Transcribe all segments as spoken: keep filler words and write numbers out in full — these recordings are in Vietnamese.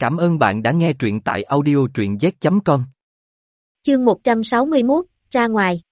Cảm ơn bạn đã nghe truyện tại audio truyện z chấm com. Chương một trăm sáu mươi mốt, ra ngoài.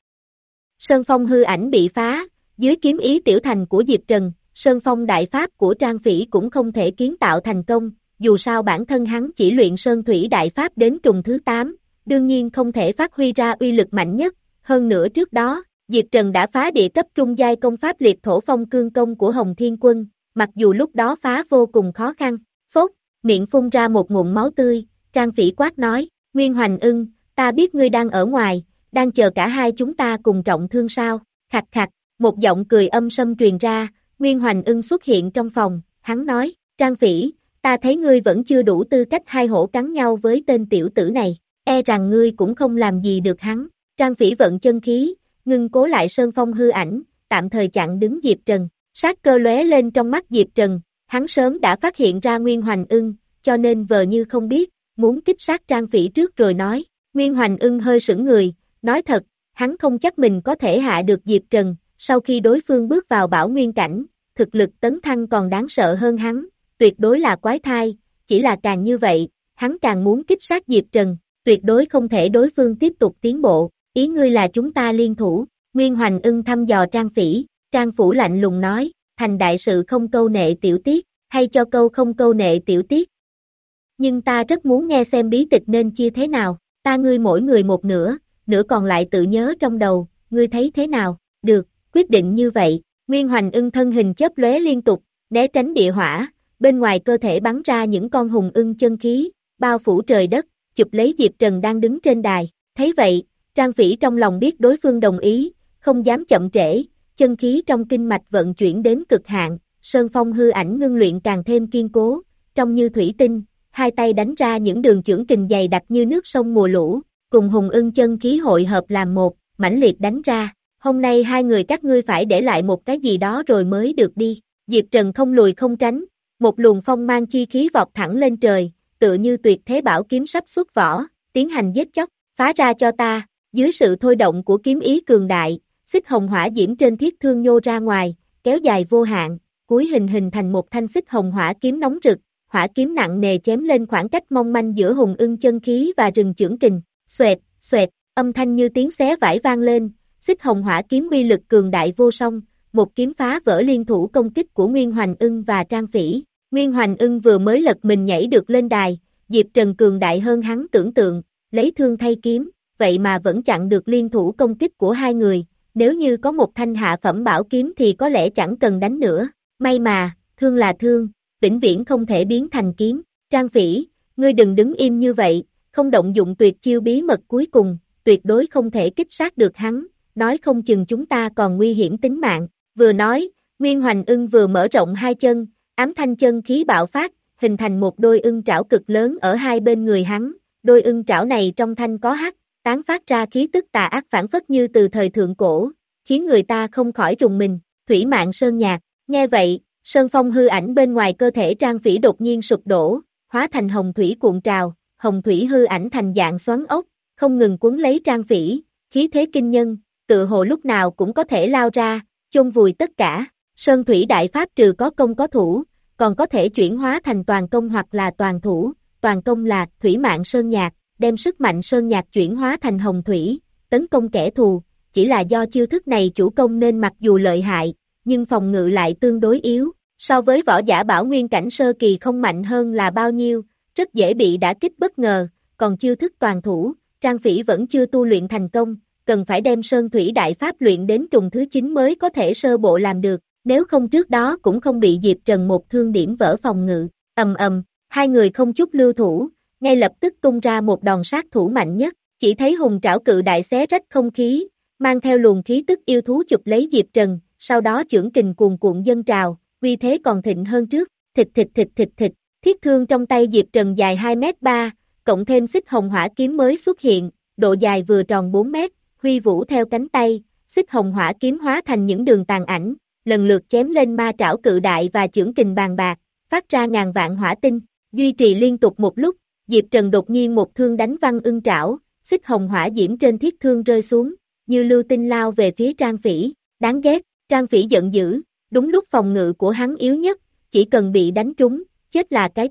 Sơn Phong hư ảnh bị phá, dưới kiếm ý tiểu thành của Diệp Trần, Sơn Phong đại pháp của Trang Phỉ cũng không thể kiến tạo thành công, dù sao bản thân hắn chỉ luyện Sơn Thủy đại pháp đến trùng thứ tám, đương nhiên không thể phát huy ra uy lực mạnh nhất, hơn nữa trước đó, Diệp Trần đã phá địa cấp trung giai công pháp liệt thổ phong cương công của Hồng Thiên Quân, mặc dù lúc đó phá vô cùng khó khăn, phốt, miệng phun ra một ngụm máu tươi, Trang Phỉ quát nói, Nguyên Hoành Ưng, ta biết ngươi đang ở ngoài, đang chờ cả hai chúng ta cùng trọng thương sao, khạch khạch, một giọng cười âm sâm truyền ra, Nguyên Hoành Ưng xuất hiện trong phòng, hắn nói, Trang Phỉ, ta thấy ngươi vẫn chưa đủ tư cách hai hổ cắn nhau với tên tiểu tử này, e rằng ngươi cũng không làm gì được hắn, Trang Phỉ vận chân khí, ngưng cố lại Sơn Phong hư ảnh, tạm thời chặn đứng Diệp Trần, sát cơ lóe lên trong mắt Diệp Trần, hắn sớm đã phát hiện ra Nguyên Hoành Ưng, cho nên vờ như không biết, muốn kích sát Trang Phỉ trước rồi nói, Nguyên Hoành Ưng hơi sững người, nói thật, hắn không chắc mình có thể hạ được Diệp Trần, sau khi đối phương bước vào bảo nguyên cảnh, thực lực tấn thăng còn đáng sợ hơn hắn, tuyệt đối là quái thai, chỉ là càng như vậy, hắn càng muốn kích sát Diệp Trần, tuyệt đối không thể đối phương tiếp tục tiến bộ, ý ngươi là chúng ta liên thủ, Nguyên Hoành Ưng thăm dò Trang Phỉ, Trang Phủ lạnh lùng nói, thành đại sự không câu nệ tiểu tiết, hay cho câu không câu nệ tiểu tiết. Nhưng ta rất muốn nghe xem bí tịch nên chia thế nào, ta ngươi mỗi người một nửa, nửa còn lại tự nhớ trong đầu, ngươi thấy thế nào, được, quyết định như vậy, Nguyên Hoành Ưng thân hình chớp lóe liên tục, né tránh địa hỏa, bên ngoài cơ thể bắn ra những con hùng ưng chân khí, bao phủ trời đất, chụp lấy Diệp Trần đang đứng trên đài, thấy vậy, Trang Phỉ trong lòng biết đối phương đồng ý, không dám chậm trễ, chân khí trong kinh mạch vận chuyển đến cực hạn, Sơn Phong hư ảnh ngưng luyện càng thêm kiên cố, trông như thủy tinh, hai tay đánh ra những đường chưởng kình dày đặc như nước sông mùa lũ, cùng hùng ưng chân khí hội hợp làm một, mãnh liệt đánh ra, hôm nay hai người các ngươi phải để lại một cái gì đó rồi mới được đi, Diệp Trần không lùi không tránh, một luồng phong mang chi khí vọt thẳng lên trời, tựa như tuyệt thế bảo kiếm sắp xuất vỏ, tiến hành giết chóc, phá ra cho ta, dưới sự thôi động của kiếm ý cường đại, xích hồng hỏa diễm trên thiết thương nhô ra ngoài, kéo dài vô hạn, cuối hình hình thành một thanh xích hồng hỏa kiếm nóng rực, hỏa kiếm nặng nề chém lên khoảng cách mong manh giữa hùng ưng chân khí và rừng chưởng kình, xoẹt, xoẹt, âm thanh như tiếng xé vải vang lên, xích hồng hỏa kiếm uy lực cường đại vô song, một kiếm phá vỡ liên thủ công kích của Nguyên Hoành Ưng và Trang Phỉ. Nguyên Hoành Ưng vừa mới lật mình nhảy được lên đài, Diệp Trần cường đại hơn hắn tưởng tượng, lấy thương thay kiếm, vậy mà vẫn chặn được liên thủ công kích của hai người, nếu như có một thanh hạ phẩm bảo kiếm thì có lẽ chẳng cần đánh nữa, may mà, thương là thương, vĩnh viễn không thể biến thành kiếm, Trang Phỉ, ngươi đừng đứng im như vậy, không động dụng tuyệt chiêu bí mật cuối cùng, tuyệt đối không thể kích sát được hắn, nói không chừng chúng ta còn nguy hiểm tính mạng, vừa nói, Nguyên Hoành Ưng vừa mở rộng hai chân, ám thanh chân khí bạo phát, hình thành một đôi ưng trảo cực lớn ở hai bên người hắn, đôi ưng trảo này trong thanh có hắc, tán phát ra khí tức tà ác phản phất như từ thời thượng cổ, khiến người ta không khỏi rùng mình, thủy mạng sơn nhạc, nghe vậy, Sơn Phong hư ảnh bên ngoài cơ thể Trang Phỉ đột nhiên sụp đổ, hóa thành hồng thủy cuộn trào, hồng thủy hư ảnh thành dạng xoắn ốc, không ngừng cuốn lấy Trang Phỉ, khí thế kinh nhân, tự hồ lúc nào cũng có thể lao ra, chôn vùi tất cả, Sơn Thủy đại pháp trừ có công có thủ, còn có thể chuyển hóa thành toàn công hoặc là toàn thủ, toàn công là thủy mạng sơn nhạc, đem sức mạnh sơn nhạc chuyển hóa thành hồng thủy, tấn công kẻ thù, chỉ là do chiêu thức này chủ công nên mặc dù lợi hại, nhưng phòng ngự lại tương đối yếu, so với võ giả bảo nguyên cảnh sơ kỳ không mạnh hơn là bao nhiêu, rất dễ bị đả kích bất ngờ, còn chiêu thức toàn thủ, Trang Phỉ vẫn chưa tu luyện thành công, cần phải đem Sơn Thủy đại pháp luyện đến trùng thứ chín mới có thể sơ bộ làm được, nếu không trước đó cũng không bị Diệp Trần một thương điểm vỡ phòng ngự, ầm ầm, hai người không chút lưu thủ, ngay lập tức tung ra một đòn sát thủ mạnh nhất, chỉ thấy hùng trảo cự đại xé rách không khí, mang theo luồng khí tức yêu thú chụp lấy Diệp Trần, sau đó chưởng kình cuồn cuộn dâng trào, uy thế còn thịnh hơn trước, thịt thịt thịt thịt thịt, thiết thương trong tay Diệp Trần dài hai mét ba, cộng thêm xích hồng hỏa kiếm mới xuất hiện, độ dài vừa tròn bốn mét, huy vũ theo cánh tay, xích hồng hỏa kiếm hóa thành những đường tàn ảnh, lần lượt chém lên ma trảo cự đại và chưởng kình bàn bạc, phát ra ngàn vạn hỏa tinh, duy trì liên tục một lúc, Diệp Trần đột nhiên một thương đánh văng ưng trảo, xích hồng hỏa diễm trên thiết thương rơi xuống, như lưu tinh lao về phía Trang Phỉ, đáng ghét, Trang Phỉ giận dữ, đúng lúc phòng ngự của hắn yếu nhất, chỉ cần bị đánh trúng, chết là cái chắc,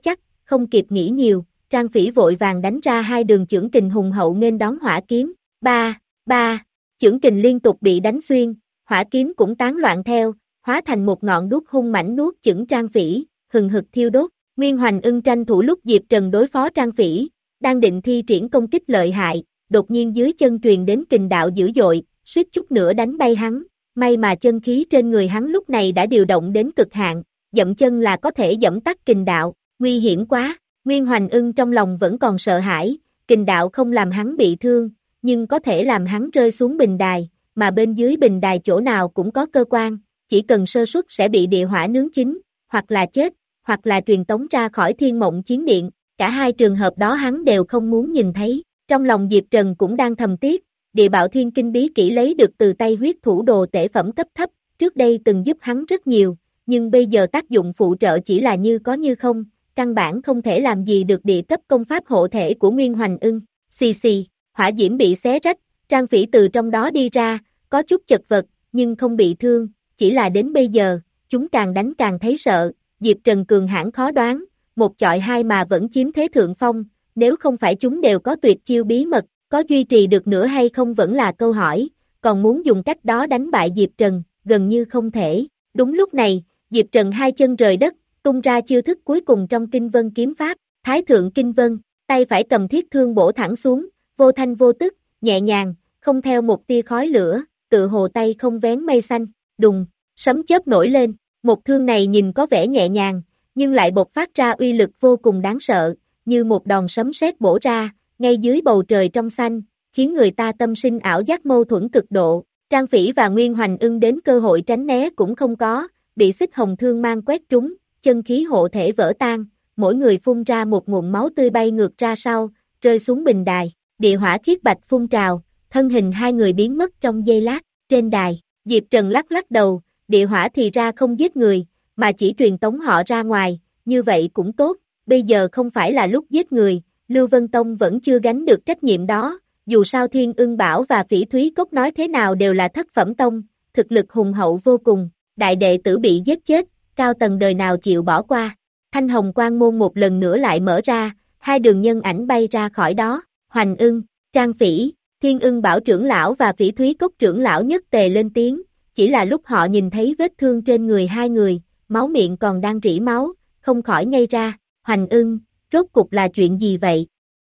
không kịp nghĩ nhiều, Trang Phỉ vội vàng đánh ra hai đường chưởng kình hùng hậu nghênh đón hỏa kiếm, ba, ba, chưởng kình liên tục bị đánh xuyên, hỏa kiếm cũng tán loạn theo, hóa thành một ngọn đuốc hung mãnh nuốt chửng Trang Phỉ, hừng hực thiêu đốt. Nguyên Hoành Ưng tranh thủ lúc Diệp Trần đối phó Trang Phỉ, đang định thi triển công kích lợi hại, đột nhiên dưới chân truyền đến kình đạo dữ dội, suýt chút nữa đánh bay hắn, may mà chân khí trên người hắn lúc này đã điều động đến cực hạn, dậm chân là có thể dẫm tắt kình đạo, nguy hiểm quá, Nguyên Hoành Ưng trong lòng vẫn còn sợ hãi, kình đạo không làm hắn bị thương, nhưng có thể làm hắn rơi xuống bình đài, mà bên dưới bình đài chỗ nào cũng có cơ quan, chỉ cần sơ suất sẽ bị địa hỏa nướng chín, hoặc là chết, hoặc là truyền tống ra khỏi thiên mộng chiến điện, cả hai trường hợp đó hắn đều không muốn nhìn thấy, trong lòng Diệp Trần cũng đang thầm tiếc, địa bạo thiên kinh bí kỹ lấy được từ tay huyết thủ đồ tể phẩm cấp thấp, trước đây từng giúp hắn rất nhiều, nhưng bây giờ tác dụng phụ trợ chỉ là như có như không, căn bản không thể làm gì được địa cấp công pháp hộ thể của Nguyên Hoành Ưng, xì xì, hỏa diễm bị xé rách, Trang Phỉ từ trong đó đi ra, có chút chật vật, nhưng không bị thương, chỉ là đến bây giờ, chúng càng đánh càng thấy sợ, Diệp Trần cường hãn khó đoán, một chọi hai mà vẫn chiếm thế thượng phong, nếu không phải chúng đều có tuyệt chiêu bí mật, có duy trì được nữa hay không vẫn là câu hỏi, còn muốn dùng cách đó đánh bại Diệp Trần, gần như không thể. Đúng lúc này, Diệp Trần hai chân rời đất, tung ra chiêu thức cuối cùng trong Kinh Vân kiếm pháp, Thái Thượng Kinh Vân, tay phải cầm thiết thương bổ thẳng xuống, vô thanh vô tức, nhẹ nhàng, không theo một tia khói lửa, tự hồ tay không vén mây xanh, đùng, sấm chớp nổi lên, một thương này nhìn có vẻ nhẹ nhàng, nhưng lại bộc phát ra uy lực vô cùng đáng sợ, như một đòn sấm sét bổ ra, ngay dưới bầu trời trong xanh, khiến người ta tâm sinh ảo giác mâu thuẫn cực độ. Trang Phỉ và Nguyên Hoành Ưng đến cơ hội tránh né cũng không có, bị xích hồng thương mang quét trúng, chân khí hộ thể vỡ tan, mỗi người phun ra một nguồn máu tươi bay ngược ra sau, rơi xuống bình đài, địa hỏa khiết bạch phun trào, thân hình hai người biến mất trong giây lát, trên đài, Diệp Trần lắc lắc đầu, địa hỏa thì ra không giết người, mà chỉ truyền tống họ ra ngoài, như vậy cũng tốt, bây giờ không phải là lúc giết người, Lưu Vân Tông vẫn chưa gánh được trách nhiệm đó, dù sao Thiên Ưng Bảo và Phỉ Thúy Cốc nói thế nào đều là thất phẩm tông, thực lực hùng hậu vô cùng, đại đệ tử bị giết chết, cao tầng đời nào chịu bỏ qua. Thanh Hồng Quan môn một lần nữa lại mở ra, hai đường nhân ảnh bay ra khỏi đó, Hoành Ưng, Trang Phỉ, Thiên Ưng Bảo trưởng lão và Phỉ Thúy Cốc trưởng lão nhất tề lên tiếng, chỉ là lúc họ nhìn thấy vết thương trên người hai người, máu miệng còn đang rỉ máu, không khỏi ngây ra, Hoành Ưng, rốt cục là chuyện gì vậy?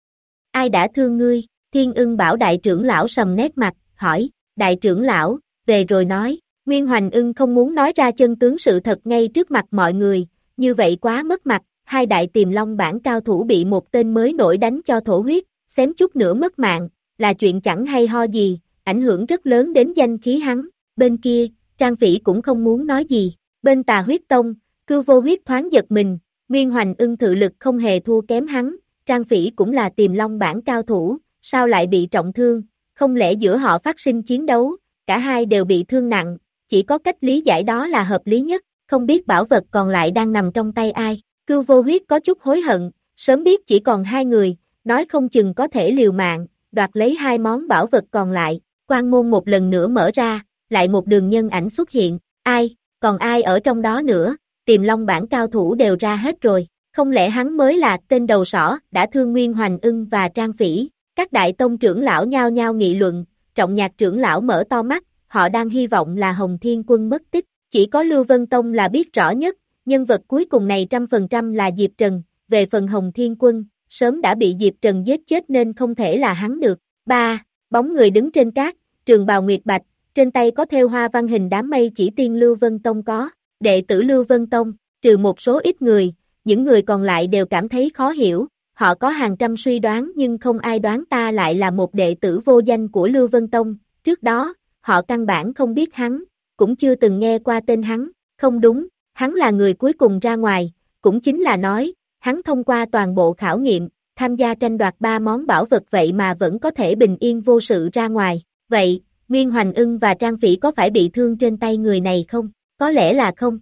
Ai đã thương ngươi? Thiên Ưng Bảo đại trưởng lão sầm nét mặt, hỏi, đại trưởng lão, về rồi nói, Nguyên Hoành Ưng không muốn nói ra chân tướng sự thật ngay trước mặt mọi người, như vậy quá mất mặt, hai đại tiềm long bản cao thủ bị một tên mới nổi đánh cho thổ huyết, xém chút nữa mất mạng, là chuyện chẳng hay ho gì, ảnh hưởng rất lớn đến danh khí hắn, bên kia, Trang Phỉ cũng không muốn nói gì, bên Tà Huyết Tông, Cưu Vô Huyết thoáng giật mình, Nguyên Hoành Ưng thự lực không hề thua kém hắn, Trang Phỉ cũng là tiềm long bản cao thủ, sao lại bị trọng thương, không lẽ giữa họ phát sinh chiến đấu, cả hai đều bị thương nặng, chỉ có cách lý giải đó là hợp lý nhất, không biết bảo vật còn lại đang nằm trong tay ai, Cưu Vô Huyết có chút hối hận, sớm biết chỉ còn hai người, nói không chừng có thể liều mạng, đoạt lấy hai món bảo vật còn lại, quan môn một lần nữa mở ra, lại một đường nhân ảnh xuất hiện, ai, còn ai ở trong đó nữa, tiềm long bản cao thủ đều ra hết rồi, không lẽ hắn mới là tên đầu sỏ đã thương Nguyên Hoành Ưng và Trang Phỉ, các đại tông trưởng lão nhao nhao nghị luận, Trọng Nhạc trưởng lão mở to mắt, họ đang hy vọng là Hồng Thiên Quân mất tích, chỉ có Lưu Vân Tông là biết rõ nhất, nhân vật cuối cùng này trăm phần trăm là Diệp Trần, về phần Hồng Thiên Quân, sớm đã bị Diệp Trần giết chết nên không thể là hắn được. ba. Bóng người đứng trên cát, trường bào nguyệt bạch, trên tay có thêu hoa văn hình đám mây chỉ tiên Lưu Vân Tông có, đệ tử Lưu Vân Tông, trừ một số ít người, những người còn lại đều cảm thấy khó hiểu, họ có hàng trăm suy đoán nhưng không ai đoán ta lại là một đệ tử vô danh của Lưu Vân Tông, trước đó, họ căn bản không biết hắn, cũng chưa từng nghe qua tên hắn, không đúng, hắn là người cuối cùng ra ngoài, cũng chính là nói, hắn thông qua toàn bộ khảo nghiệm, tham gia tranh đoạt ba món bảo vật vậy mà vẫn có thể bình yên vô sự ra ngoài, vậy, Nguyên Hoành Ưng và Trang Phỉ có phải bị thương trên tay người này không? Có lẽ là không.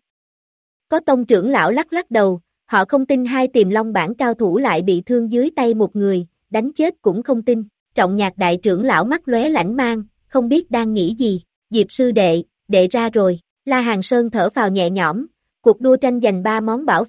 Có tông trưởng lão lắc lắc đầu, họ không tin hai tiềm long bản cao thủ lại bị thương dưới tay một người, đánh chết cũng không tin, Trọng Nhạc đại trưởng lão mắt lóe lãnh mang, không biết đang nghĩ gì, Diệp sư đệ, đệ ra rồi, La Hàng Sơn thở phào nhẹ nhõm, cuộc đua tranh giành ba món bảo vật,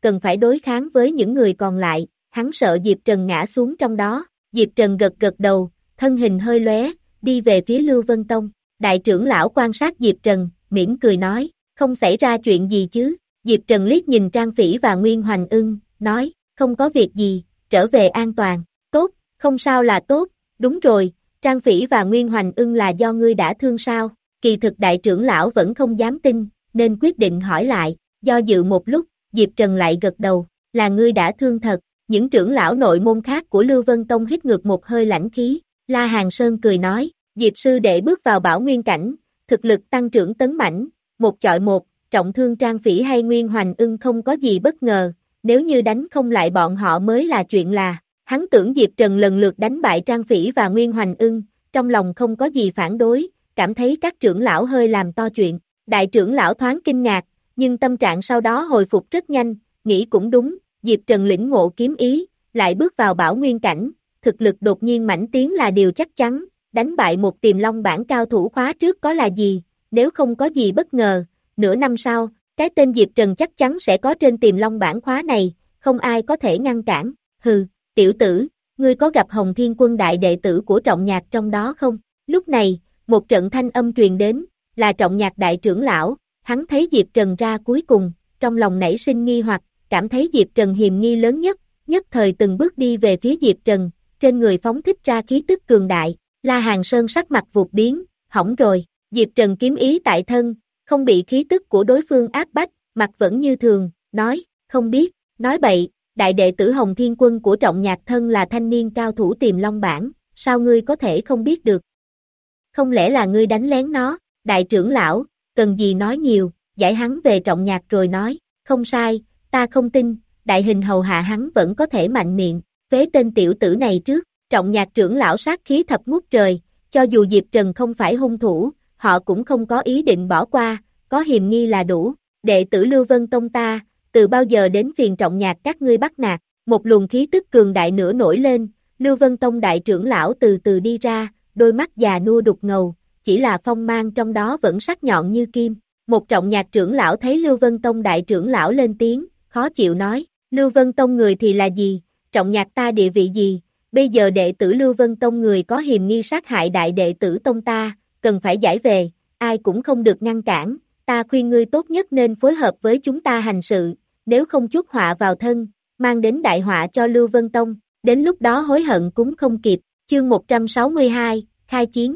cần phải đối kháng với những người còn lại, hắn sợ Diệp Trần ngã xuống trong đó. Diệp Trần gật gật đầu, thân hình hơi lóe, đi về phía Lưu Vân Tông. Đại trưởng lão quan sát Diệp Trần, mỉm cười nói, không xảy ra chuyện gì chứ. Diệp Trần liếc nhìn Trang Phỉ và Nguyên Hoành Ưng, nói, không có việc gì, trở về an toàn. Tốt, không sao là tốt, đúng rồi, Trang Phỉ và Nguyên Hoành Ưng là do ngươi đã thương sao? Kỳ thực đại trưởng lão vẫn không dám tin, nên quyết định hỏi lại, do dự một lúc, Diệp Trần lại gật đầu, là ngươi đã thương thật. Những trưởng lão nội môn khác của Lưu Vân Tông hít ngược một hơi lãnh khí, La Hàn Sơn cười nói, Diệp sư đệ bước vào bảo nguyên cảnh, thực lực tăng trưởng tấn mãnh, một chọi một, trọng thương Trang Phỉ hay Nguyên Hoành Ưng không có gì bất ngờ, nếu như đánh không lại bọn họ mới là chuyện là, hắn tưởng Diệp Trần lần lượt đánh bại Trang Phỉ và Nguyên Hoành Ưng, trong lòng không có gì phản đối, cảm thấy các trưởng lão hơi làm to chuyện, đại trưởng lão thoáng kinh ngạc, nhưng tâm trạng sau đó hồi phục rất nhanh, nghĩ cũng đúng, Diệp Trần lĩnh ngộ kiếm ý, lại bước vào bảo nguyên cảnh, thực lực đột nhiên mãnh tiến là điều chắc chắn, đánh bại một tiềm long bản cao thủ khóa trước có là gì, nếu không có gì bất ngờ, nửa năm sau, cái tên Diệp Trần chắc chắn sẽ có trên tiềm long bản khóa này, không ai có thể ngăn cản, hừ, tiểu tử, ngươi có gặp Hồng Thiên Quân đại đệ tử của Trọng Nhạc trong đó không? Lúc này, một trận thanh âm truyền đến, là Trọng Nhạc đại trưởng lão, hắn thấy Diệp Trần ra cuối cùng, trong lòng nảy sinh nghi hoặc, cảm thấy Diệp Trần hiềm nghi lớn nhất, nhất thời từng bước đi về phía Diệp Trần, trên người phóng thích ra khí tức cường đại, La Hàn Sơn sắc mặt vụt biến, hỏng rồi, Diệp Trần kiếm ý tại thân, không bị khí tức của đối phương áp bách, mặt vẫn như thường, nói, không biết, nói bậy, đại đệ tử Hồng Thiên Quân của Trọng Nhạc thân là thanh niên cao thủ tiềm long bản, sao ngươi có thể không biết được? Không lẽ là ngươi đánh lén nó, đại trưởng lão, cần gì nói nhiều, giải hắn về Trọng Nhạc rồi nói, không sai, ta không tin, đại hình hầu hạ hắn vẫn có thể mạnh miệng, phế tên tiểu tử này trước, Trọng Nhạc trưởng lão sát khí thập ngút trời, cho dù Diệp Trần không phải hung thủ, họ cũng không có ý định bỏ qua, có hiềm nghi là đủ, đệ tử Lưu Vân Tông ta, từ bao giờ đến phiền Trọng Nhạc các ngươi bắt nạt, một luồng khí tức cường đại nữa nổi lên, Lưu Vân Tông đại trưởng lão từ từ đi ra, đôi mắt già nua đục ngầu, chỉ là phong mang trong đó vẫn sắc nhọn như kim, một Trọng Nhạc trưởng lão thấy Lưu Vân Tông đại trưởng lão lên tiếng, khó chịu nói, Lưu Vân Tông người thì là gì, Trọng Nhạc ta địa vị gì, bây giờ đệ tử Lưu Vân Tông người có hiềm nghi sát hại đại đệ tử Tông ta, cần phải giải về, ai cũng không được ngăn cản, ta khuyên ngươi tốt nhất nên phối hợp với chúng ta hành sự, nếu không chuốc họa vào thân, mang đến đại họa cho Lưu Vân Tông, đến lúc đó hối hận cũng không kịp, chương một trăm sáu mươi hai, khai chiến.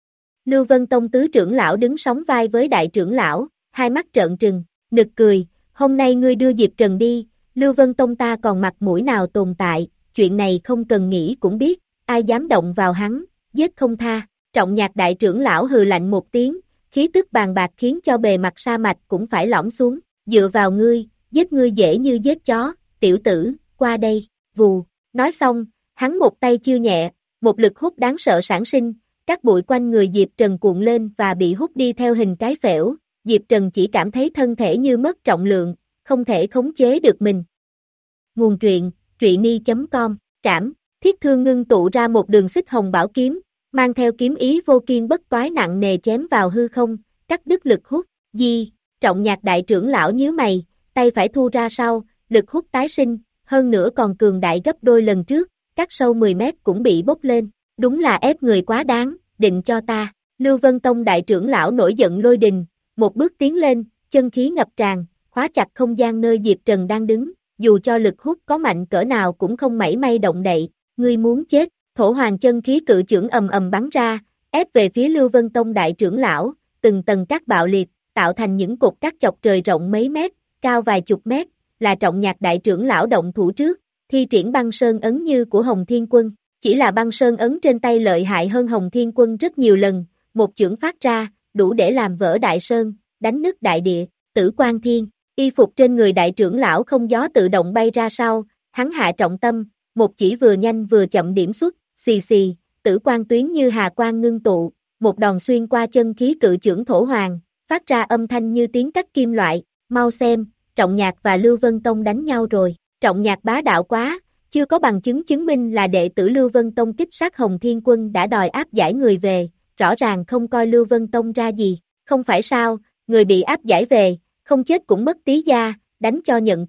Lưu Vân Tông tứ trưởng lão đứng sóng vai với đại trưởng lão, hai mắt trợn trừng, nực cười, hôm nay ngươi đưa Diệp Trần đi, Lưu Vân Tông ta còn mặt mũi nào tồn tại, chuyện này không cần nghĩ cũng biết, ai dám động vào hắn, giết không tha, Trọng Nhạc đại trưởng lão hừ lạnh một tiếng, khí tức bàn bạc khiến cho bề mặt sa mạch cũng phải lõm xuống, dựa vào ngươi, giết ngươi dễ như giết chó, tiểu tử, qua đây, vù, nói xong, hắn một tay chiêu nhẹ, một lực hút đáng sợ sản sinh, các bụi quanh người Diệp Trần cuộn lên và bị hút đi theo hình cái phễu, Diệp Trần chỉ cảm thấy thân thể như mất trọng lượng, không thể khống chế được mình. Nguồn truyện, truyện chấm com, trảm, thiết thương ngưng tụ ra một đường xích hồng bảo kiếm, mang theo kiếm ý vô kiên bất toái nặng nề chém vào hư không, cắt đứt lực hút, di, Trọng Nhạc đại trưởng lão nhíu mày, tay phải thu ra sau, lực hút tái sinh, hơn nữa còn cường đại gấp đôi lần trước, cắt sâu mười mét cũng bị bốc lên, đúng là ép người quá đáng, định cho ta, Lưu Vân Tông đại trưởng lão nổi giận lôi đình, một bước tiến lên, chân khí ngập tràn, khóa chặt không gian nơi Diệp Trần đang đứng, dù cho lực hút có mạnh cỡ nào cũng không mảy may động đậy, ngươi muốn chết, thổ hoàng chân khí cự chưởng ầm ầm bắn ra, ép về phía Lưu Vân Tông đại trưởng lão, từng tầng cát bạo liệt, tạo thành những cột cát chọc trời rộng mấy mét, cao vài chục mét, là Trọng Nhạc đại trưởng lão động thủ trước, thi triển băng sơn ấn như của Hồng Thiên Quân, chỉ là băng sơn ấn trên tay lợi hại hơn Hồng Thiên Quân rất nhiều lần, một chưởng phát ra, đủ để làm vỡ đại sơn, đánh nứt đại địa, Tử Quan Thiên, y phục trên người đại trưởng lão không gió tự động bay ra sau, hắn hạ trọng tâm, một chỉ vừa nhanh vừa chậm điểm xuất, xì xì, tử quan tuyến như hà quang ngưng tụ, một đòn xuyên qua chân khí cự chưởng thổ hoàng, phát ra âm thanh như tiếng cắt kim loại, mau xem, Trọng Nhạc và Lưu Vân Tông đánh nhau rồi, Trọng Nhạc bá đạo quá, chưa có bằng chứng chứng minh là đệ tử Lưu Vân Tông kích sát Hồng Thiên Quân đã đòi áp giải người về, rõ ràng không coi Lưu Vân Tông ra gì, không phải sao, người bị áp giải về, không chết cũng mất tí da, đánh cho nhận tội,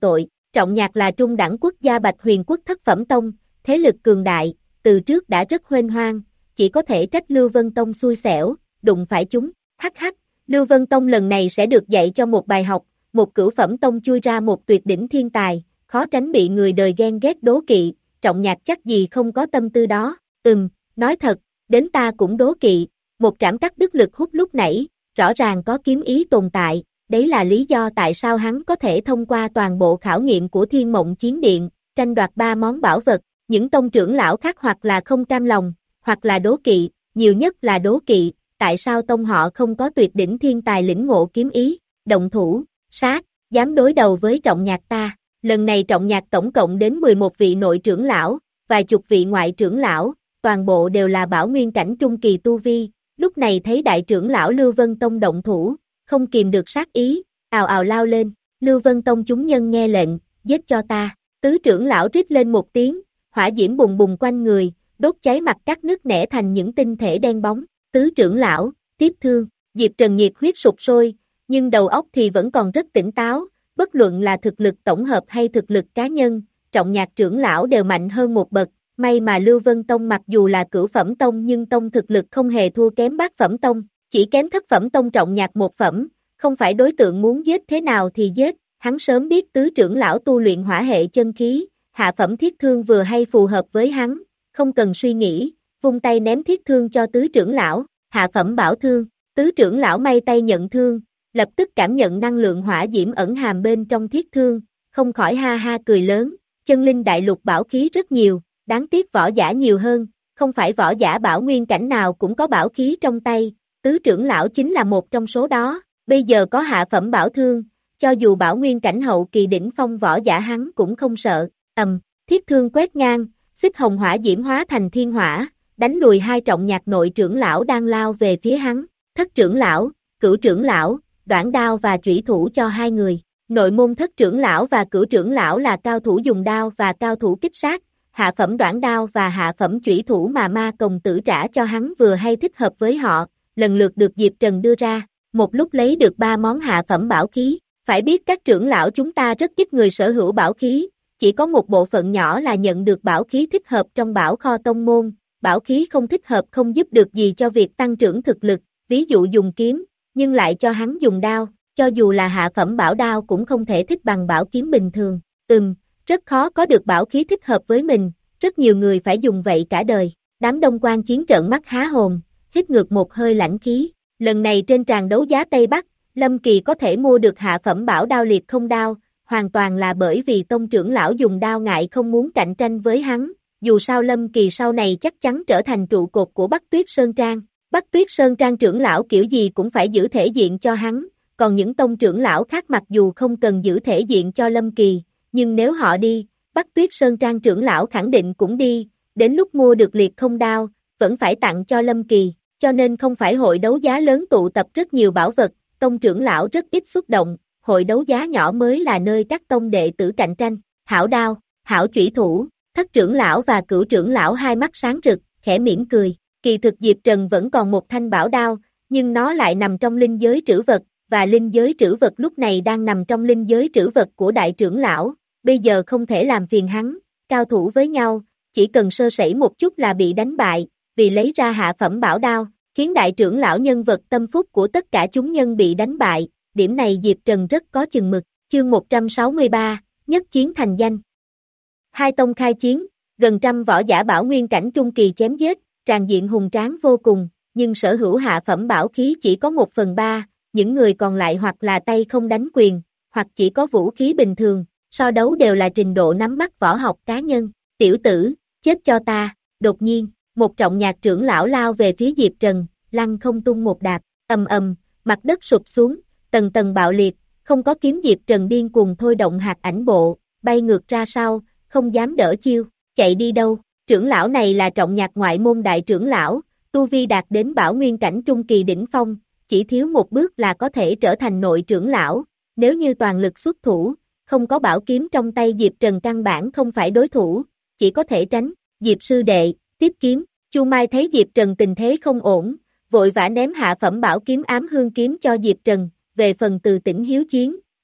Trọng Nhạc là trung đẳng quốc gia Bạch Huyền quốc thất phẩm tông, thế lực cường đại, từ trước đã rất huênh hoang, chỉ có thể trách Lưu Vân Tông xui xẻo, đụng phải chúng, hắc hắc, Lưu Vân Tông lần này sẽ được dạy cho một bài học, một cửu phẩm tông chui ra một tuyệt đỉnh thiên tài, khó tránh bị người đời ghen ghét đố kỵ, Trọng Nhạc chắc gì không có tâm tư đó, ừm, nói thật, đến ta cũng đố kỵ, một trảm cắt đứt lực hút lúc nãy, rõ ràng có kiếm ý tồn tại, đấy là lý do tại sao hắn có thể thông qua toàn bộ khảo nghiệm của Thiên Mộng Chiến Điện, tranh đoạt ba món bảo vật, những tông trưởng lão khác hoặc là không cam lòng, hoặc là đố kỵ, nhiều nhất là đố kỵ, tại sao tông họ không có tuyệt đỉnh thiên tài lĩnh ngộ kiếm ý, động thủ, sát, dám đối đầu với Trọng Nhạc ta. Lần này Trọng Nhạc tổng cộng đến mười một vị nội trưởng lão, vài chục vị ngoại trưởng lão, toàn bộ đều là bảo nguyên cảnh trung kỳ tu vi, lúc này thấy đại trưởng lão Lưu Vân Tông động thủ, không kìm được sát ý, ào ào lao lên, Lưu Vân Tông chúng nhân nghe lệnh, giết cho ta, tứ trưởng lão rít lên một tiếng, hỏa diễm bùng bùng quanh người, đốt cháy mặt các nứt nẻ thành những tinh thể đen bóng, tứ trưởng lão, tiếp thương, Diệp Trần nhiệt huyết sục sôi, nhưng đầu óc thì vẫn còn rất tỉnh táo, bất luận là thực lực tổng hợp hay thực lực cá nhân, Trọng Nhạc trưởng lão đều mạnh hơn một bậc, may mà Lưu Vân Tông mặc dù là cửu phẩm tông nhưng tông thực lực không hề thua kém bát phẩm tông, chỉ kém thất phẩm tông Trọng Nhạc một phẩm, không phải đối tượng muốn giết thế nào thì giết, hắn sớm biết tứ trưởng lão tu luyện hỏa hệ chân khí, hạ phẩm thiết thương vừa hay phù hợp với hắn, không cần suy nghĩ, vung tay ném thiết thương cho tứ trưởng lão, hạ phẩm bảo thương, tứ trưởng lão may tay nhận thương, lập tức cảm nhận năng lượng hỏa diễm ẩn hàm bên trong thiết thương, không khỏi ha ha cười lớn, chân linh đại lục bảo khí rất nhiều, đáng tiếc võ giả nhiều hơn, không phải võ giả bảo nguyên cảnh nào cũng có bảo khí trong tay, tứ trưởng lão chính là một trong số đó, bây giờ có hạ phẩm bảo thương, cho dù bảo nguyên cảnh hậu kỳ đỉnh phong võ giả hắn cũng không sợ, ầm, thiết thương quét ngang, xích hồng hỏa diễm hóa thành thiên hỏa, đánh lùi hai Trọng Nhạc nội trưởng lão đang lao về phía hắn, thất trưởng lão, cửu trưởng lão, đoản đao và chủy thủ cho hai người, nội môn thất trưởng lão và cửu trưởng lão là cao thủ dùng đao và cao thủ kích sát, hạ phẩm đoản đao và hạ phẩm chủy thủ mà ma công tử trả cho hắn vừa hay thích hợp với họ, lần lượt được Diệp Trần đưa ra, một lúc lấy được ba món hạ phẩm bảo khí, phải biết các trưởng lão chúng ta rất ít người sở hữu bảo khí, chỉ có một bộ phận nhỏ là nhận được bảo khí thích hợp trong bảo kho tông môn, bảo khí không thích hợp không giúp được gì cho việc tăng trưởng thực lực, ví dụ dùng kiếm, nhưng lại cho hắn dùng đao, cho dù là hạ phẩm bảo đao cũng không thể thích bằng bảo kiếm bình thường, ừm, rất khó có được bảo khí thích hợp với mình, rất nhiều người phải dùng vậy cả đời, đám đông quan chiến trợn mắt há hồn, hít ngược một hơi lãnh khí, lần này trên tràng đấu giá Tây Bắc, Lâm Kỳ có thể mua được hạ phẩm bảo đao liệt không đao, hoàn toàn là bởi vì tông trưởng lão dùng đao ngại không muốn cạnh tranh với hắn, dù sao Lâm Kỳ sau này chắc chắn trở thành trụ cột của Bắc Tuyết Sơn Trang, Bắc Tuyết Sơn Trang trưởng lão kiểu gì cũng phải giữ thể diện cho hắn, còn những tông trưởng lão khác mặc dù không cần giữ thể diện cho Lâm Kỳ, nhưng nếu họ đi, Bắc Tuyết Sơn Trang trưởng lão khẳng định cũng đi, đến lúc mua được liệt không đao, vẫn phải tặng cho Lâm Kỳ, cho nên không phải hội đấu giá lớn tụ tập rất nhiều bảo vật, tông trưởng lão rất ít xuất động, hội đấu giá nhỏ mới là nơi các tông đệ tử cạnh tranh, hảo đao, hảo chủy thủ, thất trưởng lão và cửu trưởng lão hai mắt sáng rực, khẽ mỉm cười, kỳ thực Diệp Trần vẫn còn một thanh bảo đao, nhưng nó lại nằm trong linh giới trữ vật, và linh giới trữ vật lúc này đang nằm trong linh giới trữ vật của đại trưởng lão, bây giờ không thể làm phiền hắn, cao thủ với nhau, chỉ cần sơ sẩy một chút là bị đánh bại, vì lấy ra hạ phẩm bảo đao, khiến đại trưởng lão nhân vật tâm phúc của tất cả chúng nhân bị đánh bại, điểm này Diệp Trần rất có chừng mực, chương một trăm sáu mươi ba, nhất chiến thành danh. Hai tông khai chiến, gần trăm võ giả bảo nguyên cảnh trung kỳ chém giết, tràn diện hùng tráng vô cùng, nhưng sở hữu hạ phẩm bảo khí chỉ có một phần ba, những người còn lại hoặc là tay không đánh quyền, hoặc chỉ có vũ khí bình thường, so đấu đều là trình độ nắm bắt võ học cá nhân, tiểu tử, chết cho ta, đột nhiên, một Trọng Nhạc trưởng lão lao về phía Diệp Trần, lăn không tung một đạp, ầm ầm, mặt đất sụp xuống, tầng tầng bạo liệt, không có kiếm Diệp Trần điên cuồng thôi động hạt ảnh bộ, bay ngược ra sau, không dám đỡ chiêu, chạy đi đâu, trưởng lão này là Trọng Nhạc ngoại môn đại trưởng lão, tu vi đạt đến bảo nguyên cảnh trung kỳ đỉnh phong, chỉ thiếu một bước là có thể trở thành nội trưởng lão, nếu như toàn lực xuất thủ, không có bảo kiếm trong tay Diệp Trần căn bản không phải đối thủ, chỉ có thể tránh, Diệp sư đệ, tiếp kiếm, Chu Mai thấy Diệp Trần tình thế không ổn, vội vã ném hạ phẩm bảo kiếm ám hương kiếm cho Diệp Trần, về phần từ tỉnh hiếu chiến,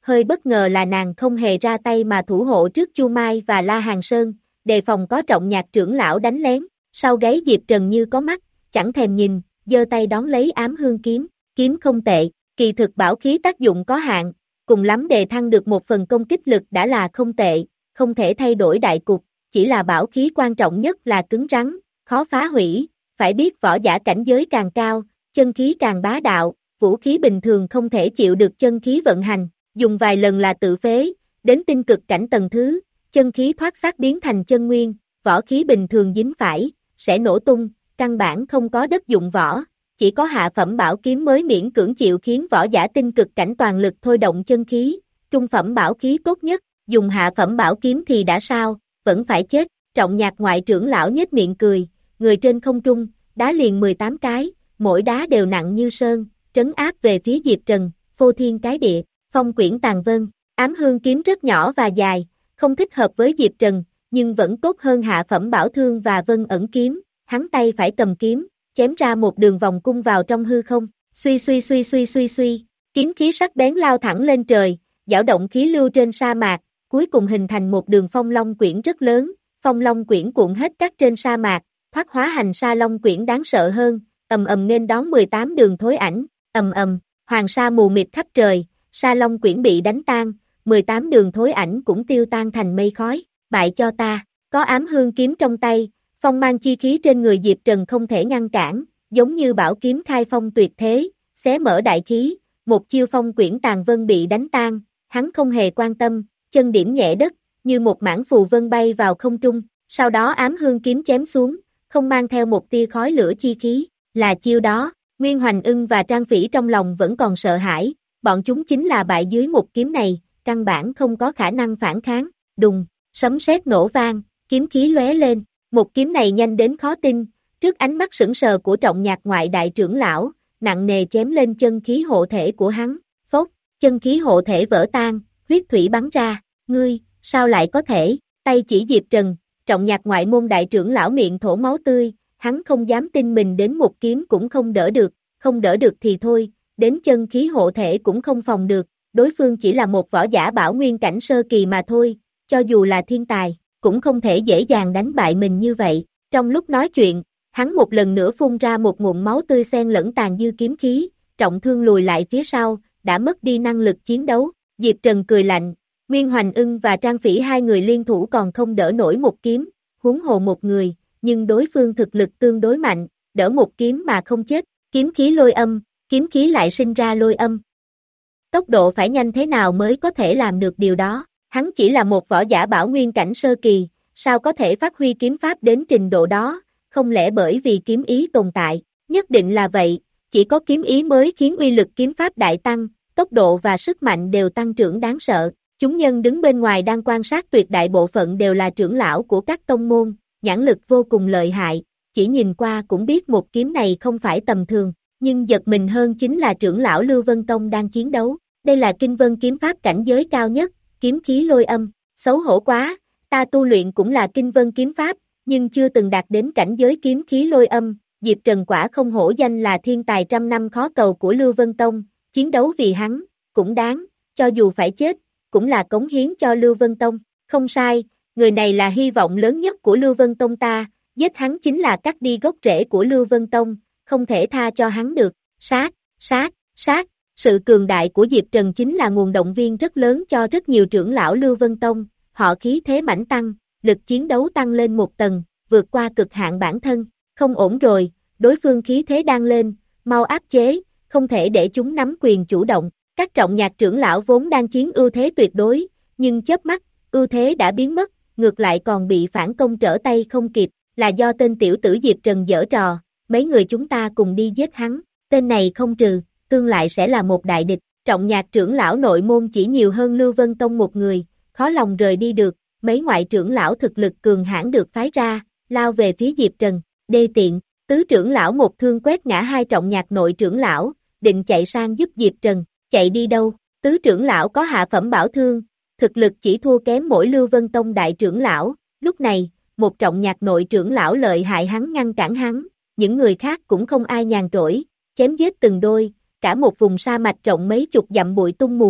hơi bất ngờ là nàng không hề ra tay mà thủ hộ trước Chu Mai và La Hàn Sơn, đề phòng có Trọng Nhạc trưởng lão đánh lén, sau gáy Diệp Trần như có mắt, chẳng thèm nhìn, giơ tay đón lấy ám hương kiếm, kiếm không tệ, kỳ thực bảo khí tác dụng có hạn, cùng lắm đề thăng được một phần công kích lực đã là không tệ, không thể thay đổi đại cục, chỉ là bảo khí quan trọng nhất là cứng rắn, khó phá hủy, phải biết võ giả cảnh giới càng cao, chân khí càng bá đạo, vũ khí bình thường không thể chịu được chân khí vận hành, dùng vài lần là tự phế, đến tinh cực cảnh tầng thứ, chân khí thoát xác biến thành chân nguyên, võ khí bình thường dính phải, sẽ nổ tung, căn bản không có đất dụng võ, chỉ có hạ phẩm bảo kiếm mới miễn cưỡng chịu khiến võ giả tinh cực cảnh toàn lực thôi động chân khí, trung phẩm bảo khí tốt nhất, dùng hạ phẩm bảo kiếm thì đã sao, vẫn phải chết, Trọng Nhạc ngoại trưởng lão nhếch miệng cười, người trên không trung, đá liền mười tám cái, mỗi đá đều nặng như sơn, trấn áp về phía Diệp Trần, phô thiên cái địa, phong quyển tàn vân, ám hương kiếm rất nhỏ và dài, không thích hợp với Diệp Trần, nhưng vẫn tốt hơn hạ phẩm bảo thương và vân ẩn kiếm, hắn tay phải cầm kiếm, chém ra một đường vòng cung vào trong hư không, suy suy suy suy suy suy, kiếm khí sắc bén lao thẳng lên trời, dao động khí lưu trên sa mạc, cuối cùng hình thành một đường phong long quyển rất lớn, phong long quyển cuộn hết cát trên sa mạc, thoát hóa hành sa long quyển đáng sợ hơn, ầm ầm nên đón mười tám đường thối ảnh, ầm ầm, hoàng sa mù mịt khắp trời, sa long quyển bị đánh tan, mười tám đường thối ảnh cũng tiêu tan thành mây khói, bại cho ta, có ám hương kiếm trong tay, phong mang chi khí trên người Diệp Trần không thể ngăn cản, giống như bảo kiếm khai phong tuyệt thế, xé mở đại khí, một chiêu phong quyển tàn vân bị đánh tan, hắn không hề quan tâm, chân điểm nhẹ đất, như một mảng phù vân bay vào không trung, sau đó ám hương kiếm chém xuống, không mang theo một tia khói lửa chi khí, là chiêu đó, Nguyên Hoành Ưng và Trang Phỉ trong lòng vẫn còn sợ hãi, bọn chúng chính là bại dưới một kiếm này, căn bản không có khả năng phản kháng, đùng, sấm sét nổ vang, kiếm khí lóe lên, một kiếm này nhanh đến khó tin, trước ánh mắt sững sờ của Trọng Nhạc ngoại đại trưởng lão, nặng nề chém lên chân khí hộ thể của hắn, phốc, chân khí hộ thể vỡ tan, huyết thủy bắn ra, ngươi, sao lại có thể, tay chỉ Diệp Trần, Trọng Nhạc ngoại môn đại trưởng lão miệng thổ máu tươi, hắn không dám tin mình đến một kiếm cũng không đỡ được, không đỡ được thì thôi, đến chân khí hộ thể cũng không phòng được, đối phương chỉ là một võ giả bảo nguyên cảnh sơ kỳ mà thôi, cho dù là thiên tài, cũng không thể dễ dàng đánh bại mình như vậy, trong lúc nói chuyện, hắn một lần nữa phun ra một ngụm máu tươi xen lẫn tàn dư kiếm khí, trọng thương lùi lại phía sau, đã mất đi năng lực chiến đấu, Diệp Trần cười lạnh, Nguyên Hoành Ưng và Trang Phỉ hai người liên thủ còn không đỡ nổi một kiếm, huống hồ một người, nhưng đối phương thực lực tương đối mạnh, đỡ một kiếm mà không chết, kiếm khí lôi âm, kiếm khí lại sinh ra lôi âm. Tốc độ phải nhanh thế nào mới có thể làm được điều đó, hắn chỉ là một võ giả bảo nguyên cảnh sơ kỳ, sao có thể phát huy kiếm pháp đến trình độ đó, không lẽ bởi vì kiếm ý tồn tại, nhất định là vậy, chỉ có kiếm ý mới khiến uy lực kiếm pháp đại tăng, tốc độ và sức mạnh đều tăng trưởng đáng sợ. Chúng nhân đứng bên ngoài đang quan sát tuyệt đại bộ phận đều là trưởng lão của các tông môn, nhãn lực vô cùng lợi hại, chỉ nhìn qua cũng biết một kiếm này không phải tầm thường, nhưng giật mình hơn chính là trưởng lão Lưu Vân Tông đang chiến đấu, đây là kinh vân kiếm pháp cảnh giới cao nhất, kiếm khí lôi âm, xấu hổ quá, ta tu luyện cũng là kinh vân kiếm pháp, nhưng chưa từng đạt đến cảnh giới kiếm khí lôi âm, Diệp Trần quả không hổ danh là thiên tài trăm năm khó cầu của Lưu Vân Tông, chiến đấu vì hắn, cũng đáng, cho dù phải chết, cũng là cống hiến cho Lưu Vân Tông, không sai, người này là hy vọng lớn nhất của Lưu Vân Tông ta, giết hắn chính là cắt đi gốc rễ của Lưu Vân Tông, không thể tha cho hắn được, sát, sát, sát, sự cường đại của Diệp Trần chính là nguồn động viên rất lớn cho rất nhiều trưởng lão Lưu Vân Tông, họ khí thế mãnh tăng, lực chiến đấu tăng lên một tầng, vượt qua cực hạn bản thân, không ổn rồi, đối phương khí thế đang lên, mau áp chế, không thể để chúng nắm quyền chủ động. Các Trọng Nhạc trưởng lão vốn đang chiến ưu thế tuyệt đối, nhưng chớp mắt, ưu thế đã biến mất, ngược lại còn bị phản công trở tay không kịp, là do tên tiểu tử Diệp Trần giở trò, mấy người chúng ta cùng đi giết hắn, tên này không trừ, tương lại sẽ là một đại địch, Trọng Nhạc trưởng lão nội môn chỉ nhiều hơn Lưu Vân Tông một người, khó lòng rời đi được, mấy ngoại trưởng lão thực lực cường hãn được phái ra, lao về phía Diệp Trần, đê tiện, tứ trưởng lão một thương quét ngã hai Trọng Nhạc nội trưởng lão, định chạy sang giúp Diệp Trần. Chạy đi đâu, tứ trưởng lão có hạ phẩm bảo thương, thực lực chỉ thua kém mỗi Lưu Vân Tông đại trưởng lão, lúc này, một Trọng Nhạc nội trưởng lão lợi hại hắn ngăn cản hắn, những người khác cũng không ai nhàn rỗi, chém giết từng đôi, cả một vùng sa mạch rộng mấy chục dặm bụi tung mù mịt,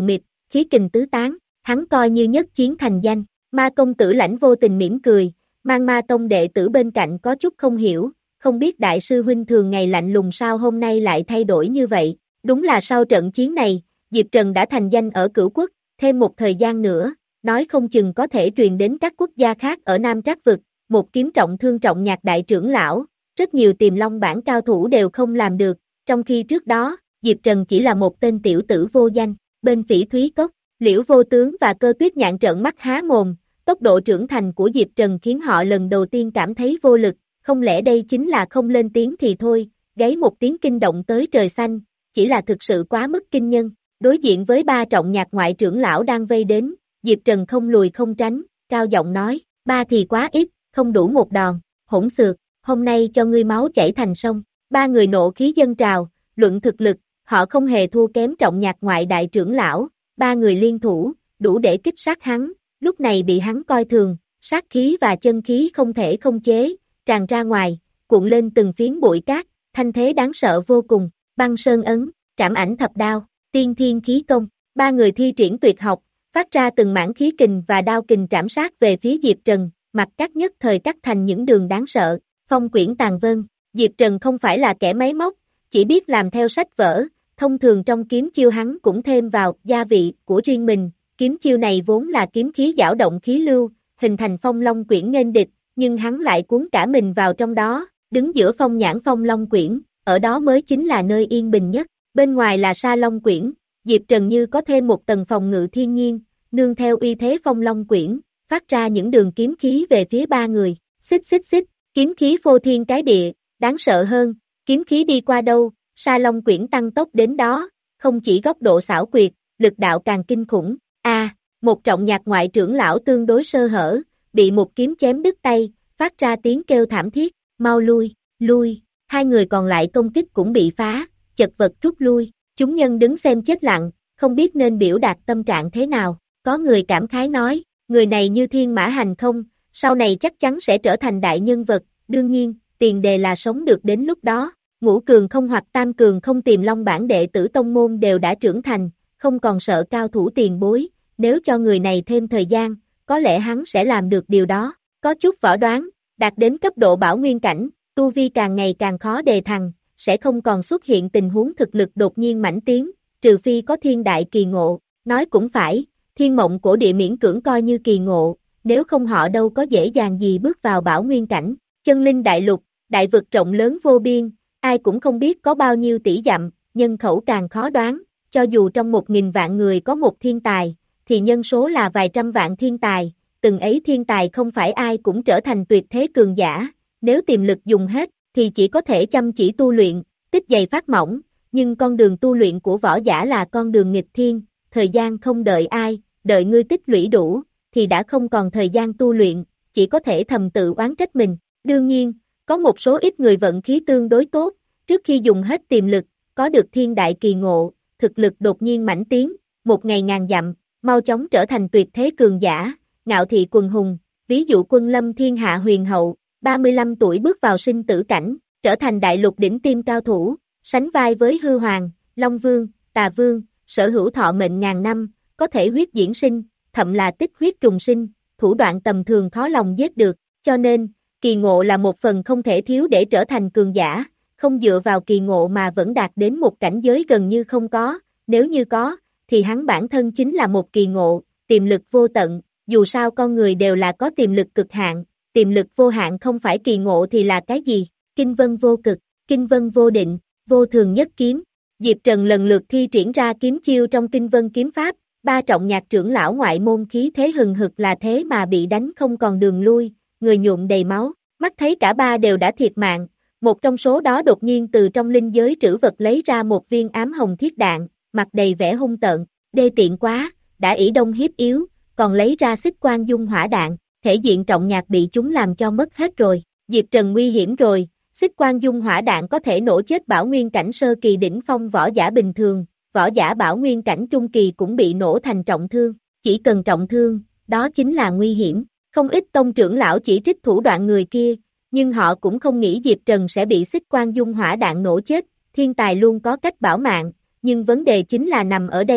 khí kình tứ tán, hắn coi như nhất chiến thành danh. Ma công tử Lãnh vô tình mỉm cười, mang Ma tông đệ tử bên cạnh có chút không hiểu, không biết đại sư huynh thường ngày lạnh lùng sao hôm nay lại thay đổi như vậy. Đúng là sau trận chiến này, Diệp Trần đã thành danh ở Cửu Quốc, thêm một thời gian nữa, nói không chừng có thể truyền đến các quốc gia khác ở Nam Trác Vực, một kiếm trọng thương Trọng Nhạc đại trưởng lão, rất nhiều Tiềm Long bản cao thủ đều không làm được, trong khi trước đó, Diệp Trần chỉ là một tên tiểu tử vô danh. Bên Phỉ Thúy Cốc, Liễu Vô Tướng và Cơ Tuyết Nhạn trợn mắt há mồm, tốc độ trưởng thành của Diệp Trần khiến họ lần đầu tiên cảm thấy vô lực, không lẽ đây chính là không lên tiếng thì thôi, gáy một tiếng kinh động tới trời xanh, chỉ là thực sự quá mức kinh nhân. Đối diện với ba Trọng Nhạc ngoại trưởng lão đang vây đến, Diệp Trần không lùi không tránh, cao giọng nói, ba thì quá ít, không đủ một đòn, hỗn xược, hôm nay cho ngươi máu chảy thành sông. Ba người nộ khí dâng trào, luận thực lực, họ không hề thua kém Trọng Nhạc ngoại đại trưởng lão, ba người liên thủ, đủ để kích sát hắn, lúc này bị hắn coi thường, sát khí và chân khí không thể không chế, tràn ra ngoài, cuộn lên từng phiến bụi cát, thanh thế đáng sợ vô cùng. Băng sơn ấn, trảm ảnh thập đao, tiên thiên khí công, ba người thi triển tuyệt học, phát ra từng mảng khí kình và đao kình trảm sát về phía Diệp Trần, mặt cắt nhất thời cắt thành những đường đáng sợ. Phong quyển tàn vân, Diệp Trần không phải là kẻ máy móc, chỉ biết làm theo sách vở, thông thường trong kiếm chiêu hắn cũng thêm vào gia vị của riêng mình, kiếm chiêu này vốn là kiếm khí dao động khí lưu, hình thành phong long quyển nghênh địch, nhưng hắn lại cuốn cả mình vào trong đó, đứng giữa phong nhãn phong long quyển, ở đó mới chính là nơi yên bình nhất, bên ngoài là sa long quyển, Diệp Trần như có thêm một tầng phòng ngự thiên nhiên, nương theo uy thế phong long quyển, phát ra những đường kiếm khí về phía ba người, xích xích xích, kiếm khí phô thiên cái địa, đáng sợ hơn, kiếm khí đi qua đâu, sa long quyển tăng tốc đến đó, không chỉ góc độ xảo quyệt, lực đạo càng kinh khủng, a một Trọng Nhạc ngoại trưởng lão tương đối sơ hở, bị một kiếm chém đứt tay, phát ra tiếng kêu thảm thiết, mau lui, lui, hai người còn lại công kích cũng bị phá, chật vật rút lui, chúng nhân đứng xem chết lặng, không biết nên biểu đạt tâm trạng thế nào, có người cảm khái nói, người này như thiên mã hành không, sau này chắc chắn sẽ trở thành đại nhân vật, đương nhiên, tiền đề là sống được đến lúc đó. Ngũ cường không hoặc tam cường không Tiềm Long bản đệ tử tông môn đều đã trưởng thành, không còn sợ cao thủ tiền bối, nếu cho người này thêm thời gian, có lẽ hắn sẽ làm được điều đó, có chút võ đoán, đạt đến cấp độ bảo nguyên cảnh, tu vi càng ngày càng khó đề thăng, sẽ không còn xuất hiện tình huống thực lực đột nhiên mãnh tiến, trừ phi có thiên đại kỳ ngộ, nói cũng phải, thiên mộng cổ địa miễn cưỡng coi như kỳ ngộ, nếu không họ đâu có dễ dàng gì bước vào bảo nguyên cảnh, chân linh đại lục, đại vực rộng lớn vô biên, ai cũng không biết có bao nhiêu tỷ dặm, nhân khẩu càng khó đoán, cho dù trong một nghìn vạn người có một thiên tài, thì nhân số là vài trăm vạn thiên tài, từng ấy thiên tài không phải ai cũng trở thành tuyệt thế cường giả, nếu tiềm lực dùng hết, thì chỉ có thể chăm chỉ tu luyện, tích dày phát mỏng, nhưng con đường tu luyện của võ giả là con đường nghịch thiên, thời gian không đợi ai, đợi ngươi tích lũy đủ, thì đã không còn thời gian tu luyện, chỉ có thể thầm tự oán trách mình, đương nhiên, có một số ít người vận khí tương đối tốt, trước khi dùng hết tiềm lực, có được thiên đại kỳ ngộ, thực lực đột nhiên mãnh tiến, một ngày ngàn dặm, mau chóng trở thành tuyệt thế cường giả, ngạo thị quần hùng, ví dụ Quân Lâm Thiên Hạ Huyền Hậu, ba mươi lăm tuổi bước vào sinh tử cảnh, trở thành đại lục đỉnh tiêm cao thủ, sánh vai với Hư Hoàng, Long Vương, Tà Vương, sở hữu thọ mệnh ngàn năm, có thể huyết diễn sinh, thậm là tích huyết trùng sinh, thủ đoạn tầm thường khó lòng giết được, cho nên, kỳ ngộ là một phần không thể thiếu để trở thành cường giả, không dựa vào kỳ ngộ mà vẫn đạt đến một cảnh giới gần như không có, nếu như có, thì hắn bản thân chính là một kỳ ngộ, tiềm lực vô tận, dù sao con người đều là có tiềm lực cực hạn, tiềm lực vô hạn không phải kỳ ngộ thì là cái gì, kinh vân vô cực, kinh vân vô định, vô thường nhất kiếm, Diệp Trần lần lượt thi triển ra kiếm chiêu trong kinh vân kiếm pháp, ba Trọng Nhạc trưởng lão ngoại môn khí thế hừng hực là thế mà bị đánh không còn đường lui, người nhuộm đầy máu, mắt thấy cả ba đều đã thiệt mạng, một trong số đó đột nhiên từ trong linh giới trữ vật lấy ra một viên ám hồng thiết đạn, mặt đầy vẻ hung tợn, đê tiện quá, đã ỷ đông hiếp yếu, còn lấy ra xích quang dung hỏa đạn, thể diện Trọng Nhạc bị chúng làm cho mất hết rồi, Diệp Trần nguy hiểm rồi, xích quang dung hỏa đạn có thể nổ chết bảo nguyên cảnh sơ kỳ đỉnh phong võ giả bình thường, võ giả bảo nguyên cảnh trung kỳ cũng bị nổ thành trọng thương, chỉ cần trọng thương, đó chính là nguy hiểm, không ít tông trưởng lão chỉ trích thủ đoạn người kia, nhưng họ cũng không nghĩ Diệp Trần sẽ bị xích quang dung hỏa đạn nổ chết, thiên tài luôn có cách bảo mạng, nhưng vấn đề chính là nằm ở đây,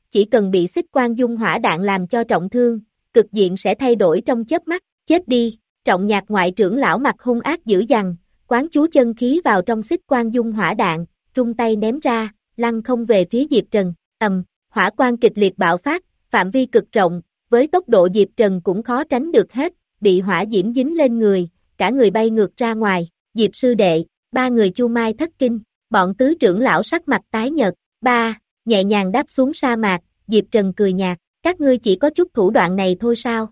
chỉ cần bị xích quang dung hỏa đạn làm cho trọng thương, cực diện sẽ thay đổi trong chớp mắt, chết đi, Trọng Nhạc ngoại trưởng lão mặt hung ác dữ dằn, quán chú chân khí vào trong xích quang dung hỏa đạn, trung tay ném ra, lăn không về phía Diệp Trần, ầm, hỏa quang kịch liệt bạo phát, phạm vi cực rộng, với tốc độ Diệp Trần cũng khó tránh được hết, bị hỏa diễm dính lên người, cả người bay ngược ra ngoài, Diệp sư đệ, ba người Chu Mai thất kinh, bọn tứ trưởng lão sắc mặt tái nhợt, ba, nhẹ nhàng đáp xuống sa mạc, Diệp Trần cười nhạt, các ngươi chỉ có chút thủ đoạn này thôi sao?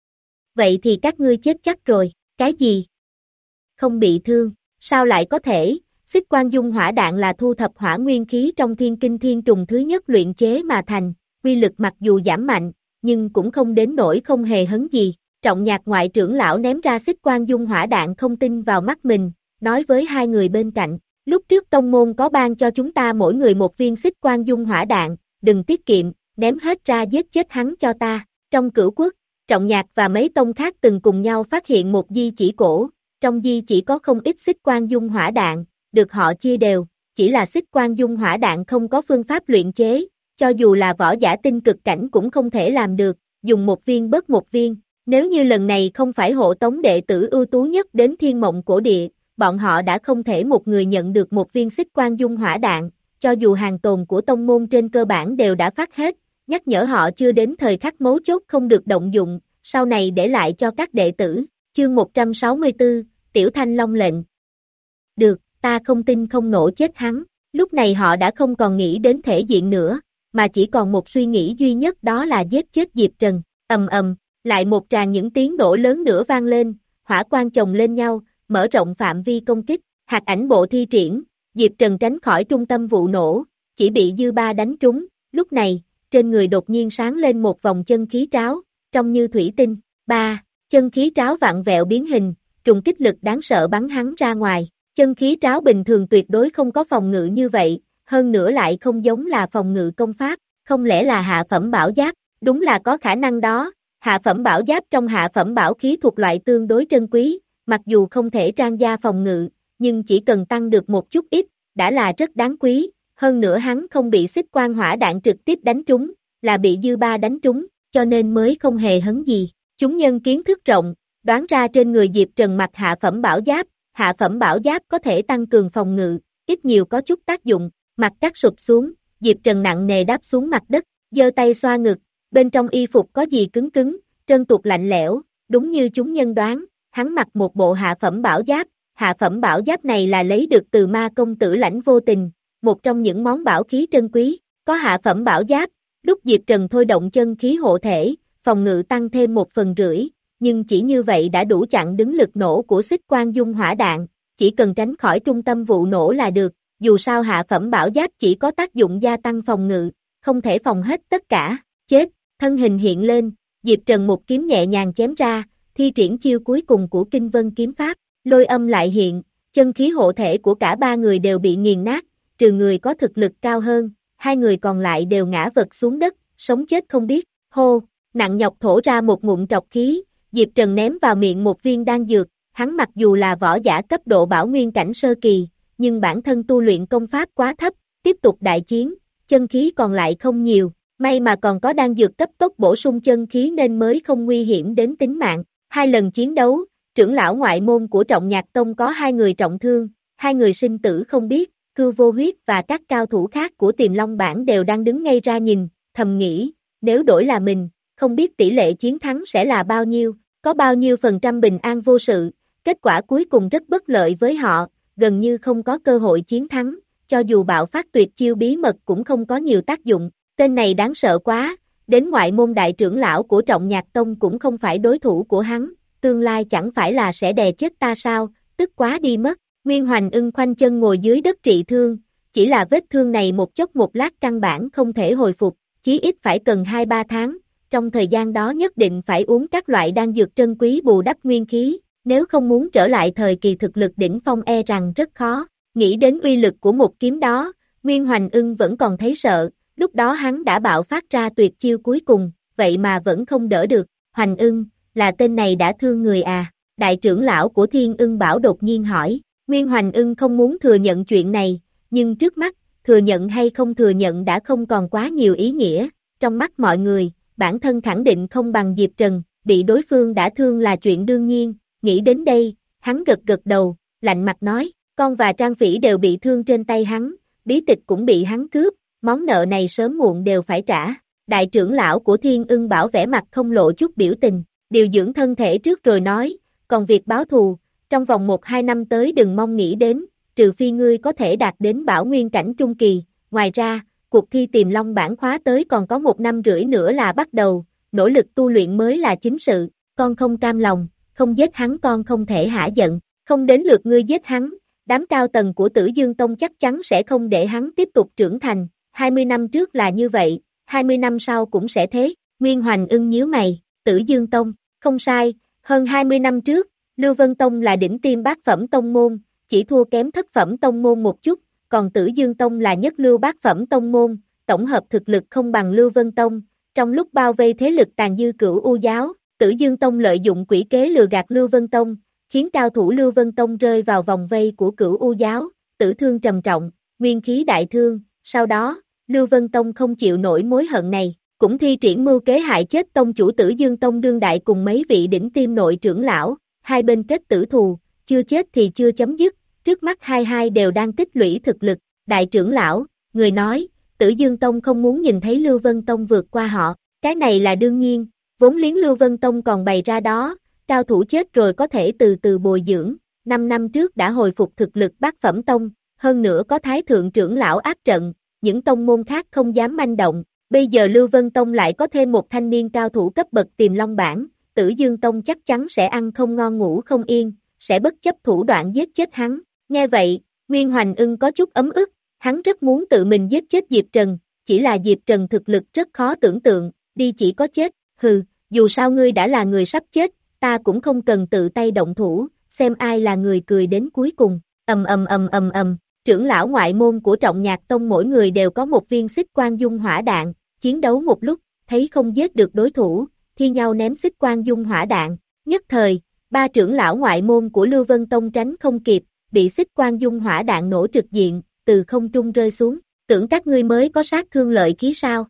Vậy thì các ngươi chết chắc rồi, cái gì? Không bị thương, sao lại có thể? Xích quang dung hỏa đạn là thu thập hỏa nguyên khí trong thiên kinh thiên trùng thứ nhất luyện chế mà thành, uy lực mặc dù giảm mạnh, nhưng cũng không đến nỗi không hề hấn gì. Trọng Nhạc ngoại trưởng lão ném ra xích quang dung hỏa đạn không tin vào mắt mình, nói với hai người bên cạnh, lúc trước tông môn có ban cho chúng ta mỗi người một viên xích quang dung hỏa đạn, đừng tiết kiệm, ném hết ra giết chết hắn cho ta. Trong Cửu Quốc, Trọng Nhạc và mấy tông khác từng cùng nhau phát hiện một di chỉ cổ, trong di chỉ có không ít xích quang dung hỏa đạn, được họ chia đều, chỉ là xích quang dung hỏa đạn không có phương pháp luyện chế, cho dù là võ giả tinh cực cảnh cũng không thể làm được, dùng một viên bớt một viên. Nếu như lần này không phải hộ tống đệ tử ưu tú nhất đến Thiên Mộng Cổ Địa, bọn họ đã không thể một người nhận được một viên xích quang dung hỏa đạn, cho dù hàng tồn của tông môn trên cơ bản đều đã phát hết, nhắc nhở họ chưa đến thời khắc mấu chốt không được động dụng, sau này để lại cho các đệ tử. Chương một trăm sáu mươi tư, Tiểu Thanh Long lệnh. Được, ta không tin không nổ chết hắn, lúc này họ đã không còn nghĩ đến thể diện nữa, mà chỉ còn một suy nghĩ duy nhất đó là giết chết Diệp Trần, ầm ầm. Lại một tràng những tiếng nổ lớn nữa vang lên, hỏa quang chồng lên nhau, mở rộng phạm vi công kích, hạt ảnh bộ thi triển, Diệp Trần tránh khỏi trung tâm vụ nổ, chỉ bị dư ba đánh trúng, lúc này, trên người đột nhiên sáng lên một vòng chân khí tráo, trông như thủy tinh, ba, chân khí tráo vặn vẹo biến hình, trùng kích lực đáng sợ bắn hắn ra ngoài, chân khí tráo bình thường tuyệt đối không có phòng ngự như vậy, hơn nữa lại không giống là phòng ngự công pháp, không lẽ là hạ phẩm bảo giáp, đúng là có khả năng đó. Hạ phẩm bảo giáp trong hạ phẩm bảo khí thuộc loại tương đối trân quý, mặc dù không thể trang gia phòng ngự, nhưng chỉ cần tăng được một chút ít, đã là rất đáng quý, hơn nữa hắn không bị xích quang hỏa đạn trực tiếp đánh trúng, là bị dư ba đánh trúng, cho nên mới không hề hấn gì. Chúng nhân kiến thức rộng, đoán ra trên người Diệp Trần mặc hạ phẩm bảo giáp, hạ phẩm bảo giáp có thể tăng cường phòng ngự, ít nhiều có chút tác dụng, mặt cắt sụp xuống, Diệp Trần nặng nề đáp xuống mặt đất, giơ tay xoa ngực. Bên trong y phục có gì cứng cứng, trơn tuột lạnh lẽo, đúng như chúng nhân đoán, hắn mặc một bộ hạ phẩm bảo giáp, hạ phẩm bảo giáp này là lấy được từ ma công tử Lãnh Vô Tình, một trong những món bảo khí trân quý, có hạ phẩm bảo giáp, lúc Diệp Trần thôi động chân khí hộ thể, phòng ngự tăng thêm một phần rưỡi, nhưng chỉ như vậy đã đủ chặn đứng lực nổ của xích quang dung hỏa đạn, chỉ cần tránh khỏi trung tâm vụ nổ là được, dù sao hạ phẩm bảo giáp chỉ có tác dụng gia tăng phòng ngự, không thể phòng hết tất cả, chết. Thân hình hiện lên, Diệp Trần một kiếm nhẹ nhàng chém ra, thi triển chiêu cuối cùng của Kinh Vân kiếm pháp, lôi âm lại hiện, chân khí hộ thể của cả ba người đều bị nghiền nát, trừ người có thực lực cao hơn, hai người còn lại đều ngã vật xuống đất, sống chết không biết, hô, nặng nhọc thổ ra một ngụm trọc khí, Diệp Trần ném vào miệng một viên đan dược, hắn mặc dù là võ giả cấp độ bảo nguyên cảnh sơ kỳ, nhưng bản thân tu luyện công pháp quá thấp, tiếp tục đại chiến, chân khí còn lại không nhiều. May mà còn có đan dược cấp tốc bổ sung chân khí nên mới không nguy hiểm đến tính mạng. Hai lần chiến đấu, trưởng lão ngoại môn của Trọng Nhạc Tông có hai người trọng thương, hai người sinh tử không biết, Cưu Vô Huyết và các cao thủ khác của Tiềm Long Bảng đều đang đứng ngay ra nhìn, thầm nghĩ, nếu đổi là mình, không biết tỷ lệ chiến thắng sẽ là bao nhiêu, có bao nhiêu phần trăm bình an vô sự, kết quả cuối cùng rất bất lợi với họ, gần như không có cơ hội chiến thắng, cho dù bạo phát tuyệt chiêu bí mật cũng không có nhiều tác dụng. Tên này đáng sợ quá, đến ngoại môn đại trưởng lão của Trọng Nhạc Tông cũng không phải đối thủ của hắn, tương lai chẳng phải là sẽ đè chết ta sao, tức quá đi mất. Nguyên Hoành Ưng khoanh chân ngồi dưới đất trị thương, chỉ là vết thương này một chốc một lát căn bản không thể hồi phục, chí ít phải cần hai ba tháng, trong thời gian đó nhất định phải uống các loại đan dược trân quý bù đắp nguyên khí, nếu không muốn trở lại thời kỳ thực lực đỉnh phong e rằng rất khó. Nghĩ đến uy lực của một kiếm đó, Nguyên Hoành Ưng vẫn còn thấy sợ. Lúc đó hắn đã bạo phát ra tuyệt chiêu cuối cùng, vậy mà vẫn không đỡ được, Hoành Ưng, là tên này đã thương người à, đại trưởng lão của Thiên Ưng Bảo đột nhiên hỏi, Nguyên Hoành Ưng không muốn thừa nhận chuyện này, nhưng trước mắt, thừa nhận hay không thừa nhận đã không còn quá nhiều ý nghĩa, trong mắt mọi người, bản thân khẳng định không bằng Diệp Trần, bị đối phương đả thương là chuyện đương nhiên, nghĩ đến đây, hắn gật gật đầu, lạnh mặt nói, con và Trang Phỉ đều bị thương trên tay hắn, bí tịch cũng bị hắn cướp, món nợ này sớm muộn đều phải trả. Đại trưởng lão của Thiên Ưng Bảo vẻ mặt không lộ chút biểu tình, điều dưỡng thân thể trước rồi nói, còn việc báo thù, trong vòng một hai năm tới đừng mong nghĩ đến, trừ phi ngươi có thể đạt đến bảo nguyên cảnh trung kỳ, ngoài ra, cuộc thi tìm long bản khóa tới còn có một năm rưỡi nữa là bắt đầu, nỗ lực tu luyện mới là chính sự, con không cam lòng, không giết hắn con không thể hả giận, không đến lượt ngươi giết hắn, đám cao tầng của Tử Dương Tông chắc chắn sẽ không để hắn tiếp tục trưởng thành, hai mươi năm trước là như vậy, hai mươi năm sau cũng sẽ thế, Nguyên Hoành ưng nhíu mày, Tử Dương Tông, không sai, hơn hai mươi năm trước, Lưu Vân Tông là đỉnh tiêm bát phẩm tông môn, chỉ thua kém thất phẩm tông môn một chút, còn Tử Dương Tông là nhất lưu bát phẩm tông môn, tổng hợp thực lực không bằng Lưu Vân Tông, trong lúc bao vây thế lực tàn dư Cửu U giáo, Tử Dương Tông lợi dụng quỷ kế lừa gạt Lưu Vân Tông, khiến cao thủ Lưu Vân Tông rơi vào vòng vây của Cửu U giáo, tử thương trầm trọng, nguyên khí đại thương, sau đó, Lưu Vân Tông không chịu nổi mối hận này, cũng thi triển mưu kế hại chết tông chủ Tử Dương Tông đương đại cùng mấy vị đỉnh tiêm nội trưởng lão, hai bên kết tử thù, chưa chết thì chưa chấm dứt, trước mắt hai hai đều đang tích lũy thực lực, đại trưởng lão, người nói, Tử Dương Tông không muốn nhìn thấy Lưu Vân Tông vượt qua họ, cái này là đương nhiên, vốn liếng Lưu Vân Tông còn bày ra đó, cao thủ chết rồi có thể từ từ bồi dưỡng, năm năm trước đã hồi phục thực lực bát phẩm tông, hơn nữa có thái thượng trưởng lão áp trận, những tông môn khác không dám manh động, bây giờ Lưu Vân Tông lại có thêm một thanh niên cao thủ cấp bậc tìm long bản, Tử Dương Tông chắc chắn sẽ ăn không ngon ngủ không yên, sẽ bất chấp thủ đoạn giết chết hắn, nghe vậy, Nguyên Hoành ưng có chút ấm ức, hắn rất muốn tự mình giết chết Diệp Trần, chỉ là Diệp Trần thực lực rất khó tưởng tượng, đi chỉ có chết, hừ, dù sao ngươi đã là người sắp chết, ta cũng không cần tự tay động thủ, xem ai là người cười đến cuối cùng, ầm ầm ầm ầm ầm, trưởng lão ngoại môn của Trọng Nhạc Tông mỗi người đều có một viên xích quang dung hỏa đạn, chiến đấu một lúc, thấy không giết được đối thủ, thi nhau ném xích quang dung hỏa đạn, nhất thời, ba trưởng lão ngoại môn của Lưu Vân Tông tránh không kịp, bị xích quang dung hỏa đạn nổ trực diện, từ không trung rơi xuống, tưởng các ngươi mới có sát thương lợi khí sao?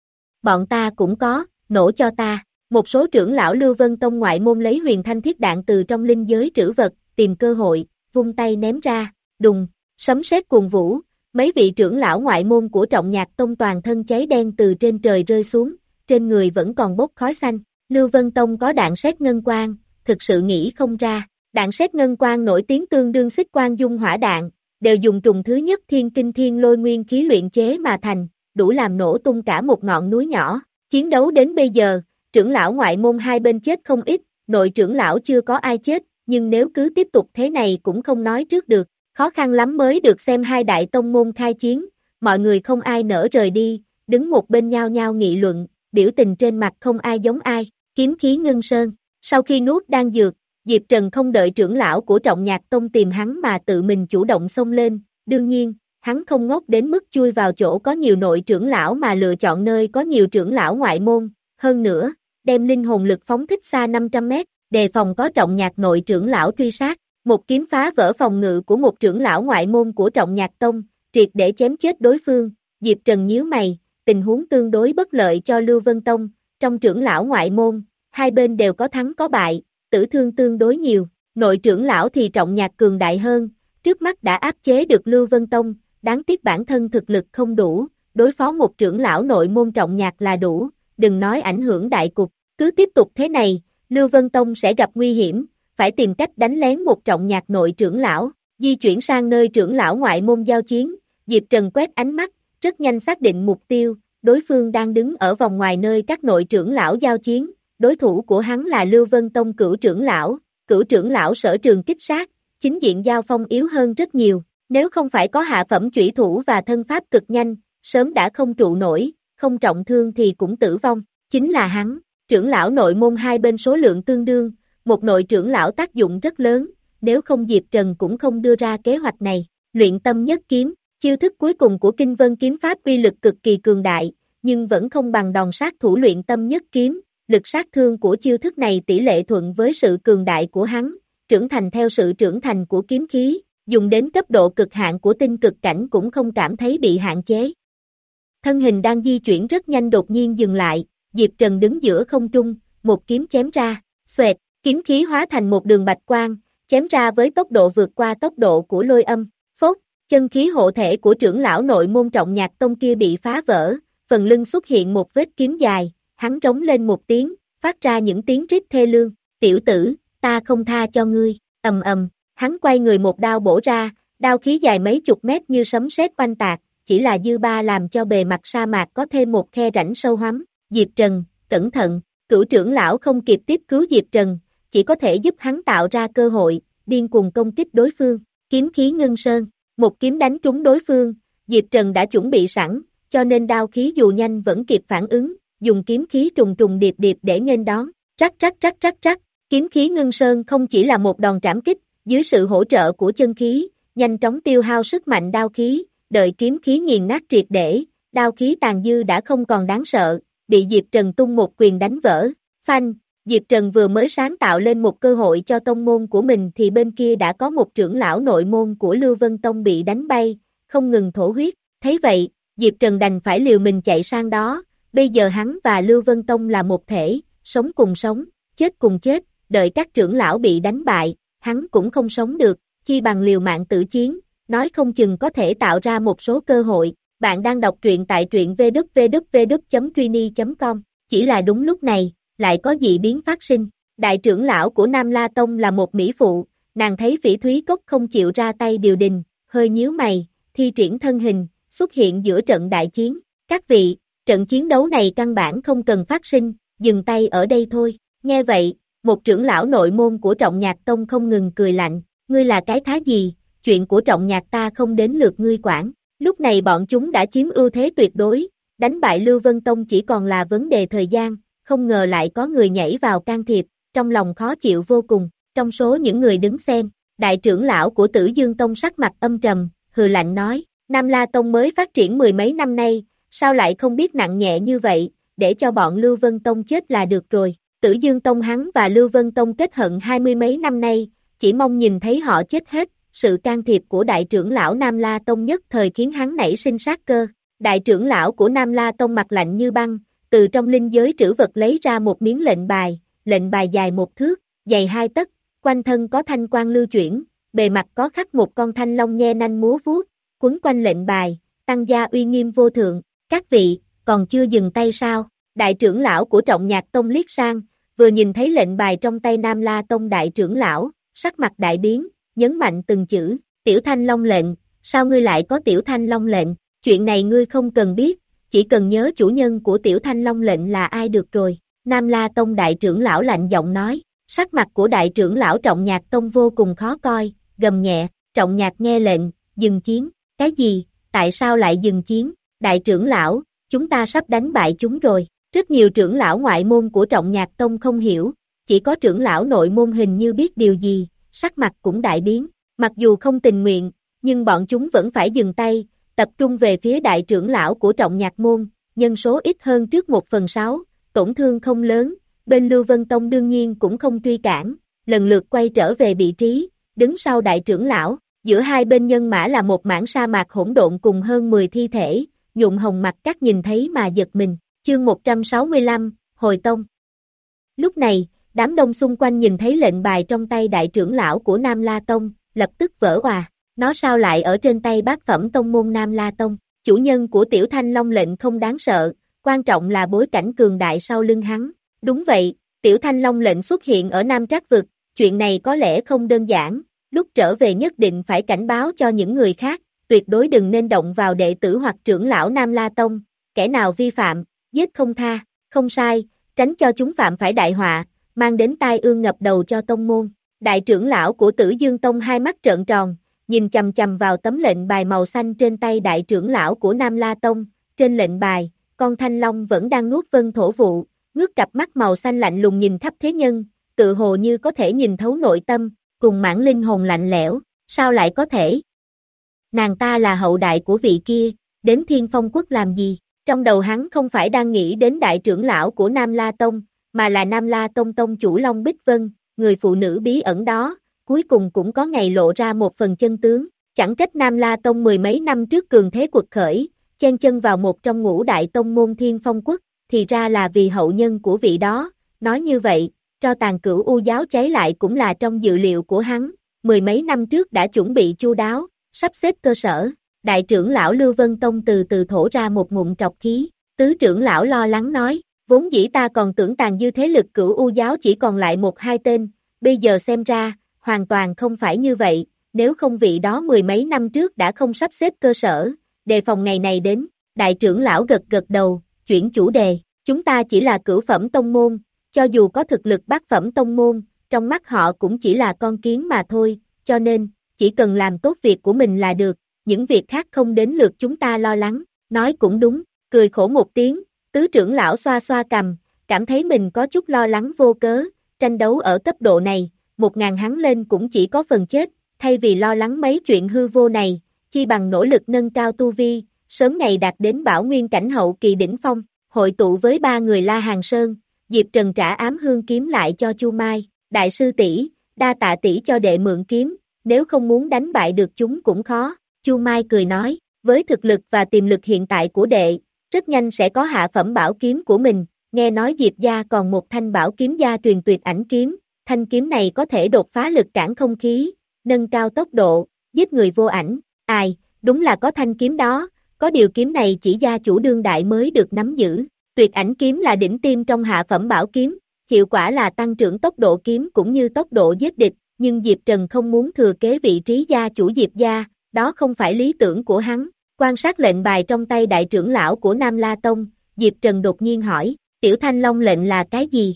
Bọn ta cũng có, nổ cho ta. Một số trưởng lão Lưu Vân Tông ngoại môn lấy huyền thanh thiết đạn từ trong linh giới trữ vật, tìm cơ hội, vung tay ném ra, đùng, sấm sét cuồng vũ, mấy vị trưởng lão ngoại môn của Trọng Nhạc Tông toàn thân cháy đen từ trên trời rơi xuống, trên người vẫn còn bốc khói xanh, Lưu Vân Tông có đạn sét ngân quang, thực sự nghĩ không ra, đạn sét ngân quang nổi tiếng tương đương xích quang dung hỏa đạn, đều dùng trùng thứ nhất thiên kinh thiên lôi nguyên khí luyện chế mà thành, đủ làm nổ tung cả một ngọn núi nhỏ, chiến đấu đến bây giờ, trưởng lão ngoại môn hai bên chết không ít, nội trưởng lão chưa có ai chết, nhưng nếu cứ tiếp tục thế này cũng không nói trước được, khó khăn lắm mới được xem hai đại tông môn khai chiến, mọi người không ai nỡ rời đi, đứng một bên nhau nhau nghị luận, biểu tình trên mặt không ai giống ai, kiếm khí ngân sơn, sau khi nuốt đan dược, Diệp Trần không đợi trưởng lão của Trọng Nhạc Tông tìm hắn mà tự mình chủ động xông lên, đương nhiên, hắn không ngốc đến mức chui vào chỗ có nhiều nội trưởng lão mà lựa chọn nơi có nhiều trưởng lão ngoại môn, hơn nữa, đem linh hồn lực phóng thích xa năm trăm mét, đề phòng có Trọng Nhạc nội trưởng lão truy sát, một kiếm phá vỡ phòng ngự của một trưởng lão ngoại môn của Trọng Nhạc Tông, triệt để chém chết đối phương, Diệp Trần nhíu mày, tình huống tương đối bất lợi cho Lưu Vân Tông, trong trưởng lão ngoại môn, hai bên đều có thắng có bại, tử thương tương đối nhiều, nội trưởng lão thì Trọng Nhạc cường đại hơn, trước mắt đã áp chế được Lưu Vân Tông, đáng tiếc bản thân thực lực không đủ, đối phó một trưởng lão nội môn Trọng Nhạc là đủ, đừng nói ảnh hưởng đại cục, cứ tiếp tục thế này, Lưu Vân Tông sẽ gặp nguy hiểm, phải tìm cách đánh lén một Trọng Nhạc nội trưởng lão, di chuyển sang nơi trưởng lão ngoại môn giao chiến, Diệp Trần quét ánh mắt, rất nhanh xác định mục tiêu, đối phương đang đứng ở vòng ngoài nơi các nội trưởng lão giao chiến, đối thủ của hắn là Lưu Vân Tông cửu trưởng lão, cửu trưởng lão sở trường kích sát, chính diện giao phong yếu hơn rất nhiều, nếu không phải có hạ phẩm chủy thủ và thân pháp cực nhanh, sớm đã không trụ nổi, không trọng thương thì cũng tử vong, chính là hắn, trưởng lão nội môn hai bên số lượng tương đương, một nội trưởng lão tác dụng rất lớn, nếu không Diệp Trần cũng không đưa ra kế hoạch này, luyện tâm nhất kiếm, chiêu thức cuối cùng của Kinh Vân kiếm pháp uy lực cực kỳ cường đại, nhưng vẫn không bằng đòn sát thủ luyện tâm nhất kiếm, lực sát thương của chiêu thức này tỷ lệ thuận với sự cường đại của hắn, trưởng thành theo sự trưởng thành của kiếm khí, dùng đến cấp độ cực hạn của tinh cực cảnh cũng không cảm thấy bị hạn chế. thân hình đang di chuyển rất nhanh đột nhiên dừng lại, Diệp Trần đứng giữa không trung, một kiếm chém ra, xoẹt, kiếm khí hóa thành một đường bạch quang, chém ra với tốc độ vượt qua tốc độ của lôi âm, phốt, chân khí hộ thể của trưởng lão nội môn Trọng Nhạc Tông kia bị phá vỡ, phần lưng xuất hiện một vết kiếm dài, hắn rống lên một tiếng, phát ra những tiếng rít thê lương, tiểu tử, ta không tha cho ngươi, ầm ầm, hắn quay người một đao bổ ra, đao khí dài mấy chục mét như sấm sét oanh tạc, chỉ là dư ba làm cho bề mặt sa mạc có thêm một khe rãnh sâu hoắm, Diệp Trần, cẩn thận, cửu trưởng lão không kịp tiếp cứu Diệp Trần, chỉ có thể giúp hắn tạo ra cơ hội, điên cuồng công kích đối phương, kiếm khí ngưng sơn, một kiếm đánh trúng đối phương, Diệp Trần đã chuẩn bị sẵn, cho nên đao khí dù nhanh vẫn kịp phản ứng, dùng kiếm khí trùng trùng điệp điệp để nghênh đón, trắc trắc trắc trắc trắc, kiếm khí ngưng sơn không chỉ là một đòn trảm kích, dưới sự hỗ trợ của chân khí, nhanh chóng tiêu hao sức mạnh đao khí, đợi kiếm khí nghiền nát triệt để, đao khí tàn dư đã không còn đáng sợ, bị Diệp Trần tung một quyền đánh vỡ, phanh, Diệp Trần vừa mới sáng tạo lên một cơ hội cho tông môn của mình thì bên kia đã có một trưởng lão nội môn của Lưu Vân Tông bị đánh bay, không ngừng thổ huyết, thấy vậy, Diệp Trần đành phải liều mình chạy sang đó, bây giờ hắn và Lưu Vân Tông là một thể, sống cùng sống, chết cùng chết, đợi các trưởng lão bị đánh bại, hắn cũng không sống được, chi bằng liều mạng tử chiến, nói không chừng có thể tạo ra một số cơ hội. Bạn đang đọc truyện tại truyện v w w w chấm triny chấm com, chỉ là đúng lúc này, lại có dị biến phát sinh. Đại trưởng lão của Nam La Tông là một mỹ phụ, nàng thấy Phỉ Thúy Cốc không chịu ra tay điều đình, hơi nhíu mày, thi triển thân hình, xuất hiện giữa trận đại chiến. Các vị, trận chiến đấu này căn bản không cần phát sinh, dừng tay ở đây thôi. Nghe vậy, một trưởng lão nội môn của Trọng Nhạc Tông không ngừng cười lạnh, ngươi là cái thá gì, chuyện của Trọng Nhạc ta không đến lượt ngươi quản. Lúc này bọn chúng đã chiếm ưu thế tuyệt đối, đánh bại Lưu Vân Tông chỉ còn là vấn đề thời gian, không ngờ lại có người nhảy vào can thiệp, trong lòng khó chịu vô cùng. Trong số những người đứng xem, đại trưởng lão của Tử Dương Tông sắc mặt âm trầm, hừ lạnh nói, Nam La Tông mới phát triển mười mấy năm nay, sao lại không biết nặng nhẹ như vậy, để cho bọn Lưu Vân Tông chết là được rồi. Tử Dương Tông hắn và Lưu Vân Tông kết hận hai mươi mấy năm nay, chỉ mong nhìn thấy họ chết hết. Sự can thiệp của đại trưởng lão Nam La Tông nhất thời khiến hắn nảy sinh sát cơ. Đại trưởng lão của Nam La Tông mặt lạnh như băng, từ trong linh giới trữ vật lấy ra một miếng lệnh bài, lệnh bài dài một thước, dày hai tấc, quanh thân có thanh quang lưu chuyển, bề mặt có khắc một con thanh long nhe nanh múa vuốt, quấn quanh lệnh bài, tăng gia uy nghiêm vô thượng. Các vị, còn chưa dừng tay sao? Đại trưởng lão của Trọng Nhạc Tông liếc sang, vừa nhìn thấy lệnh bài trong tay Nam La Tông đại trưởng lão, sắc mặt đại biến, nhấn mạnh từng chữ, Tiểu Thanh Long lệnh, sao ngươi lại có Tiểu Thanh Long lệnh, chuyện này ngươi không cần biết, chỉ cần nhớ chủ nhân của Tiểu Thanh Long lệnh là ai được rồi. Nam La Tông đại trưởng lão lạnh giọng nói, sắc mặt của đại trưởng lão Trọng Nhạc Tông vô cùng khó coi, gầm nhẹ, Trọng Nhạc nghe lệnh, dừng chiến, cái gì, tại sao lại dừng chiến, đại trưởng lão, chúng ta sắp đánh bại chúng rồi. Rất nhiều trưởng lão ngoại môn của Trọng Nhạc Tông không hiểu, chỉ có trưởng lão nội môn hình như biết điều gì, sắc mặt cũng đại biến, mặc dù không tình nguyện, nhưng bọn chúng vẫn phải dừng tay, tập trung về phía đại trưởng lão của Trọng Nhạc môn, nhân số ít hơn trước một phần sáu, tổn thương không lớn, bên Lưu Vân Tông đương nhiên cũng không truy cản, lần lượt quay trở về vị trí, đứng sau đại trưởng lão, giữa hai bên nhân mã là một mảng sa mạc hỗn độn cùng hơn mười thi thể, nhuộm hồng mặt các nhìn thấy mà giật mình, chương một trăm sáu mươi lăm, Hồi Tông. Lúc này, đám đông xung quanh nhìn thấy lệnh bài trong tay đại trưởng lão của Nam La Tông, lập tức vỡ òa, nó sao lại ở trên tay bát phẩm tông môn Nam La Tông, chủ nhân của Tiểu Thanh Long lệnh không đáng sợ, quan trọng là bối cảnh cường đại sau lưng hắn, đúng vậy, Tiểu Thanh Long lệnh xuất hiện ở Nam Trác Vực, chuyện này có lẽ không đơn giản, lúc trở về nhất định phải cảnh báo cho những người khác, tuyệt đối đừng nên động vào đệ tử hoặc trưởng lão Nam La Tông, kẻ nào vi phạm, giết không tha, không sai, tránh cho chúng phạm phải đại họa, mang đến tai ương ngập đầu cho tông môn. Đại trưởng lão của Tử Dương Tông hai mắt trợn tròn, nhìn chằm chằm vào tấm lệnh bài màu xanh trên tay đại trưởng lão của Nam La Tông, trên lệnh bài, con thanh long vẫn đang nuốt vân thổ vụ, ngước cặp mắt màu xanh lạnh lùng nhìn khắp thế nhân, tự hồ như có thể nhìn thấu nội tâm, cùng mãn linh hồn lạnh lẽo, sao lại có thể? Nàng ta là hậu đại của vị kia, đến Thiên Phong Quốc làm gì? Trong đầu hắn không phải đang nghĩ đến đại trưởng lão của Nam La Tông, mà là Nam La Tông tông chủ Long Bích Vân, người phụ nữ bí ẩn đó, cuối cùng cũng có ngày lộ ra một phần chân tướng, chẳng trách Nam La Tông mười mấy năm trước cường thế quật khởi, chen chân vào một trong ngũ đại tông môn Thiên Phong Quốc, thì ra là vì hậu nhân của vị đó, nói như vậy, tro tàn Cửu U giáo cháy lại cũng là trong dự liệu của hắn, mười mấy năm trước đã chuẩn bị chu đáo, sắp xếp cơ sở. Đại trưởng lão Lưu Vân Tông từ từ thổ ra một ngụm trọc khí, tứ trưởng lão lo lắng nói, vốn dĩ ta còn tưởng tàn dư thế lực Cửu U giáo chỉ còn lại một hai tên, bây giờ xem ra, hoàn toàn không phải như vậy, nếu không vị đó mười mấy năm trước đã không sắp xếp cơ sở, đề phòng ngày này đến. Đại trưởng lão gật gật đầu, chuyển chủ đề, chúng ta chỉ là cửu phẩm tông môn, cho dù có thực lực bát phẩm tông môn, trong mắt họ cũng chỉ là con kiến mà thôi, cho nên, chỉ cần làm tốt việc của mình là được, những việc khác không đến lượt chúng ta lo lắng. Nói cũng đúng, cười khổ một tiếng, tứ trưởng lão xoa xoa cằm, cảm thấy mình có chút lo lắng vô cớ, tranh đấu ở cấp độ này, một ngàn hắn lên cũng chỉ có phần chết, thay vì lo lắng mấy chuyện hư vô này, chi bằng nỗ lực nâng cao tu vi, sớm ngày đạt đến bảo nguyên cảnh hậu kỳ đỉnh phong, hội tụ với ba người La Hàng Sơn, Diệp Trần trả ám hương kiếm lại cho Chu Mai, đại sư tỷ, đa tạ tỷ cho đệ mượn kiếm, nếu không muốn đánh bại được chúng cũng khó. Chu Mai cười nói, với thực lực và tiềm lực hiện tại của đệ, rất nhanh sẽ có hạ phẩm bảo kiếm của mình, nghe nói Diệp gia còn một thanh bảo kiếm gia truyền tuyệt ảnh kiếm, thanh kiếm này có thể đột phá lực cản không khí, nâng cao tốc độ, giết người vô ảnh, ai, đúng là có thanh kiếm đó, có điều kiếm này chỉ gia chủ đương đại mới được nắm giữ, tuyệt ảnh kiếm là đỉnh tiêm trong hạ phẩm bảo kiếm, hiệu quả là tăng trưởng tốc độ kiếm cũng như tốc độ giết địch, nhưng Diệp Trần không muốn thừa kế vị trí gia chủ Diệp gia, đó không phải lý tưởng của hắn. Quan sát lệnh bài trong tay đại trưởng lão của Nam La Tông, Diệp Trần đột nhiên hỏi, Tiểu Thanh Long lệnh là cái gì?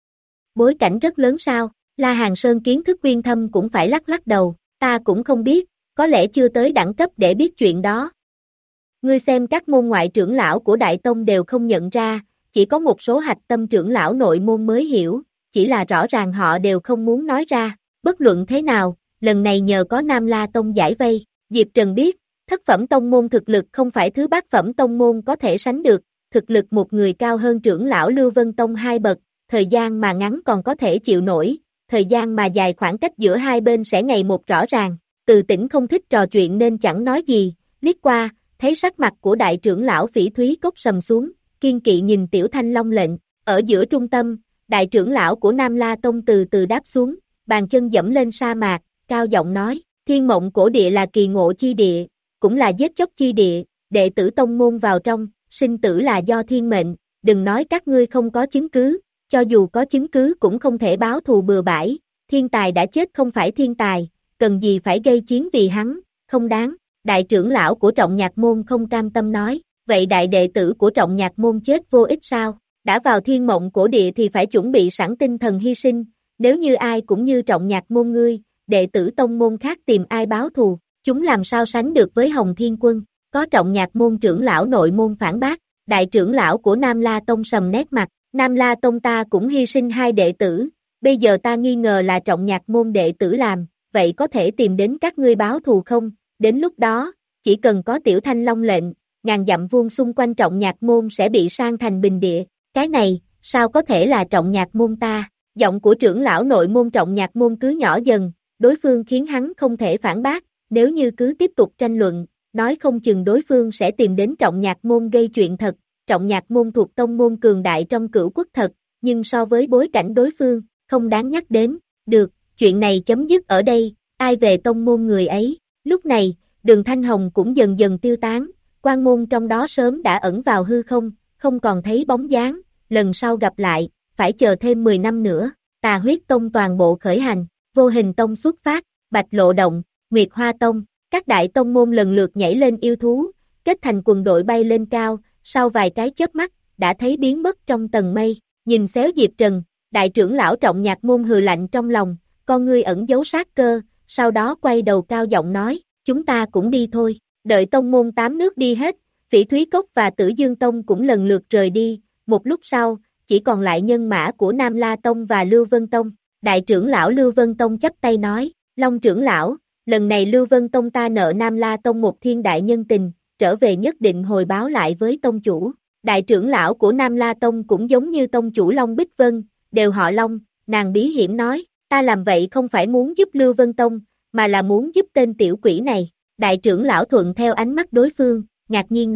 Bối cảnh rất lớn sao? La Hàng Sơn kiến thức uyên thâm cũng phải lắc lắc đầu, ta cũng không biết, có lẽ chưa tới đẳng cấp để biết chuyện đó. Ngươi xem các môn ngoại trưởng lão của Đại Tông đều không nhận ra, chỉ có một số hạch tâm trưởng lão nội môn mới hiểu, chỉ là rõ ràng họ đều không muốn nói ra, bất luận thế nào, lần này nhờ có Nam La Tông giải vây, Diệp Trần biết, thất phẩm tông môn thực lực không phải thứ bát phẩm tông môn có thể sánh được, thực lực một người cao hơn trưởng lão Lưu Vân Tông hai bậc, thời gian mà ngắn còn có thể chịu nổi, thời gian mà dài khoảng cách giữa hai bên sẽ ngày một rõ ràng. Từ Tĩnh không thích trò chuyện nên chẳng nói gì, liếc qua, thấy sắc mặt của đại trưởng lão Phỉ Thúy Cốc sầm xuống, kiên kỵ nhìn Tiểu Thanh Long lệnh, ở giữa trung tâm, đại trưởng lão của Nam La Tông từ từ đáp xuống, bàn chân dẫm lên sa mạc, cao giọng nói, thiên mộng cổ địa là kỳ ngộ chi địa, cũng là giết chóc chi địa, đệ tử tông môn vào trong, sinh tử là do thiên mệnh, đừng nói các ngươi không có chứng cứ, cho dù có chứng cứ cũng không thể báo thù bừa bãi, thiên tài đã chết không phải thiên tài, cần gì phải gây chiến vì hắn, không đáng. Đại trưởng lão của Trọng Nhạc Môn không cam tâm nói, vậy đại đệ tử của Trọng Nhạc Môn chết vô ích sao? Đã vào thiên mộng cổ địa thì phải chuẩn bị sẵn tinh thần hy sinh, nếu như ai cũng như Trọng Nhạc Môn ngươi, đệ tử tông môn khác tìm ai báo thù, chúng làm sao sánh được với Hồng Thiên Quân? Có Trọng Nhạc Môn trưởng lão nội môn phản bác, đại trưởng lão của Nam La Tông sầm nét mặt, Nam La Tông ta cũng hy sinh hai đệ tử, bây giờ ta nghi ngờ là Trọng Nhạc Môn đệ tử làm, vậy có thể tìm đến các ngươi báo thù không? Đến lúc đó, chỉ cần có Tiểu Thanh Long lệnh, ngàn dặm vuông xung quanh Trọng Nhạc Môn sẽ bị san thành bình địa, cái này, sao có thể là Trọng Nhạc Môn ta? Giọng của trưởng lão nội môn Trọng Nhạc Môn cứ nhỏ dần, đối phương khiến hắn không thể phản bác, nếu như cứ tiếp tục tranh luận, nói không chừng đối phương sẽ tìm đến Trọng Nhạc Môn gây chuyện thật. Trọng Nhạc Môn thuộc tông môn cường đại trong Cửu Quốc thật, nhưng so với bối cảnh đối phương, không đáng nhắc đến. Được, chuyện này chấm dứt ở đây, ai về tông môn người ấy. Lúc này, Đường Thanh Hồng cũng dần dần tiêu tán, quan môn trong đó sớm đã ẩn vào hư không, không còn thấy bóng dáng, lần sau gặp lại, phải chờ thêm mười năm nữa. Tà Huyết Tông toàn bộ khởi hành, Vô Hình Tông xuất phát, Bạch Lộ Động, Nguyệt Hoa Tông, các đại tông môn lần lượt nhảy lên yêu thú, kết thành quần đội bay lên cao, sau vài cái chớp mắt, đã thấy biến mất trong tầng mây, nhìn xéo Diệp Trần, đại trưởng lão Trọng Nhạc Môn hừ lạnh trong lòng, con ngươi ẩn giấu sát cơ, sau đó quay đầu cao giọng nói, chúng ta cũng đi thôi, đợi tông môn tám nước đi hết, Phỉ Thúy Cốc và Tử Dương Tông cũng lần lượt rời đi, một lúc sau, chỉ còn lại nhân mã của Nam La Tông và Lưu Vân Tông, đại trưởng lão Lưu Vân Tông chắp tay nói, Long trưởng lão, lần này Lưu Vân Tông ta nợ Nam La Tông một thiên đại nhân tình, trở về nhất định hồi báo lại với tông chủ. Đại trưởng lão của Nam La Tông cũng giống như tông chủ Long Bích Vân, đều họ Long, nàng bí hiểm nói, ta làm vậy không phải muốn giúp Lưu Vân Tông, mà là muốn giúp tên tiểu quỷ này. Đại trưởng lão thuận theo ánh mắt đối phương, ngạc nhiên nói,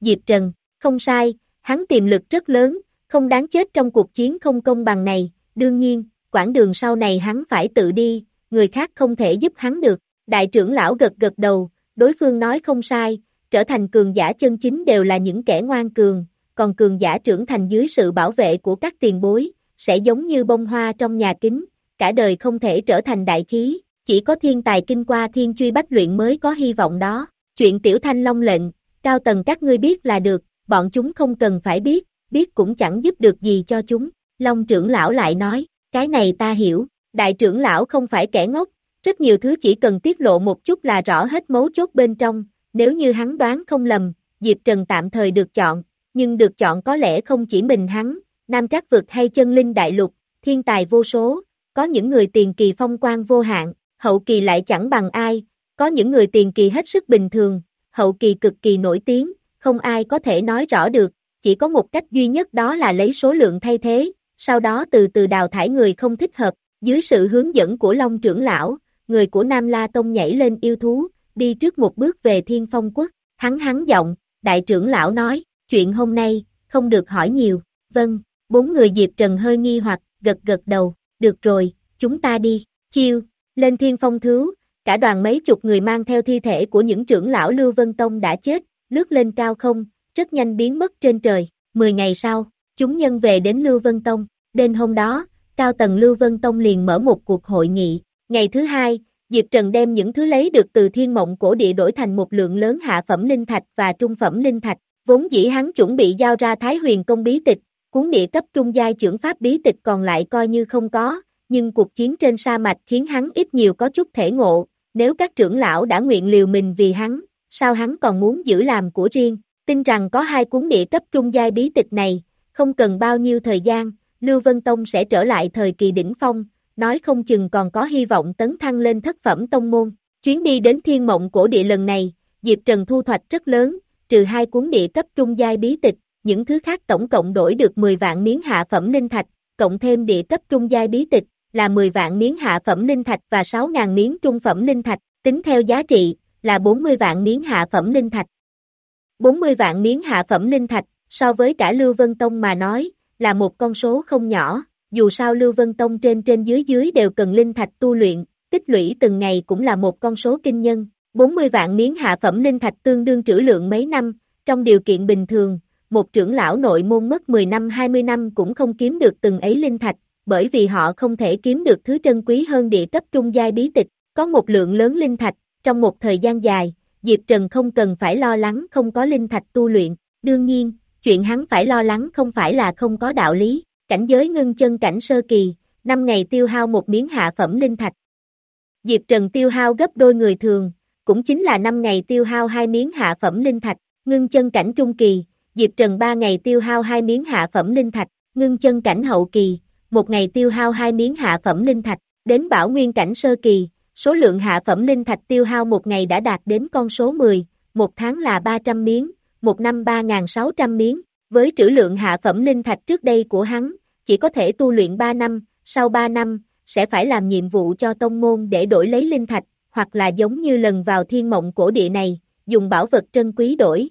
Diệp Trần, không sai, hắn tiềm lực rất lớn, không đáng chết trong cuộc chiến không công bằng này, đương nhiên, quãng đường sau này hắn phải tự đi, người khác không thể giúp hắn được. Đại trưởng lão gật gật đầu, đối phương nói không sai, trở thành cường giả chân chính đều là những kẻ ngoan cường, còn cường giả trưởng thành dưới sự bảo vệ của các tiền bối, sẽ giống như bông hoa trong nhà kính, cả đời không thể trở thành đại khí, chỉ có thiên tài kinh qua thiên truy bách luyện mới có hy vọng đó. Chuyện Tiểu Thanh Long lệnh, cao tầng các ngươi biết là được, bọn chúng không cần phải biết, biết cũng chẳng giúp được gì cho chúng. Long trưởng lão lại nói, cái này ta hiểu, đại trưởng lão không phải kẻ ngốc, rất nhiều thứ chỉ cần tiết lộ một chút là rõ hết mấu chốt bên trong, nếu như hắn đoán không lầm, Diệp Trần tạm thời được chọn, nhưng được chọn có lẽ không chỉ mình hắn, Nam Trác vực hay chân linh đại lục, thiên tài vô số, có những người tiền kỳ phong quang vô hạn, hậu kỳ lại chẳng bằng ai, có những người tiền kỳ hết sức bình thường, hậu kỳ cực kỳ nổi tiếng, không ai có thể nói rõ được, chỉ có một cách duy nhất đó là lấy số lượng thay thế, sau đó từ từ đào thải người không thích hợp, dưới sự hướng dẫn của Long trưởng lão, người của Nam La Tông nhảy lên yêu thú, đi trước một bước về Thiên Phong Quốc, hắn hắn giọng, đại trưởng lão nói, chuyện hôm nay, không được hỏi nhiều, vâng, bốn người Diệp Trần hơi nghi hoặc, gật gật đầu, được rồi, chúng ta đi, chiêu, lên Thiên Phong Thứu, cả đoàn mấy chục người mang theo thi thể của những trưởng lão Lưu Vân Tông đã chết, lướt lên cao không, rất nhanh biến mất trên trời, mười ngày sau, chúng nhân về đến Lưu Vân Tông, đêm hôm đó, cao tầng Lưu Vân Tông liền mở một cuộc hội nghị, ngày thứ hai, Diệp Trần đem những thứ lấy được từ thiên mộng cổ địa đổi thành một lượng lớn hạ phẩm linh thạch và trung phẩm linh thạch, vốn dĩ hắn chuẩn bị giao ra Thái Huyền Công bí tịch, cuốn địa cấp trung giai chưởng pháp bí tịch còn lại coi như không có, nhưng cuộc chiến trên sa mạch khiến hắn ít nhiều có chút thể ngộ, nếu các trưởng lão đã nguyện liều mình vì hắn, sao hắn còn muốn giữ làm của riêng, tin rằng có hai cuốn địa cấp trung giai bí tịch này, không cần bao nhiêu thời gian, Lưu Vân Tông sẽ trở lại thời kỳ đỉnh phong, nói không chừng còn có hy vọng tấn thăng lên thất phẩm tông môn. Chuyến đi đến thiên mộng cổ địa lần này, Diệp Trần thu hoạch rất lớn, trừ hai cuốn địa cấp trung giai bí tịch, những thứ khác tổng cộng đổi được mười vạn miếng hạ phẩm linh thạch, cộng thêm địa cấp trung giai bí tịch, là mười vạn miếng hạ phẩm linh thạch và sáu nghìn miếng trung phẩm linh thạch, tính theo giá trị, là bốn mươi vạn miếng hạ phẩm linh thạch. bốn mươi vạn miếng hạ phẩm linh thạch, so với cả Lưu Vân Tông mà nói, là một con số không nhỏ, dù sao Lưu Vân Tông trên trên dưới dưới đều cần linh thạch tu luyện, tích lũy từng ngày cũng là một con số kinh nhân, bốn mươi vạn miếng hạ phẩm linh thạch tương đương trữ lượng mấy năm, trong điều kiện bình thường, một trưởng lão nội môn mất mười năm hai mươi năm cũng không kiếm được từng ấy linh thạch, bởi vì họ không thể kiếm được thứ trân quý hơn địa cấp trung giai bí tịch, có một lượng lớn linh thạch, trong một thời gian dài, Diệp Trần không cần phải lo lắng không có linh thạch tu luyện, đương nhiên, chuyện hắn phải lo lắng không phải là không có đạo lý, cảnh giới ngưng chân cảnh sơ kỳ, năm ngày tiêu hao một miếng hạ phẩm linh thạch. Diệp Trần tiêu hao gấp đôi người thường, cũng chính là năm ngày tiêu hao hai miếng hạ phẩm linh thạch, ngưng chân cảnh trung kỳ, Diệp Trần ba ngày tiêu hao hai miếng hạ phẩm linh thạch, ngưng chân cảnh hậu kỳ, một ngày tiêu hao hai miếng hạ phẩm linh thạch, đến bảo nguyên cảnh sơ kỳ, số lượng hạ phẩm linh thạch tiêu hao một ngày đã đạt đến con số mười, một tháng là ba trăm miếng, một năm ba nghìn sáu trăm miếng, với trữ lượng hạ phẩm linh thạch trước đây của hắn, chỉ có thể tu luyện ba năm, sau ba năm, sẽ phải làm nhiệm vụ cho tông môn để đổi lấy linh thạch, hoặc là giống như lần vào thiên mộng cổ địa này, dùng bảo vật trân quý đổi.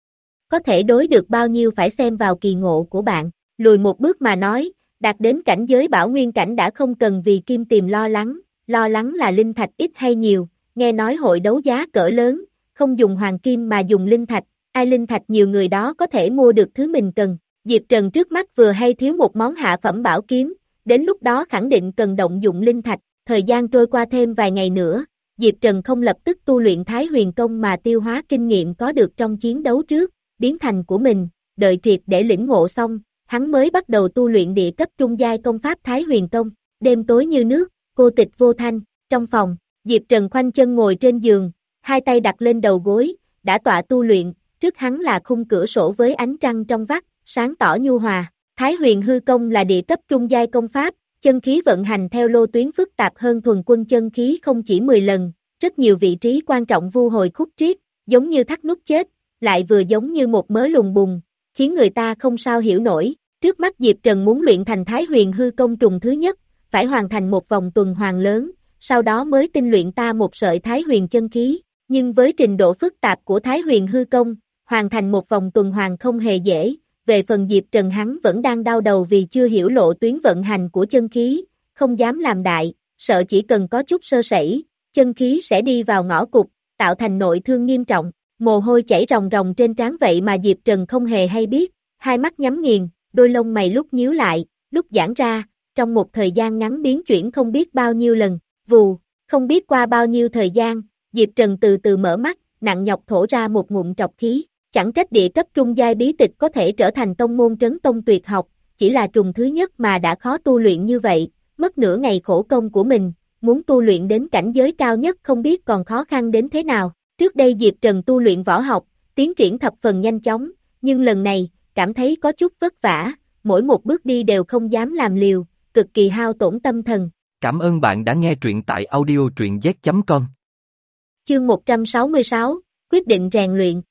Có thể đối được bao nhiêu phải xem vào kỳ ngộ của bạn, lùi một bước mà nói, đạt đến cảnh giới bảo nguyên cảnh đã không cần vì kim tìm lo lắng, lo lắng là linh thạch ít hay nhiều, nghe nói hội đấu giá cỡ lớn, không dùng hoàng kim mà dùng linh thạch, ai linh thạch nhiều người đó có thể mua được thứ mình cần. Diệp Trần trước mắt vừa hay thiếu một món hạ phẩm bảo kiếm, đến lúc đó khẳng định cần động dụng linh thạch, thời gian trôi qua thêm vài ngày nữa, Diệp Trần không lập tức tu luyện Thái Huyền Công mà tiêu hóa kinh nghiệm có được trong chiến đấu trước, biến thành của mình, đợi triệt để lĩnh ngộ xong, hắn mới bắt đầu tu luyện địa cấp trung giai công pháp Thái Huyền Công. Đêm tối như nước, cô tịch vô thanh, trong phòng, Diệp Trần khoanh chân ngồi trên giường, hai tay đặt lên đầu gối, đã tọa tu luyện, trước hắn là khung cửa sổ với ánh trăng trong vắt, sáng tỏ nhu hòa. Thái Huyền Hư Công là địa cấp trung giai công pháp, chân khí vận hành theo lô tuyến phức tạp hơn thuần quân chân khí không chỉ mười lần, rất nhiều vị trí quan trọng vu hồi khúc triết, giống như thắt nút chết, lại vừa giống như một mớ lùng bùng, khiến người ta không sao hiểu nổi. Trước mắt Diệp Trần muốn luyện thành Thái Huyền Hư Công trùng thứ nhất, phải hoàn thành một vòng tuần hoàn lớn, sau đó mới tinh luyện ta một sợi Thái Huyền chân khí, nhưng với trình độ phức tạp của Thái Huyền Hư Công, hoàn thành một vòng tuần hoàn không hề dễ, về phần Diệp Trần hắn vẫn đang đau đầu vì chưa hiểu lộ tuyến vận hành của chân khí, không dám làm đại, sợ chỉ cần có chút sơ sẩy, chân khí sẽ đi vào ngõ cụt, tạo thành nội thương nghiêm trọng, mồ hôi chảy ròng ròng trên trán vậy mà Diệp Trần không hề hay biết, hai mắt nhắm nghiền, đôi lông mày lúc nhíu lại, lúc giãn ra, trong một thời gian ngắn biến chuyển không biết bao nhiêu lần, vù, không biết qua bao nhiêu thời gian, Diệp Trần từ từ mở mắt, nặng nhọc thổ ra một ngụm trọc khí, chẳng trách địa cấp trung giai bí tịch có thể trở thành tông môn trấn tông tuyệt học, chỉ là trùng thứ nhất mà đã khó tu luyện như vậy, mất nửa ngày khổ công của mình, muốn tu luyện đến cảnh giới cao nhất không biết còn khó khăn đến thế nào. Trước đây Diệp Trần tu luyện võ học, tiến triển thập phần nhanh chóng, nhưng lần này, cảm thấy có chút vất vả, mỗi một bước đi đều không dám làm liều, cực kỳ hao tổn tâm thần. Cảm ơn bạn đã nghe truyện tại audio truyện z chấm com. Chương một trăm sáu mươi sáu, quyết định rèn luyện.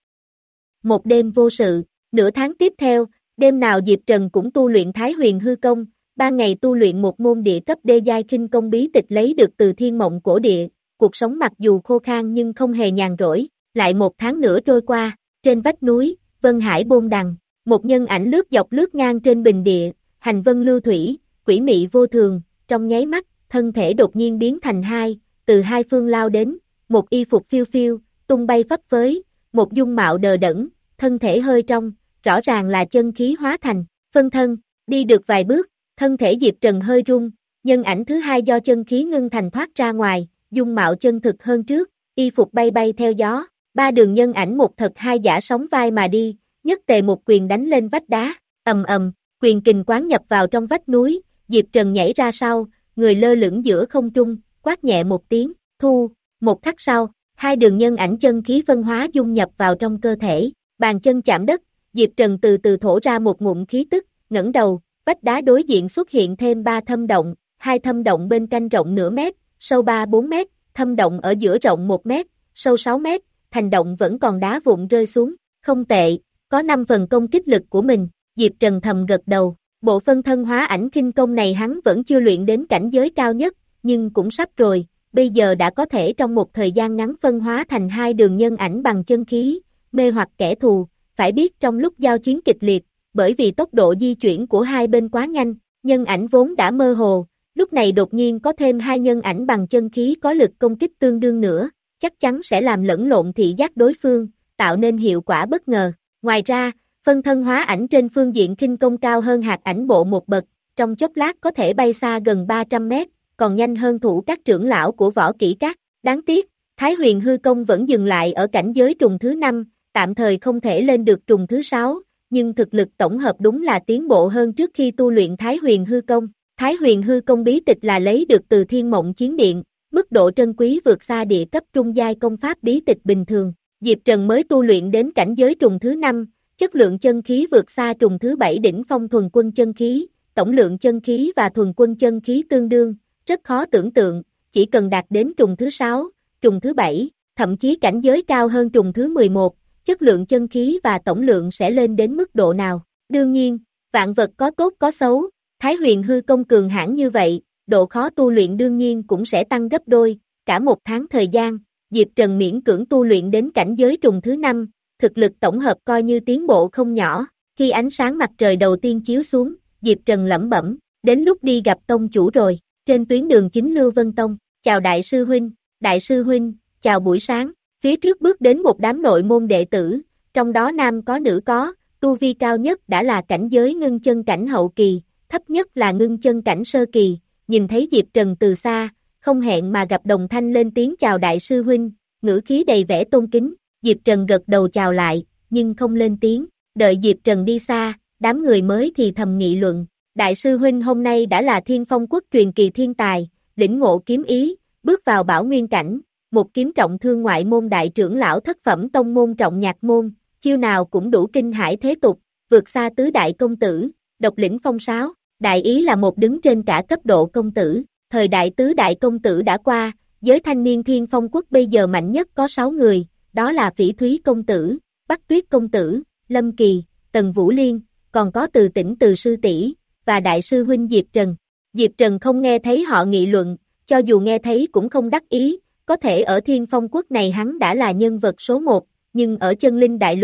Một đêm vô sự, nửa tháng tiếp theo, đêm nào Diệp Trần cũng tu luyện Thái Huyền Hư Công, ba ngày tu luyện một môn địa cấp đê giai khinh công bí tịch lấy được từ thiên mộng cổ địa, cuộc sống mặc dù khô khan nhưng không hề nhàn rỗi, lại một tháng nữa trôi qua, trên vách núi, Vân Hải bôn đằng, một nhân ảnh lướt dọc lướt ngang trên bình địa, hành vân lưu thủy, quỷ mị vô thường, trong nháy mắt, thân thể đột nhiên biến thành hai, từ hai phương lao đến, một y phục phiêu phiêu, tung bay phấp phới, một dung mạo đờ đẫn, thân thể hơi trong, rõ ràng là chân khí hóa thành, phân thân, đi được vài bước, thân thể Diệp Trần hơi rung, nhân ảnh thứ hai do chân khí ngưng thành thoát ra ngoài, dung mạo chân thực hơn trước, y phục bay bay theo gió, ba đường nhân ảnh một thật hai giả sóng vai mà đi, nhất tề một quyền đánh lên vách đá, ầm ầm, quyền kình quán nhập vào trong vách núi, Diệp Trần nhảy ra sau, người lơ lửng giữa không trung, quát nhẹ một tiếng, thu, một khắc sau, hai đường nhân ảnh chân khí phân hóa dung nhập vào trong cơ thể, bàn chân chạm đất, Diệp Trần từ từ thổ ra một ngụm khí tức, ngẩng đầu, vách đá đối diện xuất hiện thêm ba thâm động, hai thâm động bên cạnh rộng nửa mét, sâu ba bốn mét, thâm động ở giữa rộng một mét, sâu sáu mét, thành động vẫn còn đá vụn rơi xuống, không tệ, có năm phần công kích lực của mình, Diệp Trần thầm gật đầu, bộ phân thân hóa ảnh khinh công này hắn vẫn chưa luyện đến cảnh giới cao nhất, nhưng cũng sắp rồi, bây giờ đã có thể trong một thời gian ngắn phân hóa thành hai đường nhân ảnh bằng chân khí, mê hoặc kẻ thù, phải biết trong lúc giao chiến kịch liệt, bởi vì tốc độ di chuyển của hai bên quá nhanh, nhân ảnh vốn đã mơ hồ, lúc này đột nhiên có thêm hai nhân ảnh bằng chân khí có lực công kích tương đương nữa, chắc chắn sẽ làm lẫn lộn thị giác đối phương, tạo nên hiệu quả bất ngờ. Ngoài ra, phân thân hóa ảnh trên phương diện khinh công cao hơn hạt ảnh bộ một bậc, trong chốc lát có thể bay xa gần ba trăm mét, còn nhanh hơn thủ các trưởng lão của võ kỹ các. Đáng tiếc, Thái Huyền Hư Công vẫn dừng lại ở cảnh giới trùng thứ năm, tạm thời không thể lên được trùng thứ sáu, nhưng thực lực tổng hợp đúng là tiến bộ hơn trước khi tu luyện Thái Huyền Hư Công. Thái Huyền Hư Công bí tịch là lấy được từ Thiên Mộng Chiến Điện, mức độ trân quý vượt xa địa cấp trung giai công pháp bí tịch bình thường. Diệp Trần mới tu luyện đến cảnh giới trùng thứ năm, chất lượng chân khí vượt xa trùng thứ bảy đỉnh phong thuần quân chân khí, tổng lượng chân khí và thuần quân chân khí tương đương, rất khó tưởng tượng, chỉ cần đạt đến trùng thứ sáu, trùng thứ bảy, thậm chí cảnh giới cao hơn trùng thứ mười một, chất lượng chân khí và tổng lượng sẽ lên đến mức độ nào. Đương nhiên, vạn vật có tốt có xấu, Thái Huyền Hư Công cường hãn như vậy, độ khó tu luyện đương nhiên cũng sẽ tăng gấp đôi, cả một tháng thời gian, Diệp Trần miễn cưỡng tu luyện đến cảnh giới trùng thứ năm, thực lực tổng hợp coi như tiến bộ không nhỏ, khi ánh sáng mặt trời đầu tiên chiếu xuống, Diệp Trần lẩm bẩm, đến lúc đi gặp tông chủ rồi, trên tuyến đường chính Lưu Vân Tông, chào đại sư huynh, đại sư huynh, chào buổi sáng, phía trước bước đến một đám nội môn đệ tử, trong đó nam có nữ có, tu vi cao nhất đã là cảnh giới ngưng chân cảnh hậu kỳ, thấp nhất là ngưng chân cảnh sơ kỳ, nhìn thấy Diệp Trần từ xa, không hẹn mà gặp đồng thanh lên tiếng chào đại sư huynh, ngữ khí đầy vẻ tôn kính, Diệp Trần gật đầu chào lại, nhưng không lên tiếng, đợi Diệp Trần đi xa, đám người mới thì thầm nghị luận, đại sư huynh hôm nay đã là Thiên Phong Quốc truyền kỳ thiên tài, lĩnh ngộ kiếm ý, bước vào bảo nguyên cảnh, một kiếm trọng thương ngoại môn đại trưởng lão thất phẩm tông môn trọng nhạc môn, chiêu nào cũng đủ kinh hải thế tục, vượt xa tứ đại công tử, độc lĩnh phong sáo, đại ý là một đứng trên cả cấp độ công tử, thời đại tứ đại công tử đã qua, giới thanh niên Thiên Phong Quốc bây giờ mạnh nhất có sáu người, đó là Phỉ Thúy công tử, Bắc Tuyết công tử, Lâm Kỳ, Tần Vũ Liên, còn có Từ Tĩnh Từ sư tỷ và đại sư huynh Diệp Trần. Diệp Trần không nghe thấy họ nghị luận, cho dù nghe thấy cũng không đắc ý, có thể ở Thiên Phong Quốc này hắn đã là nhân vật số một, nhưng ở Chân Linh Đại Lục,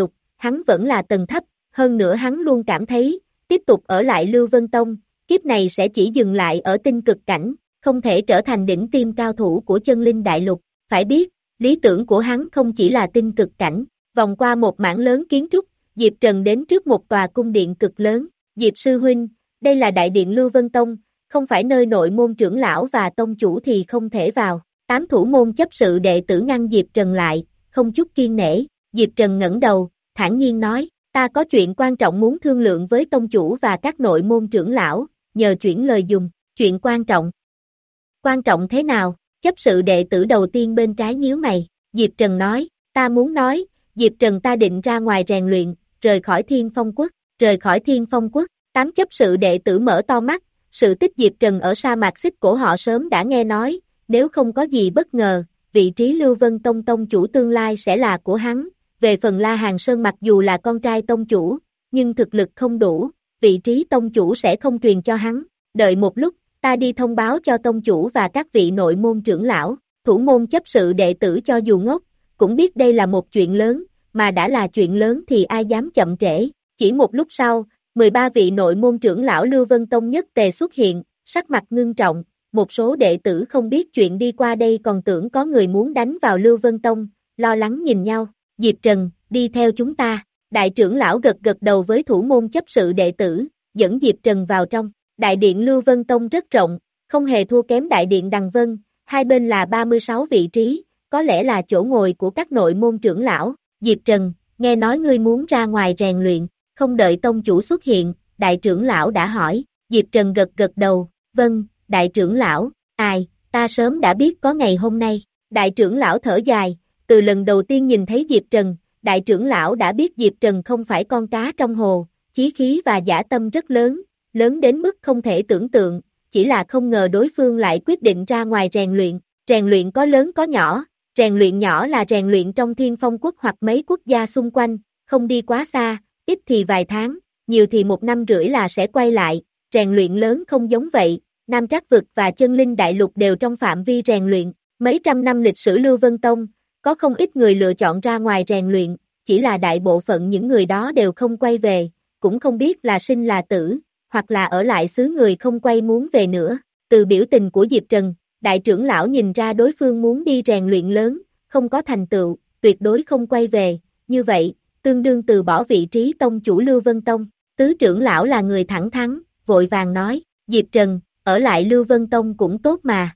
hắn vẫn là tầng thấp, hơn nữa hắn luôn cảm thấy, tiếp tục ở lại Lưu Vân Tông, kiếp này sẽ chỉ dừng lại ở tinh cực cảnh, không thể trở thành đỉnh tiêm cao thủ của chân linh đại lục, phải biết, lý tưởng của hắn không chỉ là tinh cực cảnh, vòng qua một mảng lớn kiến trúc, Diệp Trần đến trước một tòa cung điện cực lớn, Diệp Sư Huynh, đây là đại điện Lưu Vân Tông, không phải nơi nội môn trưởng lão và tông chủ thì không thể vào, tám thủ môn chấp sự đệ tử ngăn Diệp Trần lại, không chút kiên nể, Diệp Trần ngẩng đầu, thản nhiên nói, ta có chuyện quan trọng muốn thương lượng với tông chủ và các nội môn trưởng lão, nhờ chuyển lời dùng, chuyện quan trọng. Quan trọng thế nào? Chấp sự đệ tử đầu tiên bên trái nhíu mày, Diệp Trần nói, ta muốn nói, Diệp Trần ta định ra ngoài rèn luyện, rời khỏi Thiên Phong Quốc, rời khỏi Thiên Phong Quốc, tám chấp sự đệ tử mở to mắt, sự tích Diệp Trần ở sa mạc xích cổ họ sớm đã nghe nói, nếu không có gì bất ngờ, vị trí Lưu Vân Tông tông chủ tương lai sẽ là của hắn, về phần La Hàn Sơn mặc dù là con trai tông chủ, nhưng thực lực không đủ, vị trí tông chủ sẽ không truyền cho hắn, đợi một lúc, ta đi thông báo cho tông chủ và các vị nội môn trưởng lão, thủ môn chấp sự đệ tử cho dù ngốc, cũng biết đây là một chuyện lớn, mà đã là chuyện lớn thì ai dám chậm trễ, chỉ một lúc sau, mười ba vị nội môn trưởng lão Lưu Vân Tông nhất tề xuất hiện, sắc mặt ngưng trọng, một số đệ tử không biết chuyện đi qua đây còn tưởng có người muốn đánh vào Lưu Vân Tông, lo lắng nhìn nhau, Diệp Trần, đi theo chúng ta, đại trưởng lão gật gật đầu với thủ môn chấp sự đệ tử, dẫn Diệp Trần vào trong, đại điện Lưu Vân Tông rất rộng, không hề thua kém đại điện Đằng Vân, hai bên là ba mươi sáu vị trí, có lẽ là chỗ ngồi của các nội môn trưởng lão, Diệp Trần, nghe nói ngươi muốn ra ngoài rèn luyện, không đợi tông chủ xuất hiện, đại trưởng lão đã hỏi, Diệp Trần gật gật đầu, vâng, đại trưởng lão, ai, ta sớm đã biết có ngày hôm nay, đại trưởng lão thở dài, từ lần đầu tiên nhìn thấy Diệp Trần, đại trưởng lão đã biết Diệp Trần không phải con cá trong hồ, chí khí và dã tâm rất lớn, lớn đến mức không thể tưởng tượng, chỉ là không ngờ đối phương lại quyết định ra ngoài rèn luyện, rèn luyện có lớn có nhỏ, rèn luyện nhỏ là rèn luyện trong Thiên Phong Quốc hoặc mấy quốc gia xung quanh, không đi quá xa, ít thì vài tháng, nhiều thì một năm rưỡi là sẽ quay lại, rèn luyện lớn không giống vậy, Nam Trác Vực và Chân Linh Đại Lục đều trong phạm vi rèn luyện, mấy trăm năm lịch sử Lưu Vân Tông, có không ít người lựa chọn ra ngoài rèn luyện, chỉ là đại bộ phận những người đó đều không quay về, cũng không biết là sinh là tử, hoặc là ở lại xứ người không quay muốn về nữa, từ biểu tình của Diệp Trần, đại trưởng lão nhìn ra đối phương muốn đi rèn luyện lớn, không có thành tựu, tuyệt đối không quay về, như vậy, tương đương từ bỏ vị trí tông chủ Lưu Vân Tông, tứ trưởng lão là người thẳng thắn, vội vàng nói, Diệp Trần, ở lại Lưu Vân Tông cũng tốt mà.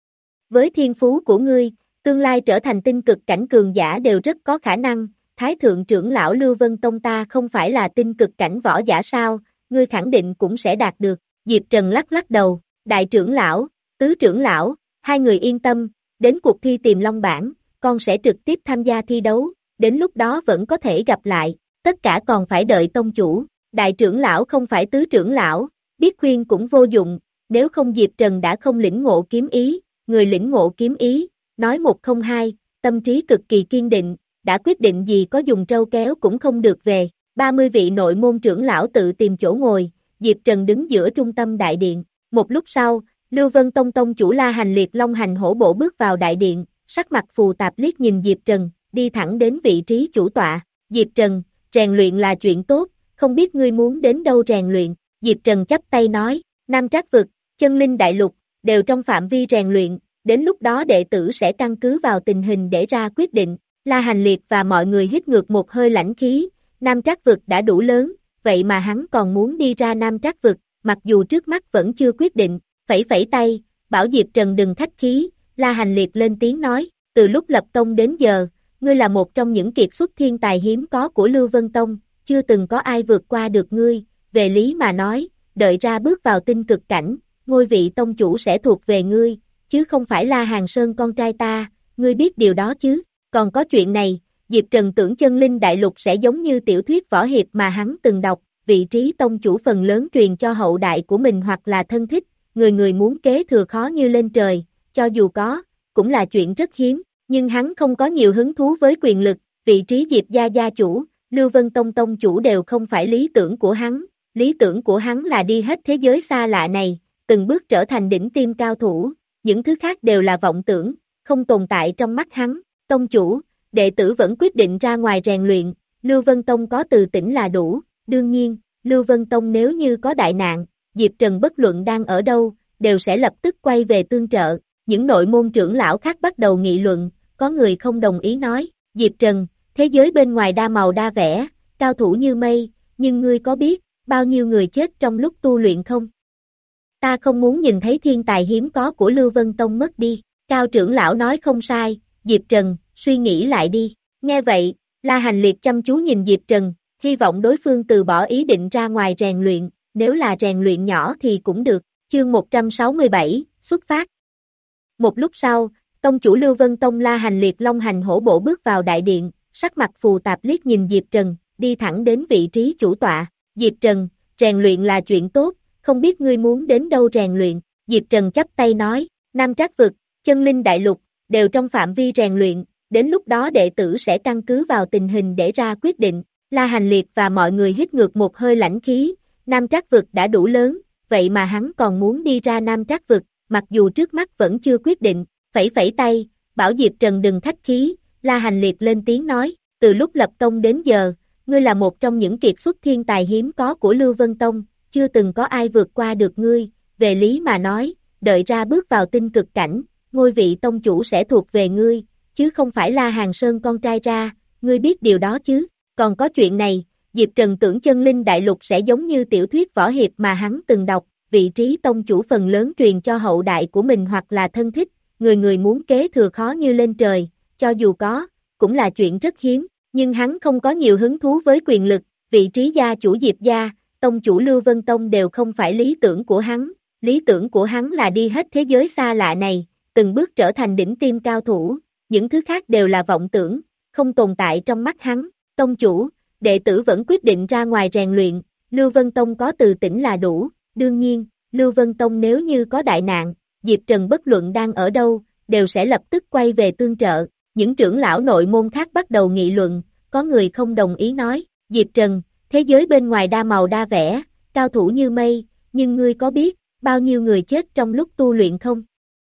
Với thiên phú của ngươi, tương lai trở thành tinh cực cảnh cường giả đều rất có khả năng, Thái thượng trưởng lão Lưu Vân Tông ta không phải là tinh cực cảnh võ giả sao, ngươi khẳng định cũng sẽ đạt được, Diệp Trần lắc lắc đầu, đại trưởng lão, tứ trưởng lão, hai người yên tâm, đến cuộc thi tìm long bảng, con sẽ trực tiếp tham gia thi đấu, đến lúc đó vẫn có thể gặp lại, tất cả còn phải đợi tông chủ, đại trưởng lão không phải tứ trưởng lão, biết khuyên cũng vô dụng, nếu không Diệp Trần đã không lĩnh ngộ kiếm ý, người lĩnh ngộ kiếm ý, nói một không hai, tâm trí cực kỳ kiên định, đã quyết định gì có dùng trâu kéo cũng không được về, ba mươi vị nội môn trưởng lão tự tìm chỗ ngồi, Diệp Trần đứng giữa trung tâm đại điện, một lúc sau, Lưu Vân Tông tông chủ La Hành Liệt Long Hành hổ bộ bước vào đại điện, sắc mặt phù tạp liếc nhìn Diệp Trần, đi thẳng đến vị trí chủ tọa, Diệp Trần, rèn luyện là chuyện tốt, không biết ngươi muốn đến đâu rèn luyện, Diệp Trần chắp tay nói, Nam Trác Vực, Chân Linh Đại Lục, đều trong phạm vi rèn luyện, đến lúc đó đệ tử sẽ căn cứ vào tình hình để ra quyết định, La Hành Liệt và mọi người hít ngược một hơi lãnh khí, Nam Trác Vực đã đủ lớn, vậy mà hắn còn muốn đi ra Nam Trác Vực, mặc dù trước mắt vẫn chưa quyết định, phẩy phẩy tay, bảo Diệp Trần đừng khách khí, La Hành Liệt lên tiếng nói, từ lúc lập tông đến giờ, ngươi là một trong những kiệt xuất thiên tài hiếm có của Lưu Vân Tông, chưa từng có ai vượt qua được ngươi, về lý mà nói, đợi ra bước vào tinh cực cảnh, ngôi vị tông chủ sẽ thuộc về ngươi, chứ không phải La Hàn Sơn con trai ta, ngươi biết điều đó chứ, còn có chuyện này, Diệp Trần tưởng Chân Linh Đại Lục sẽ giống như tiểu thuyết võ hiệp mà hắn từng đọc, vị trí tông chủ phần lớn truyền cho hậu đại của mình hoặc là thân thích, người người muốn kế thừa khó như lên trời, cho dù có, cũng là chuyện rất hiếm, nhưng hắn không có nhiều hứng thú với quyền lực, vị trí Diệp gia gia chủ, Lưu Vân Tông tông chủ đều không phải lý tưởng của hắn, lý tưởng của hắn là đi hết thế giới xa lạ này, từng bước trở thành đỉnh tiêm cao thủ, những thứ khác đều là vọng tưởng, không tồn tại trong mắt hắn, tông chủ, đệ tử vẫn quyết định ra ngoài rèn luyện, Lưu Vân Tông có từ tỉnh là đủ, đương nhiên, Lưu Vân Tông nếu như có đại nạn, Diệp Trần bất luận đang ở đâu, đều sẽ lập tức quay về tương trợ. Những nội môn trưởng lão khác bắt đầu nghị luận, có người không đồng ý nói, Diệp Trần, thế giới bên ngoài đa màu đa vẻ, cao thủ như mây, nhưng ngươi có biết, bao nhiêu người chết trong lúc tu luyện không? Ta không muốn nhìn thấy thiên tài hiếm có của Lưu Vân Tông mất đi. Cao trưởng lão nói không sai, Diệp Trần, suy nghĩ lại đi. Nghe vậy, La Hành Liệt chăm chú nhìn Diệp Trần, hy vọng đối phương từ bỏ ý định ra ngoài rèn luyện, nếu là rèn luyện nhỏ thì cũng được. Chương một trăm sáu mươi bảy, xuất phát. Một lúc sau, tông chủ Lưu Vân Tông La Hành Liệt long hành hổ bộ bước vào đại điện, sắc mặt phù tạp liếc nhìn Diệp Trần, đi thẳng đến vị trí chủ tọa. Diệp Trần, rèn luyện là chuyện tốt, không biết ngươi muốn đến đâu rèn luyện. Diệp Trần chắp tay nói, Nam Trác Vực, Chân Linh Đại Lục, đều trong phạm vi rèn luyện, đến lúc đó đệ tử sẽ căn cứ vào tình hình để ra quyết định. La Hành Liệt và mọi người hít ngược một hơi lãnh khí, Nam Trác Vực đã đủ lớn, vậy mà hắn còn muốn đi ra Nam Trác Vực, mặc dù trước mắt vẫn chưa quyết định, phẩy phẩy tay, bảo Diệp Trần đừng khách khí. La Hành Liệt lên tiếng nói, từ lúc lập tông đến giờ, ngươi là một trong những kiệt xuất thiên tài hiếm có của Lưu Vân Tông, chưa từng có ai vượt qua được ngươi, về lý mà nói, đợi ra bước vào tinh cực cảnh, ngôi vị tông chủ sẽ thuộc về ngươi, chứ không phải La Hàng Sơn con trai ra, ngươi biết điều đó chứ. Còn có chuyện này, Diệp Trần tưởng Chân Linh Đại Lục sẽ giống như tiểu thuyết võ hiệp mà hắn từng đọc, vị trí tông chủ phần lớn truyền cho hậu đại của mình hoặc là thân thích, người người muốn kế thừa khó như lên trời, cho dù có, cũng là chuyện rất hiếm, nhưng hắn không có nhiều hứng thú với quyền lực, vị trí gia chủ Diệp gia, tông chủ Lưu Vân Tông đều không phải lý tưởng của hắn, lý tưởng của hắn là đi hết thế giới xa lạ này, từng bước trở thành đỉnh tiêm cao thủ, những thứ khác đều là vọng tưởng, không tồn tại trong mắt hắn. Tông chủ, đệ tử vẫn quyết định ra ngoài rèn luyện, Lưu Vân Tông có từ tỉnh là đủ, đương nhiên, Lưu Vân Tông nếu như có đại nạn, Diệp Trần bất luận đang ở đâu, đều sẽ lập tức quay về tương trợ. Những trưởng lão nội môn khác bắt đầu nghị luận, có người không đồng ý nói, Diệp Trần, thế giới bên ngoài đa màu đa vẻ, cao thủ như mây, nhưng ngươi có biết, bao nhiêu người chết trong lúc tu luyện không?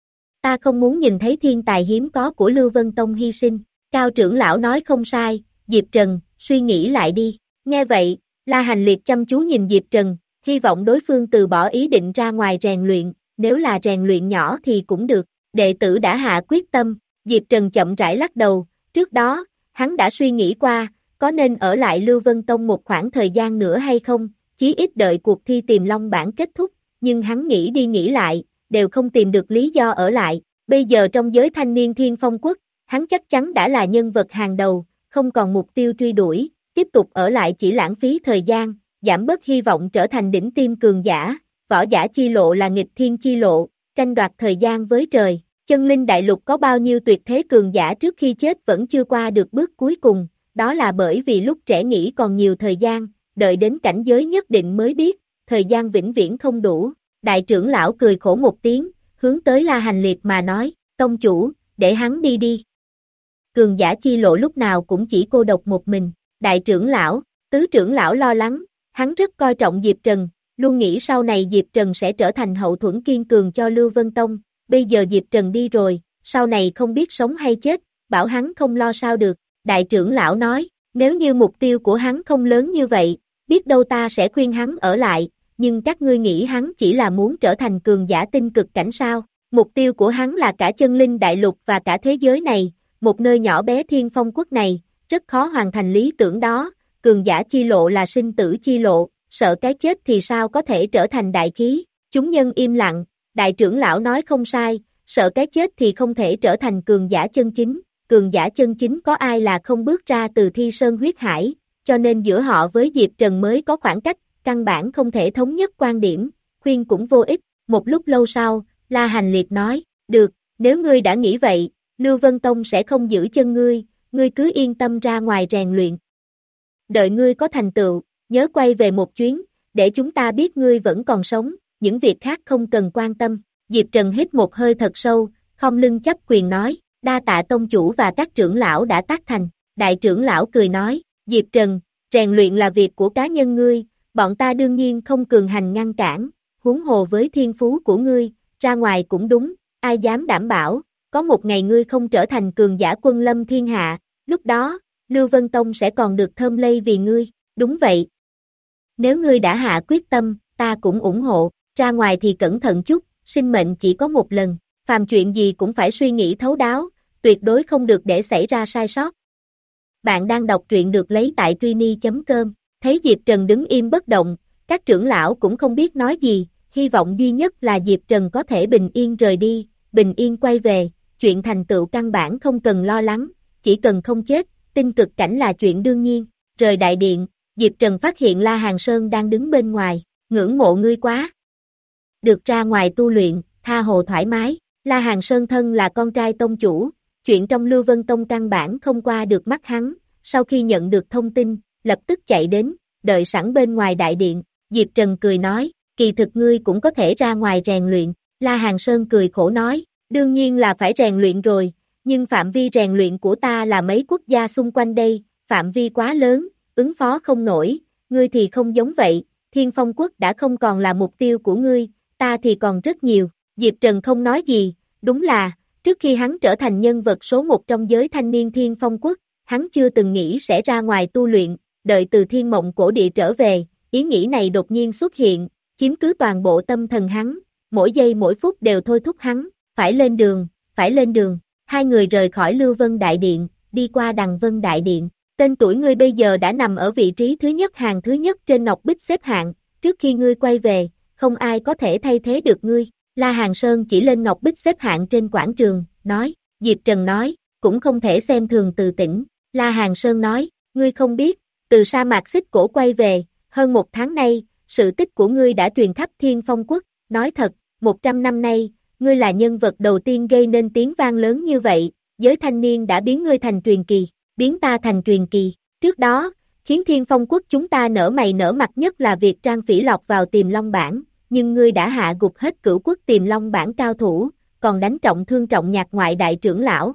Ta không muốn nhìn thấy thiên tài hiếm có của Lưu Vân Tông hy sinh. Cao trưởng lão nói không sai, Diệp Trần, suy nghĩ lại đi. Nghe vậy, La Hành Liệt chăm chú nhìn Diệp Trần, hy vọng đối phương từ bỏ ý định ra ngoài rèn luyện, nếu là rèn luyện nhỏ thì cũng được. Đệ tử đã hạ quyết tâm. Diệp Trần chậm rãi lắc đầu, trước đó, hắn đã suy nghĩ qua, có nên ở lại Lưu Vân Tông một khoảng thời gian nữa hay không, chí ít đợi cuộc thi tìm long bảng kết thúc, nhưng hắn nghĩ đi nghĩ lại, đều không tìm được lý do ở lại. Bây giờ trong giới thanh niên Thiên Phong Quốc, hắn chắc chắn đã là nhân vật hàng đầu, không còn mục tiêu truy đuổi, tiếp tục ở lại chỉ lãng phí thời gian, giảm bớt hy vọng trở thành đỉnh tiêm cường giả. Võ giả chi lộ là nghịch thiên chi lộ, tranh đoạt thời gian với trời. Chân Linh Đại Lục có bao nhiêu tuyệt thế cường giả trước khi chết vẫn chưa qua được bước cuối cùng, đó là bởi vì lúc trẻ nghĩ còn nhiều thời gian, đợi đến cảnh giới nhất định mới biết, thời gian vĩnh viễn không đủ. Đại trưởng lão cười khổ một tiếng, hướng tới La Hành Liệt mà nói, tông chủ, để hắn đi đi. Cường giả chi lộ lúc nào cũng chỉ cô độc một mình. Đại trưởng lão, tứ trưởng lão lo lắng, hắn rất coi trọng Diệp Trần, luôn nghĩ sau này Diệp Trần sẽ trở thành hậu thuẫn kiên cường cho Lưu Vân Tông. Bây giờ Diệp Trần đi rồi, sau này không biết sống hay chết, bảo hắn không lo sao được. Đại trưởng lão nói, nếu như mục tiêu của hắn không lớn như vậy, biết đâu ta sẽ khuyên hắn ở lại, nhưng các ngươi nghĩ hắn chỉ là muốn trở thành cường giả tinh cực cảnh sao? Mục tiêu của hắn là cả Chân Linh Đại Lục và cả thế giới này, một nơi nhỏ bé Thiên Phong Quốc này, rất khó hoàn thành lý tưởng đó. Cường giả chi lộ là sinh tử chi lộ, sợ cái chết thì sao có thể trở thành đại khí? Chúng nhân im lặng. Đại trưởng lão nói không sai, sợ cái chết thì không thể trở thành cường giả chân chính, cường giả chân chính có ai là không bước ra từ thi sơn huyết hải, cho nên giữa họ với Diệp Trần mới có khoảng cách, căn bản không thể thống nhất quan điểm, khuyên cũng vô ích. Một lúc lâu sau, La Hành Liệt nói, được, nếu ngươi đã nghĩ vậy, Lưu Vân Tông sẽ không giữ chân ngươi, ngươi cứ yên tâm ra ngoài rèn luyện. Đợi ngươi có thành tựu, nhớ quay về một chuyến, để chúng ta biết ngươi vẫn còn sống. Những việc khác không cần quan tâm. Diệp Trần hít một hơi thật sâu, không lưng chấp quyền nói, đa tạ tông chủ và các trưởng lão đã tác thành. Đại trưởng lão cười nói, Diệp Trần, rèn luyện là việc của cá nhân ngươi, bọn ta đương nhiên không cường hành ngăn cản, huống hồ với thiên phú của ngươi, ra ngoài cũng đúng, ai dám đảm bảo, có một ngày ngươi không trở thành cường giả quân lâm thiên hạ, lúc đó, Lưu Vân Tông sẽ còn được thơm lây vì ngươi, đúng vậy. Nếu ngươi đã hạ quyết tâm, ta cũng ủng hộ, ra ngoài thì cẩn thận chút, sinh mệnh chỉ có một lần, phàm chuyện gì cũng phải suy nghĩ thấu đáo, tuyệt đối không được để xảy ra sai sót. Bạn đang đọc truyện được lấy tại Trini chấm com, thấy Diệp Trần đứng im bất động, các trưởng lão cũng không biết nói gì, hy vọng duy nhất là Diệp Trần có thể bình yên rời đi, bình yên quay về, chuyện thành tựu căn bản không cần lo lắng, chỉ cần không chết, tinh cực cảnh là chuyện đương nhiên, rời đại điện, Diệp Trần phát hiện La Hàn Sơn đang đứng bên ngoài, ngưỡng mộ ngươi quá. Được ra ngoài tu luyện, tha hồ thoải mái, La Hàn Sơn thân là con trai tông chủ, chuyện trong Lưu Vân Tông căn bản không qua được mắt hắn, sau khi nhận được thông tin, lập tức chạy đến, đợi sẵn bên ngoài đại điện, Diệp Trần cười nói, kỳ thực ngươi cũng có thể ra ngoài rèn luyện, La Hàn Sơn cười khổ nói, đương nhiên là phải rèn luyện rồi, nhưng phạm vi rèn luyện của ta là mấy quốc gia xung quanh đây, phạm vi quá lớn, ứng phó không nổi, ngươi thì không giống vậy, Thiên Phong Quốc đã không còn là mục tiêu của ngươi, ta thì còn rất nhiều, Diệp Trần không nói gì, đúng là, trước khi hắn trở thành nhân vật số một trong giới thanh niên Thiên Phong Quốc, hắn chưa từng nghĩ sẽ ra ngoài tu luyện, đợi từ thiên mộng cổ địa trở về, ý nghĩ này đột nhiên xuất hiện, chiếm cứ toàn bộ tâm thần hắn, mỗi giây mỗi phút đều thôi thúc hắn, phải lên đường, phải lên đường, hai người rời khỏi Lưu Vân Đại Điện, đi qua Đằng Vân Đại Điện, tên tuổi ngươi bây giờ đã nằm ở vị trí thứ nhất hàng thứ nhất trên Ngọc Bích xếp hạng, trước khi ngươi quay về, không ai có thể thay thế được ngươi, La Hàn Sơn chỉ lên Ngọc Bích xếp hạng trên quảng trường, nói, Diệp Trần nói, cũng không thể xem thường Từ Tĩnh, La Hàn Sơn nói, ngươi không biết, từ sa mạc xích cổ quay về, hơn một tháng nay, sự tích của ngươi đã truyền khắp Thiên Phong Quốc, nói thật, một trăm năm nay, ngươi là nhân vật đầu tiên gây nên tiếng vang lớn như vậy, giới thanh niên đã biến ngươi thành truyền kỳ, biến ta thành truyền kỳ, trước đó, khiến Thiên Phong Quốc chúng ta nở mày nở mặt nhất là việc Trang Phỉ lọt vào Tiềm Long bảng, nhưng ngươi đã hạ gục hết cửu quốc Tiềm Long bảng cao thủ, còn đánh trọng thương trọng nhạc ngoại đại trưởng lão.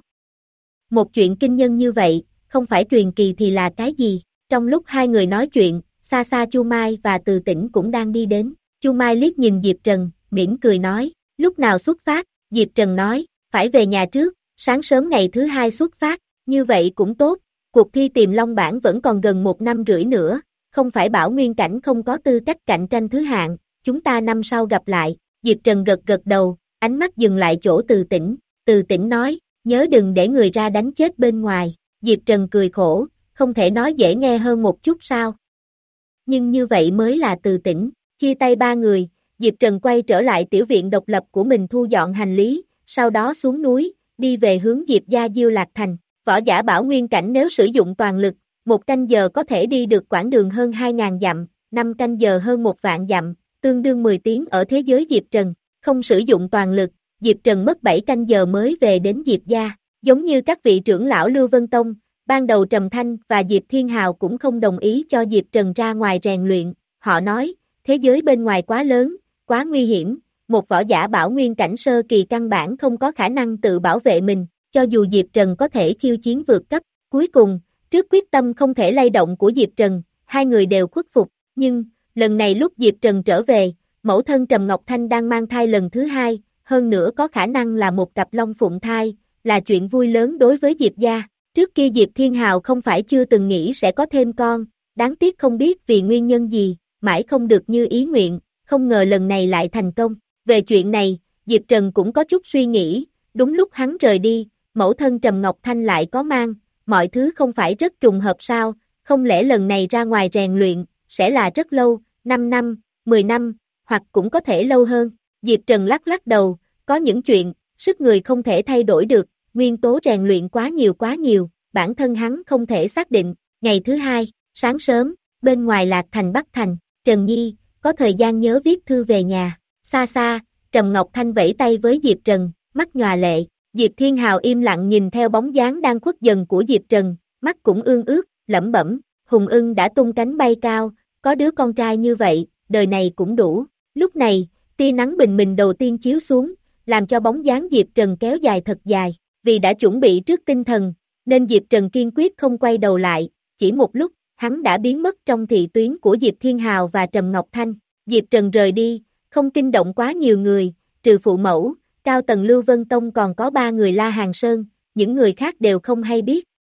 Một chuyện kinh nhân như vậy, không phải truyền kỳ thì là cái gì? Trong lúc hai người nói chuyện, xa xa Chu Mai và Từ Tĩnh cũng đang đi đến. Chu Mai liếc nhìn Diệp Trần, mỉm cười nói, lúc nào xuất phát? Diệp Trần nói, phải về nhà trước, sáng sớm ngày thứ hai xuất phát, như vậy cũng tốt. Cuộc thi Tiềm Long bảng vẫn còn gần một năm rưỡi nữa, không phải bảo Nguyên Cảnh không có tư cách cạnh tranh thứ hạng, chúng ta năm sau gặp lại. Diệp Trần gật gật đầu, ánh mắt dừng lại chỗ Từ Tĩnh. Từ Tĩnh nói, nhớ đừng để người ra đánh chết bên ngoài. Diệp Trần cười khổ, không thể nói dễ nghe hơn một chút sao? Nhưng như vậy mới là Từ Tĩnh. Chia tay ba người, Diệp Trần quay trở lại tiểu viện độc lập của mình thu dọn hành lý, sau đó xuống núi, đi về hướng Diệp gia Diêu Lạc Thành. Võ giả bảo Nguyên Cảnh nếu sử dụng toàn lực, một canh giờ có thể đi được quãng đường hơn hai nghìn dặm, năm canh giờ hơn một vạn dặm, tương đương mười tiếng ở thế giới Diệp Trần. Không sử dụng toàn lực, Diệp Trần mất bảy canh giờ mới về đến Diệp gia. Giống như các vị trưởng lão Lưu Vân Tông, ban đầu Trầm Thanh và Diệp Thiên Hào cũng không đồng ý cho Diệp Trần ra ngoài rèn luyện. Họ nói, thế giới bên ngoài quá lớn, quá nguy hiểm, một võ giả bảo Nguyên Cảnh sơ kỳ căn bản không có khả năng tự bảo vệ mình, cho dù Diệp Trần có thể khiêu chiến vượt cấp. Cuối cùng, trước quyết tâm không thể lay động của Diệp Trần, hai người đều khuất phục, nhưng, lần này lúc Diệp Trần trở về, mẫu thân Trầm Ngọc Thanh đang mang thai lần thứ hai, hơn nữa có khả năng là một cặp long phụng thai, là chuyện vui lớn đối với Diệp gia. Trước kia Diệp Thiên Hào không phải chưa từng nghĩ sẽ có thêm con, đáng tiếc không biết vì nguyên nhân gì, mãi không được như ý nguyện, không ngờ lần này lại thành công. Về chuyện này, Diệp Trần cũng có chút suy nghĩ, đúng lúc hắn rời đi, mẫu thân Trầm Ngọc Thanh lại có mang, mọi thứ không phải rất trùng hợp sao, không lẽ lần này ra ngoài rèn luyện, sẽ là rất lâu, năm năm, mười năm, hoặc cũng có thể lâu hơn. Diệp Trần lắc lắc đầu, có những chuyện, sức người không thể thay đổi được, nguyên tố rèn luyện quá nhiều quá nhiều, bản thân hắn không thể xác định. Ngày thứ hai, sáng sớm, bên ngoài Lạc Thành Bắc Thành, Trần Nhi, có thời gian nhớ viết thư về nhà. Xa xa, Trầm Ngọc Thanh vẫy tay với Diệp Trần, mắt nhòa lệ. Diệp Thiên Hào im lặng nhìn theo bóng dáng đang khuất dần của Diệp Trần, mắt cũng ương ướt, lẩm bẩm, Hùng Ưng đã tung cánh bay cao, có đứa con trai như vậy, đời này cũng đủ. Lúc này, tia nắng bình minh đầu tiên chiếu xuống, làm cho bóng dáng Diệp Trần kéo dài thật dài. Vì đã chuẩn bị trước tinh thần, nên Diệp Trần kiên quyết không quay đầu lại, chỉ một lúc, hắn đã biến mất trong thị tuyến của Diệp Thiên Hào và Trầm Ngọc Thanh. Diệp Trần rời đi, không kinh động quá nhiều người, trừ phụ mẫu, cao tầng Lưu Vân Tông còn có ba người La Hàn Sơn, những người khác đều không hay biết.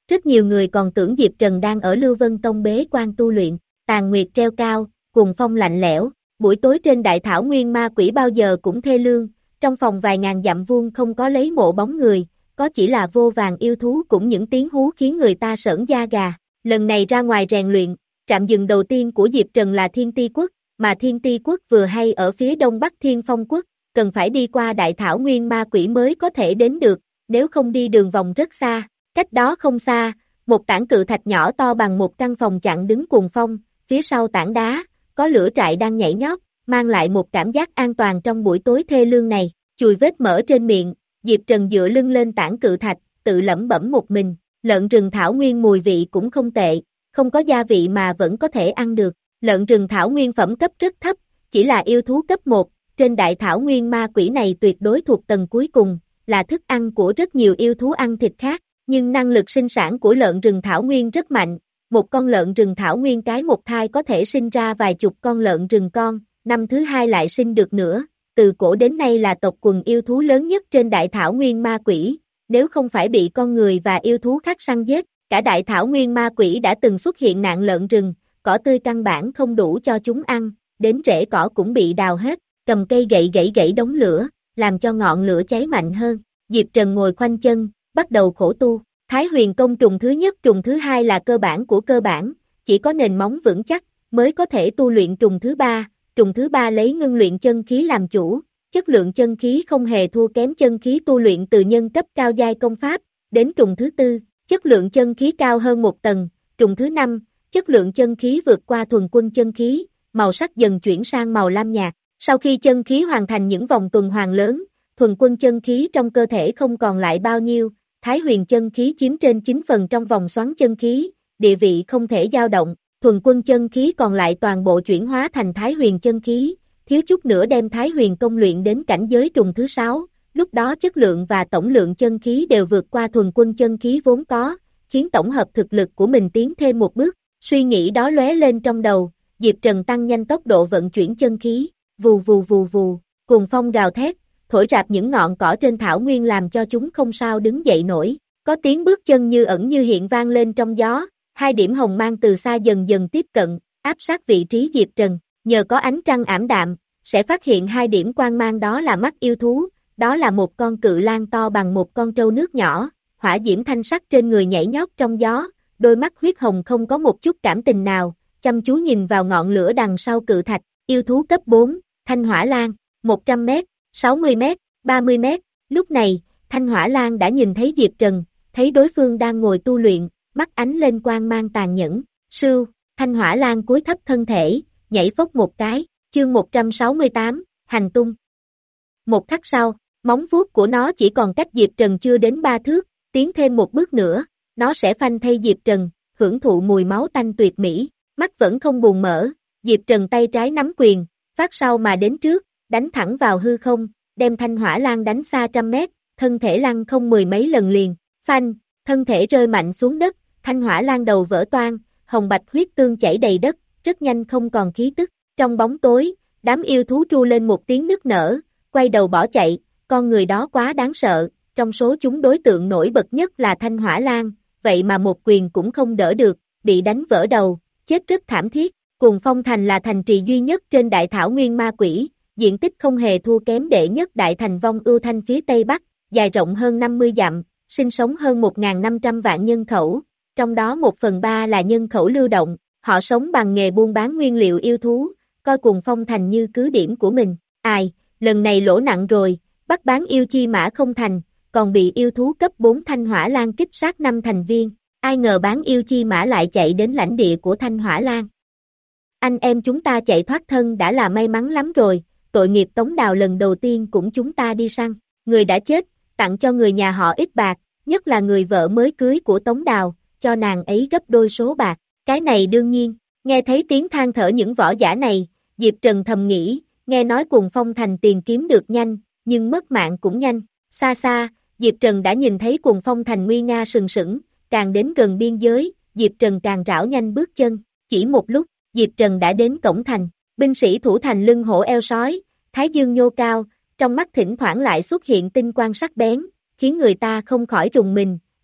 Rất nhiều người còn tưởng Diệp Trần đang ở Lưu Vân Tông bế quan tu luyện, tàn nguyệt treo cao, cùng phong lạnh lẽo, buổi tối trên đại thảo nguyên ma quỷ bao giờ cũng thê lương, trong phòng vài ngàn dặm vuông không có lấy mộ bóng người, có chỉ là vô vàng yêu thú cũng những tiếng hú khiến người ta sởn da gà. Lần này ra ngoài rèn luyện, trạm dừng đầu tiên của Diệp Trần là Thiên Ti Quốc, mà Thiên Ti Quốc vừa hay ở phía đông bắc Thiên Phong Quốc, cần phải đi qua đại thảo nguyên ma quỷ mới có thể đến được, nếu không đi đường vòng rất xa. Cách đó không xa, một tảng cự thạch nhỏ to bằng một căn phòng chặn đứng cuồng phong, phía sau tảng đá, có lửa trại đang nhảy nhót, mang lại một cảm giác an toàn trong buổi tối thê lương này. Chùi vết mỡ trên miệng, Diệp Trần dựa lưng lên tảng cự thạch, tự lẩm bẩm một mình, lợn rừng thảo nguyên mùi vị cũng không tệ, không có gia vị mà vẫn có thể ăn được. Lợn rừng thảo nguyên phẩm cấp rất thấp, chỉ là yêu thú cấp một, trên đại thảo nguyên ma quỷ này tuyệt đối thuộc tầng cuối cùng, là thức ăn của rất nhiều yêu thú ăn thịt khác, nhưng năng lực sinh sản của lợn rừng thảo nguyên rất mạnh, một con lợn rừng thảo nguyên cái một thai có thể sinh ra vài chục con lợn rừng con, năm thứ hai lại sinh được nữa, từ cổ đến nay là tộc quần yêu thú lớn nhất trên đại thảo nguyên ma quỷ, nếu không phải bị con người và yêu thú khác săn giết, cả đại thảo nguyên ma quỷ đã từng xuất hiện nạn lợn rừng, cỏ tươi căn bản không đủ cho chúng ăn, đến rễ cỏ cũng bị đào hết, cầm cây gậy gãy gãy đống lửa, làm cho ngọn lửa cháy mạnh hơn. Diệp Trần ngồi khoanh chân, bắt đầu khổ tu. Thái huyền công trùng thứ nhất trùng thứ hai là cơ bản của cơ bản, chỉ có nền móng vững chắc, mới có thể tu luyện trùng thứ ba. Trùng thứ ba lấy ngưng luyện chân khí làm chủ, chất lượng chân khí không hề thua kém chân khí tu luyện từ nhân cấp cao giai công pháp. Đến trùng thứ tư, chất lượng chân khí cao hơn một tầng. Trùng thứ năm, chất lượng chân khí vượt qua thuần quân chân khí, màu sắc dần chuyển sang màu lam nhạt. Sau khi chân khí hoàn thành những vòng tuần hoàn lớn, thuần quân chân khí trong cơ thể không còn lại bao nhiêu, Thái huyền chân khí chiếm trên chín phần trong vòng xoắn chân khí, địa vị không thể dao động, thuần quân chân khí còn lại toàn bộ chuyển hóa thành Thái huyền chân khí, thiếu chút nữa đem Thái huyền công luyện đến cảnh giới trùng thứ sáu, lúc đó chất lượng và tổng lượng chân khí đều vượt qua thuần quân chân khí vốn có, khiến tổng hợp thực lực của mình tiến thêm một bước. Suy nghĩ đó lóe lên trong đầu, Diệp Trần tăng nhanh tốc độ vận chuyển chân khí, vù vù vù vù, cuồng phong gào thét, thổi rạp những ngọn cỏ trên thảo nguyên làm cho chúng không sao đứng dậy nổi, có tiếng bước chân như ẩn như hiện vang lên trong gió, hai điểm hồng mang từ xa dần dần tiếp cận, áp sát vị trí Diệp Trần, nhờ có ánh trăng ảm đạm, sẽ phát hiện hai điểm quang mang đó là mắt yêu thú, đó là một con cự lang to bằng một con trâu nước nhỏ, hỏa diễm thanh sắc trên người nhảy nhót trong gió, đôi mắt huyết hồng không có một chút cảm tình nào, chăm chú nhìn vào ngọn lửa đằng sau cự thạch, yêu thú cấp bốn, Thanh Hỏa Lang, một trăm mét, sáu mươi mét, ba mươi mét, lúc này, Thanh Hỏa Lang đã nhìn thấy Diệp Trần, thấy đối phương đang ngồi tu luyện, mắt ánh lên quang mang tàn nhẫn, sưu, Thanh Hỏa Lang cúi thấp thân thể, nhảy phốc một cái, chương một trăm sáu mươi tám, hành tung. Một khắc sau, móng vuốt của nó chỉ còn cách Diệp Trần chưa đến ba thước, tiến thêm một bước nữa, nó sẽ phanh thay Diệp Trần, hưởng thụ mùi máu tanh tuyệt mỹ, mắt vẫn không buồn mở, Diệp Trần tay trái nắm quyền, phát sau mà đến trước, đánh thẳng vào hư không, đem Thanh Hỏa Lang đánh xa trăm mét, thân thể lăn không mười mấy lần liền, phanh, thân thể rơi mạnh xuống đất, Thanh Hỏa Lang đầu vỡ toang, hồng bạch huyết tương chảy đầy đất, rất nhanh không còn khí tức, trong bóng tối, đám yêu thú tru lên một tiếng nức nở, quay đầu bỏ chạy, con người đó quá đáng sợ, trong số chúng đối tượng nổi bật nhất là Thanh Hỏa Lang, vậy mà một quyền cũng không đỡ được, bị đánh vỡ đầu, chết rất thảm thiết. Cuồng Phong Thành là thành trì duy nhất trên đại thảo nguyên ma quỷ, diện tích không hề thua kém đệ nhất đại thành Vong Ưu Thanh phía tây bắc, dài rộng hơn năm mươi dặm, sinh sống hơn một nghìn năm trăm vạn nhân khẩu, trong đó một phần ba là nhân khẩu lưu động, họ sống bằng nghề buôn bán nguyên liệu yêu thú, coi Cuồng Phong Thành như cứ điểm của mình. Ai, lần này lỗ nặng rồi, bắt bán yêu chi mã không thành, còn bị yêu thú cấp bốn Thanh Hỏa Lang kích sát năm thành viên, ai ngờ bán yêu chi mã lại chạy đến lãnh địa của Thanh Hỏa Lang. Anh em chúng ta chạy thoát thân đã là may mắn lắm rồi, tội nghiệp Tống Đào lần đầu tiên cũng chúng ta đi săn, người đã chết, tặng cho người nhà họ ít bạc, nhất là người vợ mới cưới của Tống Đào, cho nàng ấy gấp đôi số bạc, cái này đương nhiên, nghe thấy tiếng than thở những võ giả này, Diệp Trần thầm nghĩ, nghe nói Cuồng Phong Thành tiền kiếm được nhanh, nhưng mất mạng cũng nhanh, xa xa, Diệp Trần đã nhìn thấy Cuồng Phong Thành nguy nga sừng sững, càng đến gần biên giới, Diệp Trần càng rảo nhanh bước chân, chỉ một lúc, Diệp Trần đã đến cổng thành, binh sĩ thủ thành lưng hổ eo sói, thái dương nhô cao, trong mắt thỉnh thoảng lại xuất hiện tinh quang sắc bén, khiến người ta không khỏi rùng mình,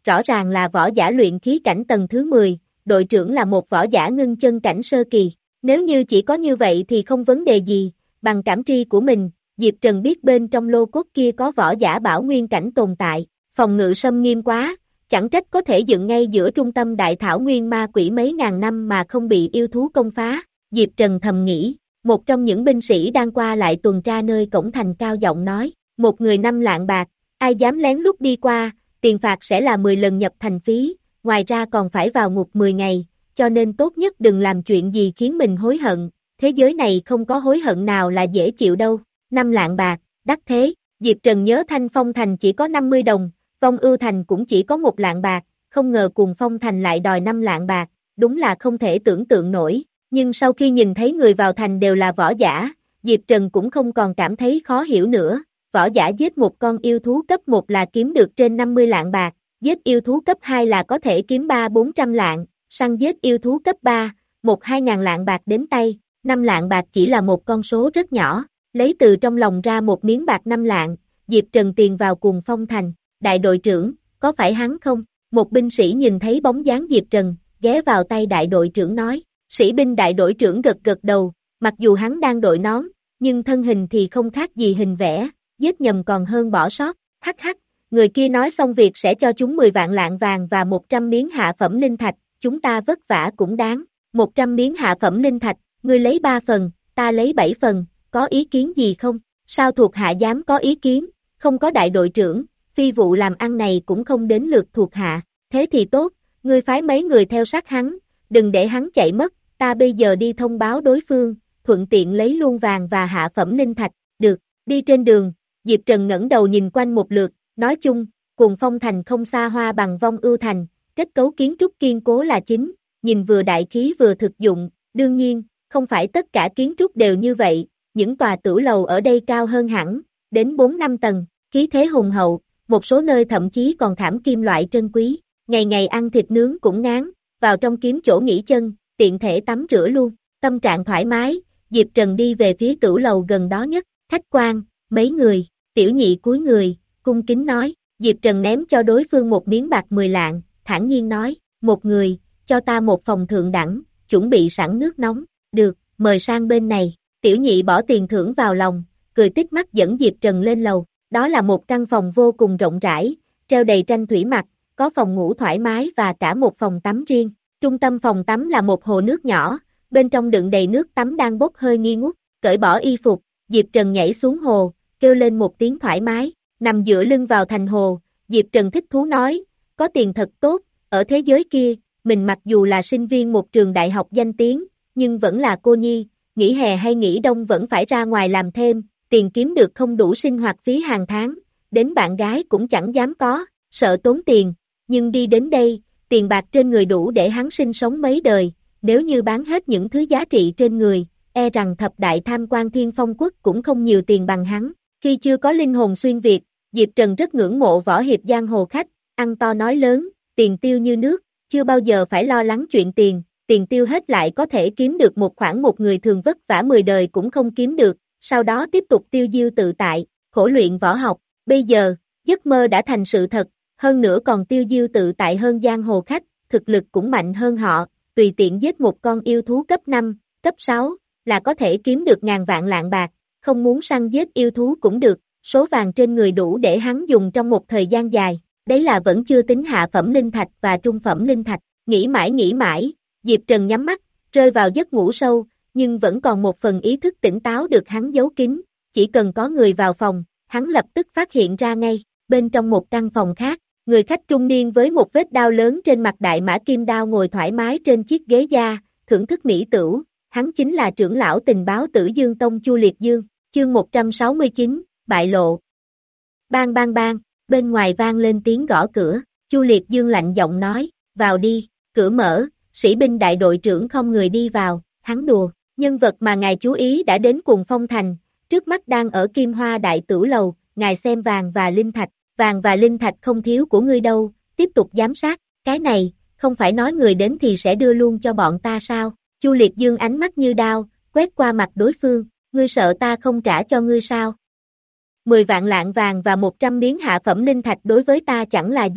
rõ ràng là võ giả luyện khí cảnh tầng thứ mười, đội trưởng là một võ giả ngưng chân cảnh sơ kỳ. Nếu như chỉ có như vậy thì không vấn đề gì, bằng cảm tri của mình, Diệp Trần biết bên trong lô cốt kia có võ giả bảo nguyên cảnh tồn tại, phòng ngự xâm nghiêm quá, chẳng trách có thể dựng ngay giữa trung tâm đại thảo nguyên ma quỷ mấy ngàn năm mà không bị yêu thú công phá. Diệp Trần thầm nghĩ, một trong những binh sĩ đang qua lại tuần tra nơi cổng thành cao giọng nói, một người năm lạng bạc, ai dám lén lút đi qua, tiền phạt sẽ là mười lần nhập thành phí, ngoài ra còn phải vào ngục mười ngày, cho nên tốt nhất đừng làm chuyện gì khiến mình hối hận, thế giới này không có hối hận nào là dễ chịu đâu. Năm lạng bạc, đắt thế, Diệp Trần nhớ Thanh Phong Thành chỉ có năm mươi đồng, Vong Ưu Thành cũng chỉ có một lạng bạc, không ngờ Cuồng Phong Thành lại đòi năm lạng bạc, đúng là không thể tưởng tượng nổi, nhưng sau khi nhìn thấy người vào thành đều là võ giả, Diệp Trần cũng không còn cảm thấy khó hiểu nữa, võ giả giết một con yêu thú cấp một là kiếm được trên năm mươi lạng bạc, giết yêu thú cấp hai là có thể kiếm ba bốn trăm lạng, săn giết yêu thú cấp ba, một hai ngàn lạng bạc đến tay, năm lạng bạc chỉ là một con số rất nhỏ, lấy từ trong lòng ra một miếng bạc năm lạng, Diệp Trần tiền vào Cuồng Phong Thành, đại đội trưởng, có phải hắn không? Một binh sĩ nhìn thấy bóng dáng Diệp Trần, ghé vào tay đại đội trưởng nói, sĩ binh đại đội trưởng gật gật đầu, mặc dù hắn đang đội nón, nhưng thân hình thì không khác gì hình vẽ, giết nhầm còn hơn bỏ sót, hắc hắc, người kia nói xong việc sẽ cho chúng mười vạn lạng vàng và một trăm miếng hạ phẩm linh thạch, chúng ta vất vả cũng đáng, một trăm miếng hạ phẩm linh thạch, ngươi lấy ba phần, ta lấy bảy phần, có ý kiến gì không? Sao thuộc hạ dám có ý kiến, không có đại đội trưởng, phi vụ làm ăn này cũng không đến lượt thuộc hạ, thế thì tốt, ngươi phái mấy người theo sát hắn, đừng để hắn chạy mất, ta bây giờ đi thông báo đối phương, thuận tiện lấy luôn vàng và hạ phẩm linh thạch, được, đi trên đường, Diệp Trần ngẩng đầu nhìn quanh một lượt, nói chung, Cuồng Phong Thành không xa hoa bằng Vong Ưu Thành, kết cấu kiến trúc kiên cố là chính, nhìn vừa đại khí vừa thực dụng, đương nhiên, không phải tất cả kiến trúc đều như vậy, những tòa tử lầu ở đây cao hơn hẳn, đến bốn năm tầng, khí thế hùng hậu, một số nơi thậm chí còn khảm kim loại trân quý, ngày ngày ăn thịt nướng cũng ngán, vào trong kiếm chỗ nghỉ chân, tiện thể tắm rửa luôn, tâm trạng thoải mái, Diệp Trần đi về phía tử lầu gần đó nhất, khách quan, mấy người, tiểu nhị cúi người, cung kính nói, Diệp Trần ném cho đối phương một miếng bạc mười lạng, thản nhiên nói, một người, cho ta một phòng thượng đẳng, chuẩn bị sẵn nước nóng, được, mời sang bên này, tiểu nhị bỏ tiền thưởng vào lòng, cười tít mắt dẫn Diệp Trần lên lầu, đó là một căn phòng vô cùng rộng rãi, treo đầy tranh thủy mặc, có phòng ngủ thoải mái và cả một phòng tắm riêng, trung tâm phòng tắm là một hồ nước nhỏ, bên trong đựng đầy nước tắm đang bốc hơi nghi ngút, cởi bỏ y phục, Diệp Trần nhảy xuống hồ, kêu lên một tiếng thoải mái, nằm dựa lưng vào thành hồ, Diệp Trần thích thú nói, có tiền thật tốt, ở thế giới kia, mình mặc dù là sinh viên một trường đại học danh tiếng, nhưng vẫn là cô nhi, nghỉ hè hay nghỉ đông vẫn phải ra ngoài làm thêm, tiền kiếm được không đủ sinh hoạt phí hàng tháng, đến bạn gái cũng chẳng dám có, sợ tốn tiền, nhưng đi đến đây, tiền bạc trên người đủ để hắn sinh sống mấy đời, nếu như bán hết những thứ giá trị trên người, e rằng thập đại tham quan Thiên Phong Quốc cũng không nhiều tiền bằng hắn. Khi chưa có linh hồn xuyên Việt, Diệp Trần rất ngưỡng mộ võ hiệp giang hồ khách, ăn to nói lớn, tiền tiêu như nước, chưa bao giờ phải lo lắng chuyện tiền, tiền tiêu hết lại có thể kiếm được một khoản một người thường vất vả mười đời cũng không kiếm được, sau đó tiếp tục tiêu diêu tự tại, khổ luyện võ học, bây giờ, giấc mơ đã thành sự thật, hơn nữa còn tiêu diêu tự tại hơn giang hồ khách, thực lực cũng mạnh hơn họ, tùy tiện giết một con yêu thú cấp năm, cấp sáu, là có thể kiếm được ngàn vạn lạng bạc, không muốn săn giết yêu thú cũng được, số vàng trên người đủ để hắn dùng trong một thời gian dài, đấy là vẫn chưa tính hạ phẩm linh thạch và trung phẩm linh thạch, nghĩ mãi nghĩ mãi, Diệp Trần nhắm mắt, rơi vào giấc ngủ sâu, nhưng vẫn còn một phần ý thức tỉnh táo được hắn giấu kín, chỉ cần có người vào phòng, hắn lập tức phát hiện ra ngay, bên trong một căn phòng khác, người khách trung niên với một vết đao lớn trên mặt đại mã kim đao ngồi thoải mái trên chiếc ghế da, thưởng thức mỹ tửu, hắn chính là trưởng lão tình báo Tử Dương Tông Chu Liệt Dương, chương một trăm sáu mươi chín, bại lộ. Bang bang bang, bên ngoài vang lên tiếng gõ cửa, Chu Liệt Dương lạnh giọng nói, vào đi, cửa mở, sĩ binh đại đội trưởng không người đi vào, hắn đùa, nhân vật mà ngài chú ý đã đến Cuồng Phong Thành, trước mắt đang ở Kim Hoa Đại Tửu Lầu, ngài xem vàng và linh thạch, vàng và linh thạch không thiếu của ngươi đâu, tiếp tục giám sát, cái này, không phải nói người đến thì sẽ đưa luôn cho bọn ta sao, Chu Liệt Dương ánh mắt như đao, quét qua mặt đối phương, ngươi sợ ta không trả cho ngươi sao? Mười vạn lạng vàng và một trăm miếng hạ phẩm linh thạch đối với ta chẳng là gì,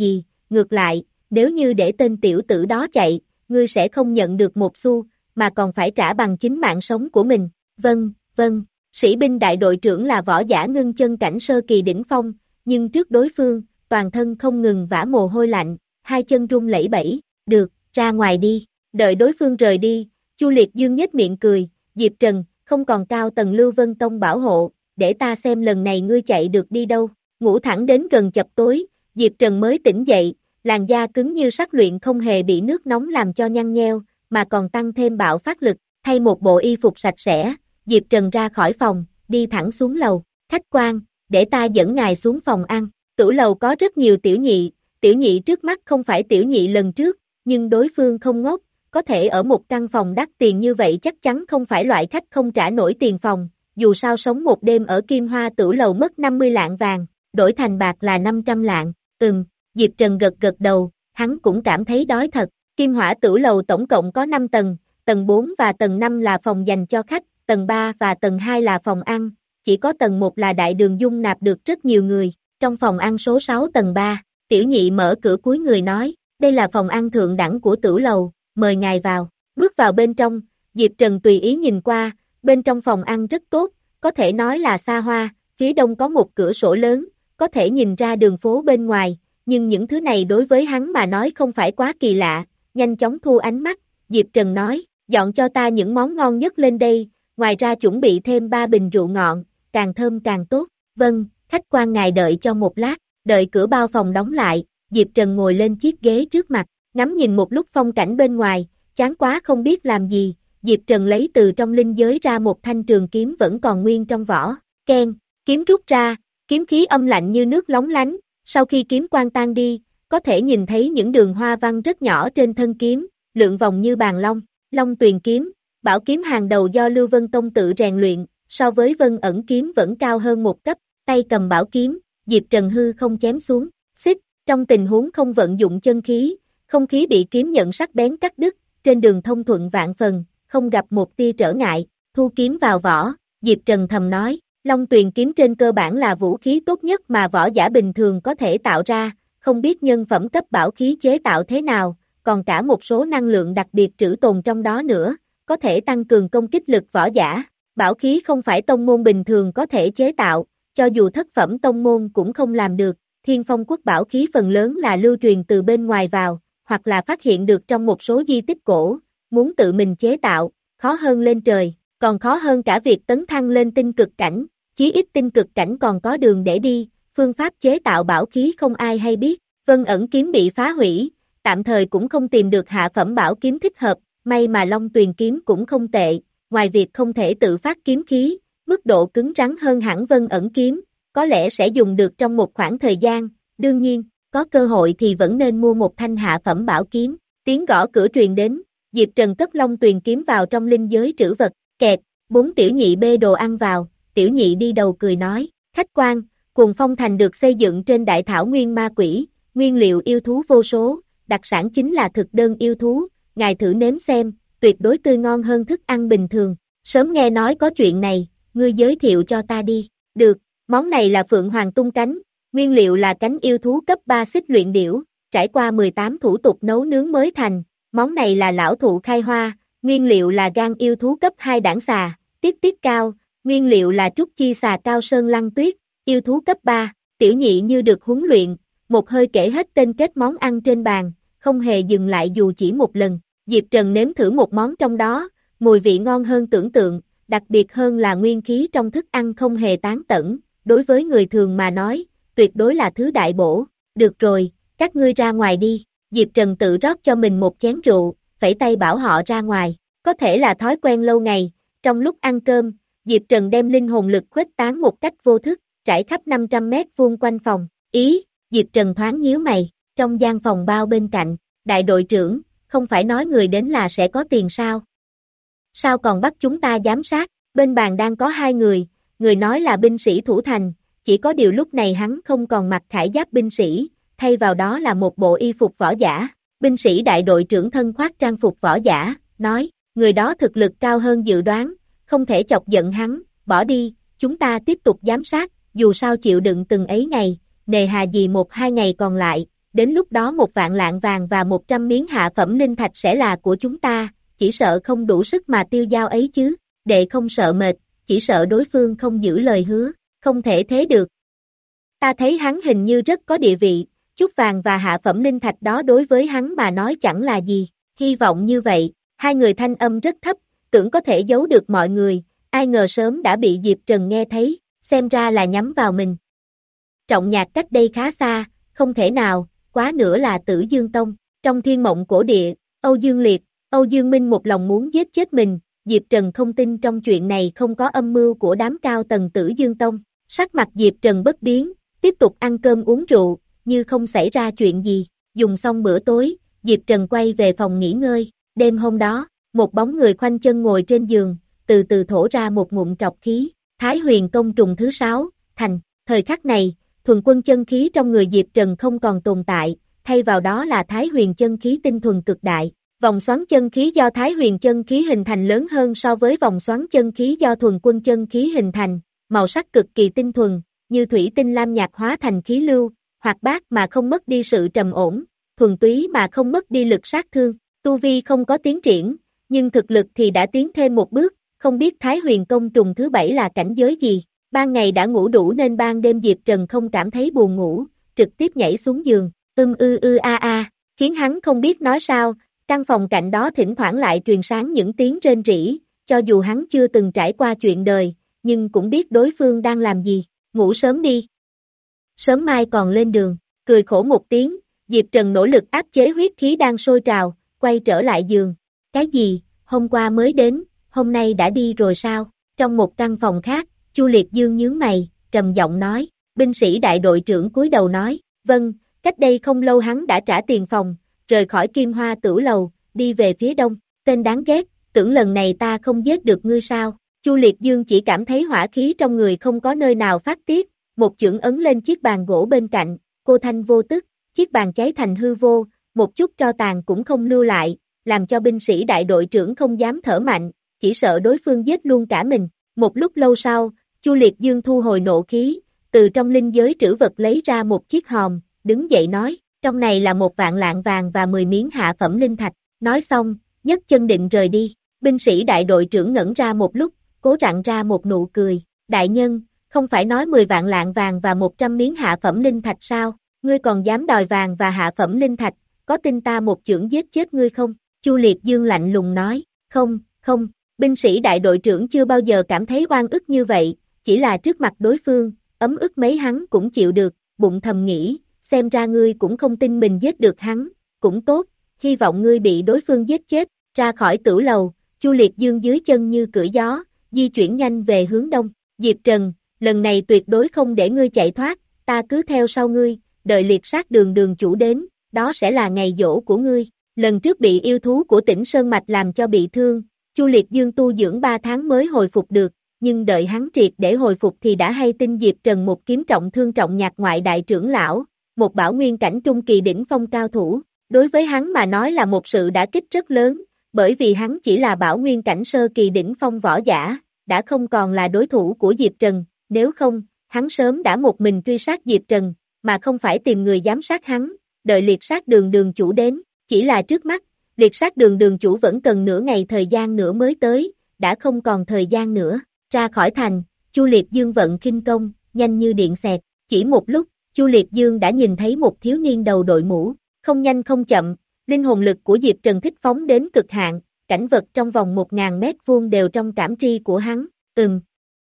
ngược lại, nếu như để tên tiểu tử đó chạy, ngươi sẽ không nhận được một xu, mà còn phải trả bằng chính mạng sống của mình. Vâng, vâng, sĩ binh đại đội trưởng là võ giả ngưng chân cảnh sơ kỳ đỉnh phong, nhưng trước đối phương, toàn thân không ngừng vã mồ hôi lạnh, hai chân run lẩy bẩy, được, ra ngoài đi, đợi đối phương rời đi, Chu Liệt Dương nhếch miệng cười, Diệp Trần, không còn cao tầng Lưu Vân Tông bảo hộ, để ta xem lần này ngươi chạy được đi đâu, ngủ thẳng đến gần chập tối, Diệp Trần mới tỉnh dậy, làn da cứng như sắt luyện không hề bị nước nóng làm cho nhăn nheo, mà còn tăng thêm bạo phát lực, thay một bộ y phục sạch sẽ, Diệp Trần ra khỏi phòng, đi thẳng xuống lầu, khách quan, để ta dẫn ngài xuống phòng ăn, tửu lầu có rất nhiều tiểu nhị, tiểu nhị trước mắt không phải tiểu nhị lần trước, nhưng đối phương không ngốc, có thể ở một căn phòng đắt tiền như vậy chắc chắn không phải loại khách không trả nổi tiền phòng, dù sao sống một đêm ở Kim Hoa tửu lầu mất năm mươi lạng vàng, đổi thành bạc là năm trăm lạng, ừm, Diệp Trần gật gật đầu, hắn cũng cảm thấy đói thật, Kim Hỏa tửu lầu tổng cộng có năm tầng, tầng bốn và tầng năm là phòng dành cho khách, tầng ba và tầng hai là phòng ăn, chỉ có tầng một là đại đường dung nạp được rất nhiều người, trong phòng ăn số sáu tầng ba, tiểu nhị mở cửa cúi người nói, đây là phòng ăn thượng đẳng của tửu lầu, mời ngài vào, bước vào bên trong, Diệp Trần tùy ý nhìn qua, bên trong phòng ăn rất tốt, có thể nói là xa hoa, phía đông có một cửa sổ lớn, có thể nhìn ra đường phố bên ngoài, nhưng những thứ này đối với hắn mà nói không phải quá kỳ lạ, nhanh chóng thu ánh mắt, Diệp Trần nói, dọn cho ta những món ngon nhất lên đây, ngoài ra chuẩn bị thêm ba bình rượu ngọn, càng thơm càng tốt, vâng, khách quan ngài đợi cho một lát, đợi cửa bao phòng đóng lại, Diệp Trần ngồi lên chiếc ghế trước mặt, ngắm nhìn một lúc phong cảnh bên ngoài, chán quá không biết làm gì, Diệp Trần lấy từ trong linh giới ra một thanh trường kiếm vẫn còn nguyên trong vỏ, keng, kiếm rút ra, kiếm khí âm lạnh như nước lóng lánh, sau khi kiếm quang tan đi, có thể nhìn thấy những đường hoa văn rất nhỏ trên thân kiếm, lượn vòng như bàn long, Long Tuyền kiếm, bảo kiếm hàng đầu do Lưu Vân Tông tự rèn luyện, so với Vân Ẩn kiếm vẫn cao hơn một cấp, tay cầm bảo kiếm, Diệp Trần hư không chém xuống, xích, trong tình huống không vận dụng chân khí, không khí bị kiếm nhận sắc bén cắt đứt, trên đường thông thuận vạn phần, không gặp một tia trở ngại, thu kiếm vào vỏ, Diệp Trần thầm nói, Long Tuyền kiếm trên cơ bản là vũ khí tốt nhất mà võ giả bình thường có thể tạo ra, không biết nhân phẩm cấp bảo khí chế tạo thế nào, còn cả một số năng lượng đặc biệt trữ tồn trong đó nữa, có thể tăng cường công kích lực võ giả, bảo khí không phải tông môn bình thường có thể chế tạo, cho dù thất phẩm tông môn cũng không làm được, Thiên Phong Quốc bảo khí phần lớn là lưu truyền từ bên ngoài vào, hoặc là phát hiện được trong một số di tích cổ, muốn tự mình chế tạo, khó hơn lên trời, còn khó hơn cả việc tấn thăng lên tinh cực cảnh, chí ít tinh cực cảnh còn có đường để đi, phương pháp chế tạo bảo khí không ai hay biết, Vân Ẩn kiếm bị phá hủy, tạm thời cũng không tìm được hạ phẩm bảo kiếm thích hợp, may mà Long Tuyền kiếm cũng không tệ, ngoài việc không thể tự phát kiếm khí, mức độ cứng rắn hơn hẳn Vân Ẩn kiếm, có lẽ sẽ dùng được trong một khoảng thời gian, đương nhiên, có cơ hội thì vẫn nên mua một thanh hạ phẩm bảo kiếm, tiếng gõ cửa truyền đến, Diệp Trần cất Long Tuyền kiếm vào trong linh giới trữ vật, kẹt, bốn tiểu nhị bê đồ ăn vào, tiểu nhị đi đầu cười nói, khách quan, Cuồng Phong Thành được xây dựng trên đại thảo nguyên ma quỷ, nguyên liệu yêu thú vô số, đặc sản chính là thực đơn yêu thú, ngài thử nếm xem, tuyệt đối tươi ngon hơn thức ăn bình thường, sớm nghe nói có chuyện này, ngươi giới thiệu cho ta đi, được, món này là Phượng Hoàng tung cánh, nguyên liệu là cánh yêu thú cấp ba xích luyện điểu, trải qua mười tám thủ tục nấu nướng mới thành, món này là lão thụ khai hoa, nguyên liệu là gan yêu thú cấp hai đảng xà, tiết tiết cao, nguyên liệu là trúc chi xà cao sơn lăng tuyết, yêu thú cấp ba, tiểu nhị như được huấn luyện, một hơi kể hết tên kết món ăn trên bàn, không hề dừng lại dù chỉ một lần, Diệp Trần nếm thử một món trong đó, mùi vị ngon hơn tưởng tượng, đặc biệt hơn là nguyên khí trong thức ăn không hề tán tẫn, đối với người thường mà nói, tuyệt đối là thứ đại bổ, được rồi, các ngươi ra ngoài đi, Diệp Trần tự rót cho mình một chén rượu, phẩy tay bảo họ ra ngoài, có thể là thói quen lâu ngày, trong lúc ăn cơm, Diệp Trần đem linh hồn lực khuếch tán một cách vô thức, trải khắp năm trăm mét vuông quanh phòng, ý, Diệp Trần thoáng nhíu mày, trong gian phòng bao bên cạnh, đại đội trưởng, không phải nói người đến là sẽ có tiền sao? Sao còn bắt chúng ta giám sát, bên bàn đang có hai người, người nói là binh sĩ thủ thành, chỉ có điều lúc này hắn không còn mặc khải giáp binh sĩ, thay vào đó là một bộ y phục võ giả, binh sĩ đại đội trưởng thân khoác trang phục võ giả, nói, người đó thực lực cao hơn dự đoán, không thể chọc giận hắn, bỏ đi, chúng ta tiếp tục giám sát, dù sao chịu đựng từng ấy ngày, nề hà gì một hai ngày còn lại, đến lúc đó một vạn lạng vàng và một trăm miếng hạ phẩm linh thạch sẽ là của chúng ta, chỉ sợ không đủ sức mà tiêu dao ấy chứ, đệ không sợ mệt, chỉ sợ đối phương không giữ lời hứa, không thể thế được. Ta thấy hắn hình như rất có địa vị, chút vàng và hạ phẩm linh thạch đó đối với hắn mà nói chẳng là gì, hy vọng như vậy, hai người thanh âm rất thấp, tưởng có thể giấu được mọi người, ai ngờ sớm đã bị Diệp Trần nghe thấy, xem ra là nhắm vào mình. Trọng Nhạc cách đây khá xa, không thể nào, quá nữa là Tử Dương Tông, trong thiên mộng cổ địa, Âu Dương Liệt, Âu Dương Minh một lòng muốn giết chết mình, Diệp Trần không tin trong chuyện này không có âm mưu của đám cao tầng Tử Dương Tông, sắc mặt Diệp Trần bất biến, tiếp tục ăn cơm uống rượu, như không xảy ra chuyện gì, dùng xong bữa tối, Diệp Trần quay về phòng nghỉ ngơi, đêm hôm đó, một bóng người khoanh chân ngồi trên giường, từ từ thổ ra một ngụm trọc khí, Thái Huyền Công trùng thứ sáu, thành, thời khắc này, thuần quân chân khí trong người Diệp Trần không còn tồn tại, thay vào đó là Thái Huyền chân khí tinh thuần cực đại, vòng xoắn chân khí do Thái Huyền chân khí hình thành lớn hơn so với vòng xoắn chân khí do thuần quân chân khí hình thành, màu sắc cực kỳ tinh thuần, như thủy tinh lam nhạt hóa thành khí lưu, hoạt bát mà không mất đi sự trầm ổn, thuần túy mà không mất đi lực sát thương, tu vi không có tiến triển, nhưng thực lực thì đã tiến thêm một bước, không biết Thái Huyền công trùng thứ bảy là cảnh giới gì, ban ngày đã ngủ đủ nên ban đêm Diệp Trần không cảm thấy buồn ngủ, trực tiếp nhảy xuống giường, ưm ư ư a a, khiến hắn không biết nói sao, căn phòng cạnh đó thỉnh thoảng lại truyền sáng những tiếng rên rỉ, cho dù hắn chưa từng trải qua chuyện đời, nhưng cũng biết đối phương đang làm gì, ngủ sớm đi. Sớm mai còn lên đường, cười khổ một tiếng, Diệp Trần nỗ lực áp chế huyết khí đang sôi trào, quay trở lại giường. Cái gì, hôm qua mới đến, hôm nay đã đi rồi sao? Trong một căn phòng khác, Chu Liệt Dương nhướng mày, trầm giọng nói, binh sĩ đại đội trưởng cúi đầu nói, vâng, cách đây không lâu hắn đã trả tiền phòng, rời khỏi Kim Hoa Tửu Lầu, đi về phía đông, tên đáng ghét, tưởng lần này ta không giết được ngươi sao? Chu Liệt Dương chỉ cảm thấy hỏa khí trong người không có nơi nào phát tiết, một chưởng ấn lên chiếc bàn gỗ bên cạnh, cô thanh vô tức, chiếc bàn cháy thành hư vô, một chút tro tàn cũng không lưu lại, làm cho binh sĩ đại đội trưởng không dám thở mạnh, chỉ sợ đối phương giết luôn cả mình. Một lúc lâu sau, Chu Liệt Dương thu hồi nộ khí, từ trong linh giới trữ vật lấy ra một chiếc hòm, đứng dậy nói, trong này là một vạn lạng vàng và mười miếng hạ phẩm linh thạch, nói xong, nhấc chân định rời đi, binh sĩ đại đội trưởng ngẩn ra một lúc, cố rặn ra một nụ cười, đại nhân, không phải nói mười vạn lạng vàng và một trăm miếng hạ phẩm linh thạch sao, ngươi còn dám đòi vàng và hạ phẩm linh thạch, có tin ta một chưởng giết chết ngươi không? Chu Liệt Dương lạnh lùng nói, không, không, binh sĩ đại đội trưởng chưa bao giờ cảm thấy oan ức như vậy, chỉ là trước mặt đối phương, ấm ức mấy hắn cũng chịu được, bụng thầm nghĩ, xem ra ngươi cũng không tin mình giết được hắn, cũng tốt, hy vọng ngươi bị đối phương giết chết, ra khỏi tử lầu, Chu Liệt Dương dưới chân như cưỡi gió, di chuyển nhanh về hướng đông, Diệp Trần, lần này tuyệt đối không để ngươi chạy thoát, ta cứ theo sau ngươi, đợi liệt sát đường đường chủ đến, đó sẽ là ngày giỗ của ngươi, lần trước bị yêu thú của tỉnh Sơn Mạch làm cho bị thương, Chu Liệt Dương tu dưỡng ba tháng mới hồi phục được, nhưng đợi hắn triệt để hồi phục thì đã hay tin Diệp Trần một kiếm trọng thương Trọng Nhạc ngoại đại trưởng lão, một bảo nguyên cảnh trung kỳ đỉnh phong cao thủ, đối với hắn mà nói là một sự đả kích rất lớn, bởi vì hắn chỉ là bảo nguyên cảnh sơ kỳ đỉnh phong võ giả, đã không còn là đối thủ của Diệp Trần, nếu không, hắn sớm đã một mình truy sát Diệp Trần, mà không phải tìm người giám sát hắn, đợi liệt sát đường đường chủ đến, chỉ là trước mắt, liệt sát đường đường chủ vẫn cần nửa ngày thời gian nữa mới tới, đã không còn thời gian nữa, ra khỏi thành, Chu Liệt Dương vận khinh công, nhanh như điện xẹt, chỉ một lúc, Chu Liệt Dương đã nhìn thấy một thiếu niên đầu đội mũ, không nhanh không chậm, linh hồn lực của Diệp Trần thích phóng đến cực hạn, cảnh vật trong vòng một ngàn mét vuông đều trong cảm tri của hắn, ừm.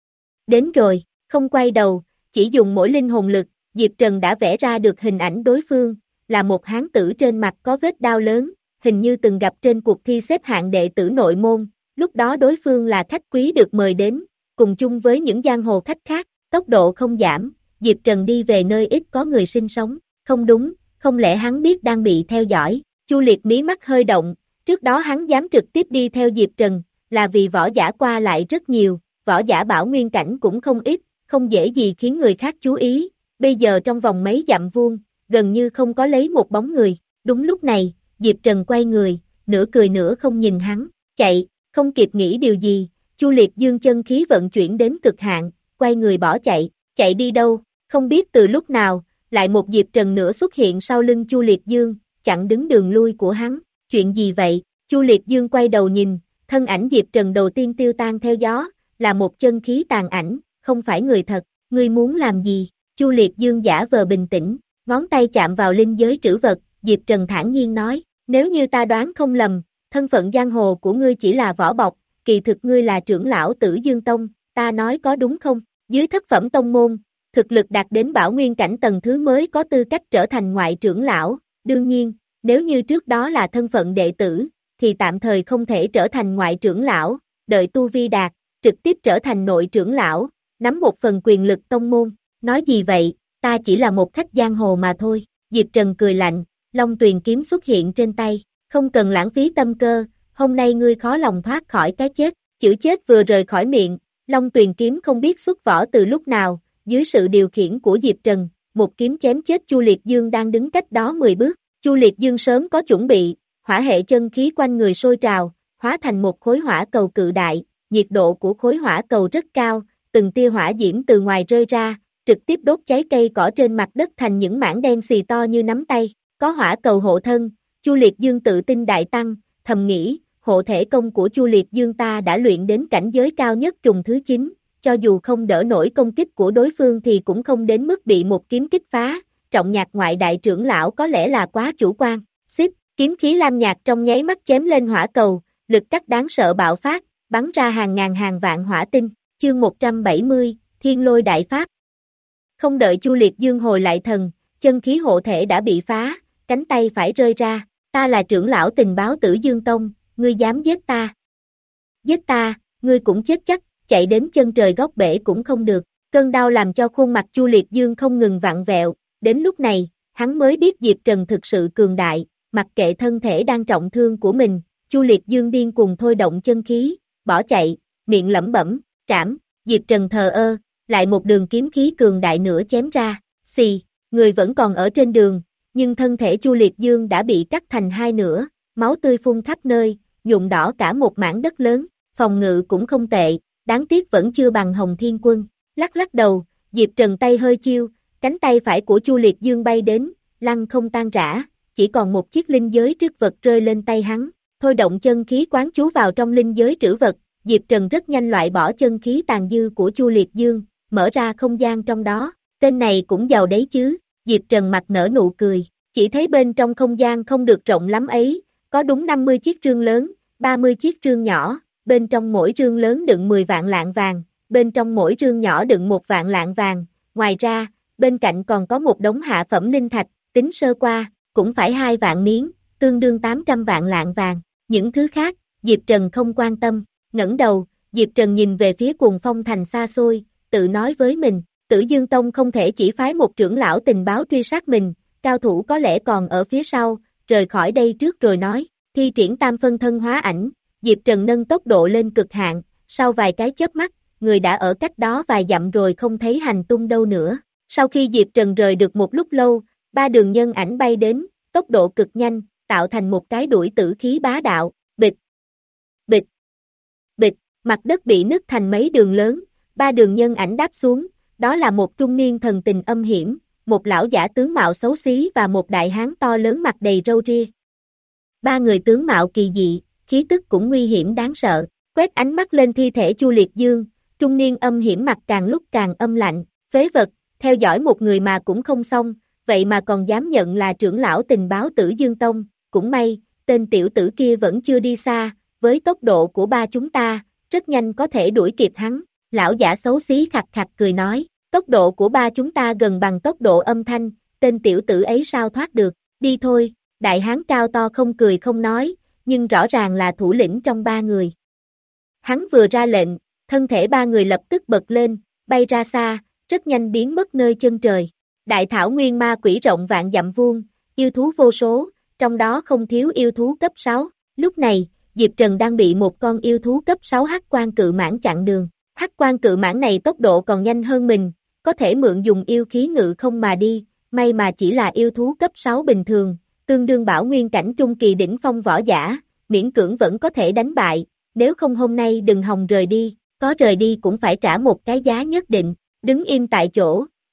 Đến rồi, không quay đầu, chỉ dùng mỗi linh hồn lực, Diệp Trần đã vẽ ra được hình ảnh đối phương, là một hán tử trên mặt có vết đao lớn, hình như từng gặp trên cuộc thi xếp hạng đệ tử nội môn, lúc đó đối phương là khách quý được mời đến, cùng chung với những giang hồ khách khác, tốc độ không giảm, Diệp Trần đi về nơi ít có người sinh sống, không đúng, không lẽ hắn biết đang bị theo dõi, Chu Liệt mí mắt hơi động, trước đó hắn dám trực tiếp đi theo Diệp Trần, là vì võ giả qua lại rất nhiều, võ giả bảo nguyên cảnh cũng không ít, không dễ gì khiến người khác chú ý, bây giờ trong vòng mấy dặm vuông, gần như không có lấy một bóng người, đúng lúc này, Diệp Trần quay người, nửa cười nửa không nhìn hắn, chạy, không kịp nghĩ điều gì, Chu Liệt Dương chân khí vận chuyển đến cực hạn, quay người bỏ chạy, chạy đi đâu, không biết từ lúc nào, lại một Diệp Trần nữa xuất hiện sau lưng Chu Liệt Dương, chặn đứng đường lui của hắn. Chuyện gì vậy? Chu Liệt Dương quay đầu nhìn, thân ảnh Diệp Trần đầu tiên tiêu tan theo gió, là một chân khí tàn ảnh, không phải người thật. Ngươi muốn làm gì? Chu Liệt Dương giả vờ bình tĩnh, ngón tay chạm vào linh giới trữ vật, Diệp Trần thản nhiên nói, nếu như ta đoán không lầm, thân phận giang hồ của ngươi chỉ là vỏ bọc, kỳ thực ngươi là trưởng lão Tử Dương Tông, ta nói có đúng không? Dưới thất phẩm tông môn, thực lực đạt đến bảo nguyên cảnh tầng thứ mới có tư cách trở thành ngoại trưởng lão, đương nhiên, nếu như trước đó là thân phận đệ tử, thì tạm thời không thể trở thành ngoại trưởng lão, đợi tu vi đạt, trực tiếp trở thành nội trưởng lão, nắm một phần quyền lực tông môn. Nói gì vậy, ta chỉ là một khách giang hồ mà thôi. Diệp Trần cười lạnh, Long Tuyền kiếm xuất hiện trên tay, không cần lãng phí tâm cơ, hôm nay ngươi khó lòng thoát khỏi cái chết. Chữ chết vừa rời khỏi miệng, Long Tuyền kiếm không biết xuất vỏ từ lúc nào, dưới sự điều khiển của Diệp Trần, một kiếm chém chết Chu Liệt Dương đang đứng cách đó mười bước. Chu Liệt Dương sớm có chuẩn bị, hỏa hệ chân khí quanh người sôi trào, hóa thành một khối hỏa cầu cự đại, nhiệt độ của khối hỏa cầu rất cao, từng tia hỏa diễm từ ngoài rơi ra, trực tiếp đốt cháy cây cỏ trên mặt đất thành những mảng đen xì to như nắm tay. Có hỏa cầu hộ thân, Chu Liệt Dương tự tin đại tăng, thầm nghĩ, hộ thể công của Chu Liệt Dương ta đã luyện đến cảnh giới cao nhất trùng thứ chín, cho dù không đỡ nổi công kích của đối phương thì cũng không đến mức bị một kiếm kích phá. Trọng Nhạc ngoại đại trưởng lão có lẽ là quá chủ quan. Xích, kiếm khí lam nhạt trong nháy mắt chém lên hỏa cầu, lực cắt đáng sợ bạo phát, bắn ra hàng ngàn hàng vạn hỏa tinh. Chương một trăm bảy mươi, Thiên Lôi Đại Pháp. Không đợi Chu Liệt Dương hồi lại thần, chân khí hộ thể đã bị phá, cánh tay phải rơi ra. Ta là trưởng lão tình báo Tử Dương Tông, ngươi dám giết ta? Giết ta, ngươi cũng chết chắc, chạy đến chân trời góc bể cũng không được. Cơn đau làm cho khuôn mặt Chu Liệt Dương không ngừng vặn vẹo, đến lúc này, hắn mới biết Diệp Trần thực sự cường đại, mặc kệ thân thể đang trọng thương của mình, Chu Liệt Dương điên cuồng thôi động chân khí, bỏ chạy, miệng lẩm bẩm, trảm. Diệp Trần thờ ơ, lại một đường kiếm khí cường đại nữa chém ra, xì, người vẫn còn ở trên đường, nhưng thân thể Chu Liệt Dương đã bị cắt thành hai nửa, máu tươi phun khắp nơi, nhuộm đỏ cả một mảng đất lớn, phòng ngự cũng không tệ, đáng tiếc vẫn chưa bằng Hồng Thiên Quân. Lắc lắc đầu, Diệp Trần tay hơi chiêu, cánh tay phải của Chu Liệt Dương bay đến, lăn không tan rã, chỉ còn một chiếc linh giới trữ vật rơi lên tay hắn, thôi động chân khí quán chú vào trong linh giới trữ vật, Diệp Trần rất nhanh loại bỏ chân khí tàn dư của Chu Liệt Dương, mở ra không gian trong đó, tên này cũng giàu đấy chứ. Diệp Trần mặt nở nụ cười, chỉ thấy bên trong không gian không được rộng lắm ấy, có đúng năm mươi chiếc rương lớn, ba mươi chiếc rương nhỏ, bên trong mỗi rương lớn đựng mười vạn lạng vàng, bên trong mỗi rương nhỏ đựng một vạn lạng vàng, ngoài ra, bên cạnh còn có một đống hạ phẩm linh thạch, tính sơ qua, cũng phải hai vạn miếng, tương đương tám trăm vạn lạng vàng, những thứ khác, Diệp Trần không quan tâm, ngẩng đầu, Diệp Trần nhìn về phía Cuồng Phong Thành xa xôi, tự nói với mình, Tử Dương Tông không thể chỉ phái một trưởng lão tình báo truy sát mình, cao thủ có lẽ còn ở phía sau, rời khỏi đây trước rồi nói, thi triển tam phân thân hóa ảnh, Diệp Trần nâng tốc độ lên cực hạn, sau vài cái chớp mắt, người đã ở cách đó vài dặm rồi không thấy hành tung đâu nữa. Sau khi Diệp Trần rời được một lúc lâu, ba đường nhân ảnh bay đến, tốc độ cực nhanh, tạo thành một cái đuổi tử khí bá đạo, bịch, bịch, bịch, mặt đất bị nứt thành mấy đường lớn, ba đường nhân ảnh đáp xuống, đó là một trung niên thần tình âm hiểm, một lão giả tướng mạo xấu xí và một đại hán to lớn mặt đầy râu ria. Ba người tướng mạo kỳ dị, khí tức cũng nguy hiểm đáng sợ, quét ánh mắt lên thi thể Chu Liệt Dương, trung niên âm hiểm mặt càng lúc càng âm lạnh, phế vật, theo dõi một người mà cũng không xong, vậy mà còn dám nhận là trưởng lão tình báo Tử Dương Tông, cũng may, tên tiểu tử kia vẫn chưa đi xa, với tốc độ của ba chúng ta, rất nhanh có thể đuổi kịp hắn. Lão giả xấu xí khặt khặt cười nói, tốc độ của ba chúng ta gần bằng tốc độ âm thanh, tên tiểu tử ấy sao thoát được, đi thôi, đại hán cao to không cười không nói, nhưng rõ ràng là thủ lĩnh trong ba người. Hắn vừa ra lệnh, thân thể ba người lập tức bật lên, bay ra xa, rất nhanh biến mất nơi chân trời. Đại thảo nguyên ma quỷ rộng vạn dặm vuông, yêu thú vô số, trong đó không thiếu yêu thú cấp sáu. Lúc này, Diệp Trần đang bị một con yêu thú cấp sáu hắc quan cự mãng chặn đường. Hắc quan cự mãng này tốc độ còn nhanh hơn mình, có thể mượn dùng yêu khí ngự không mà đi, may mà chỉ là yêu thú cấp sáu bình thường, tương đương bảo nguyên cảnh trung kỳ đỉnh phong võ giả, miễn cưỡng vẫn có thể đánh bại, nếu không hôm nay đừng hòng rời đi, có rời đi cũng phải trả một cái giá nhất định, đứng im tại chỗ,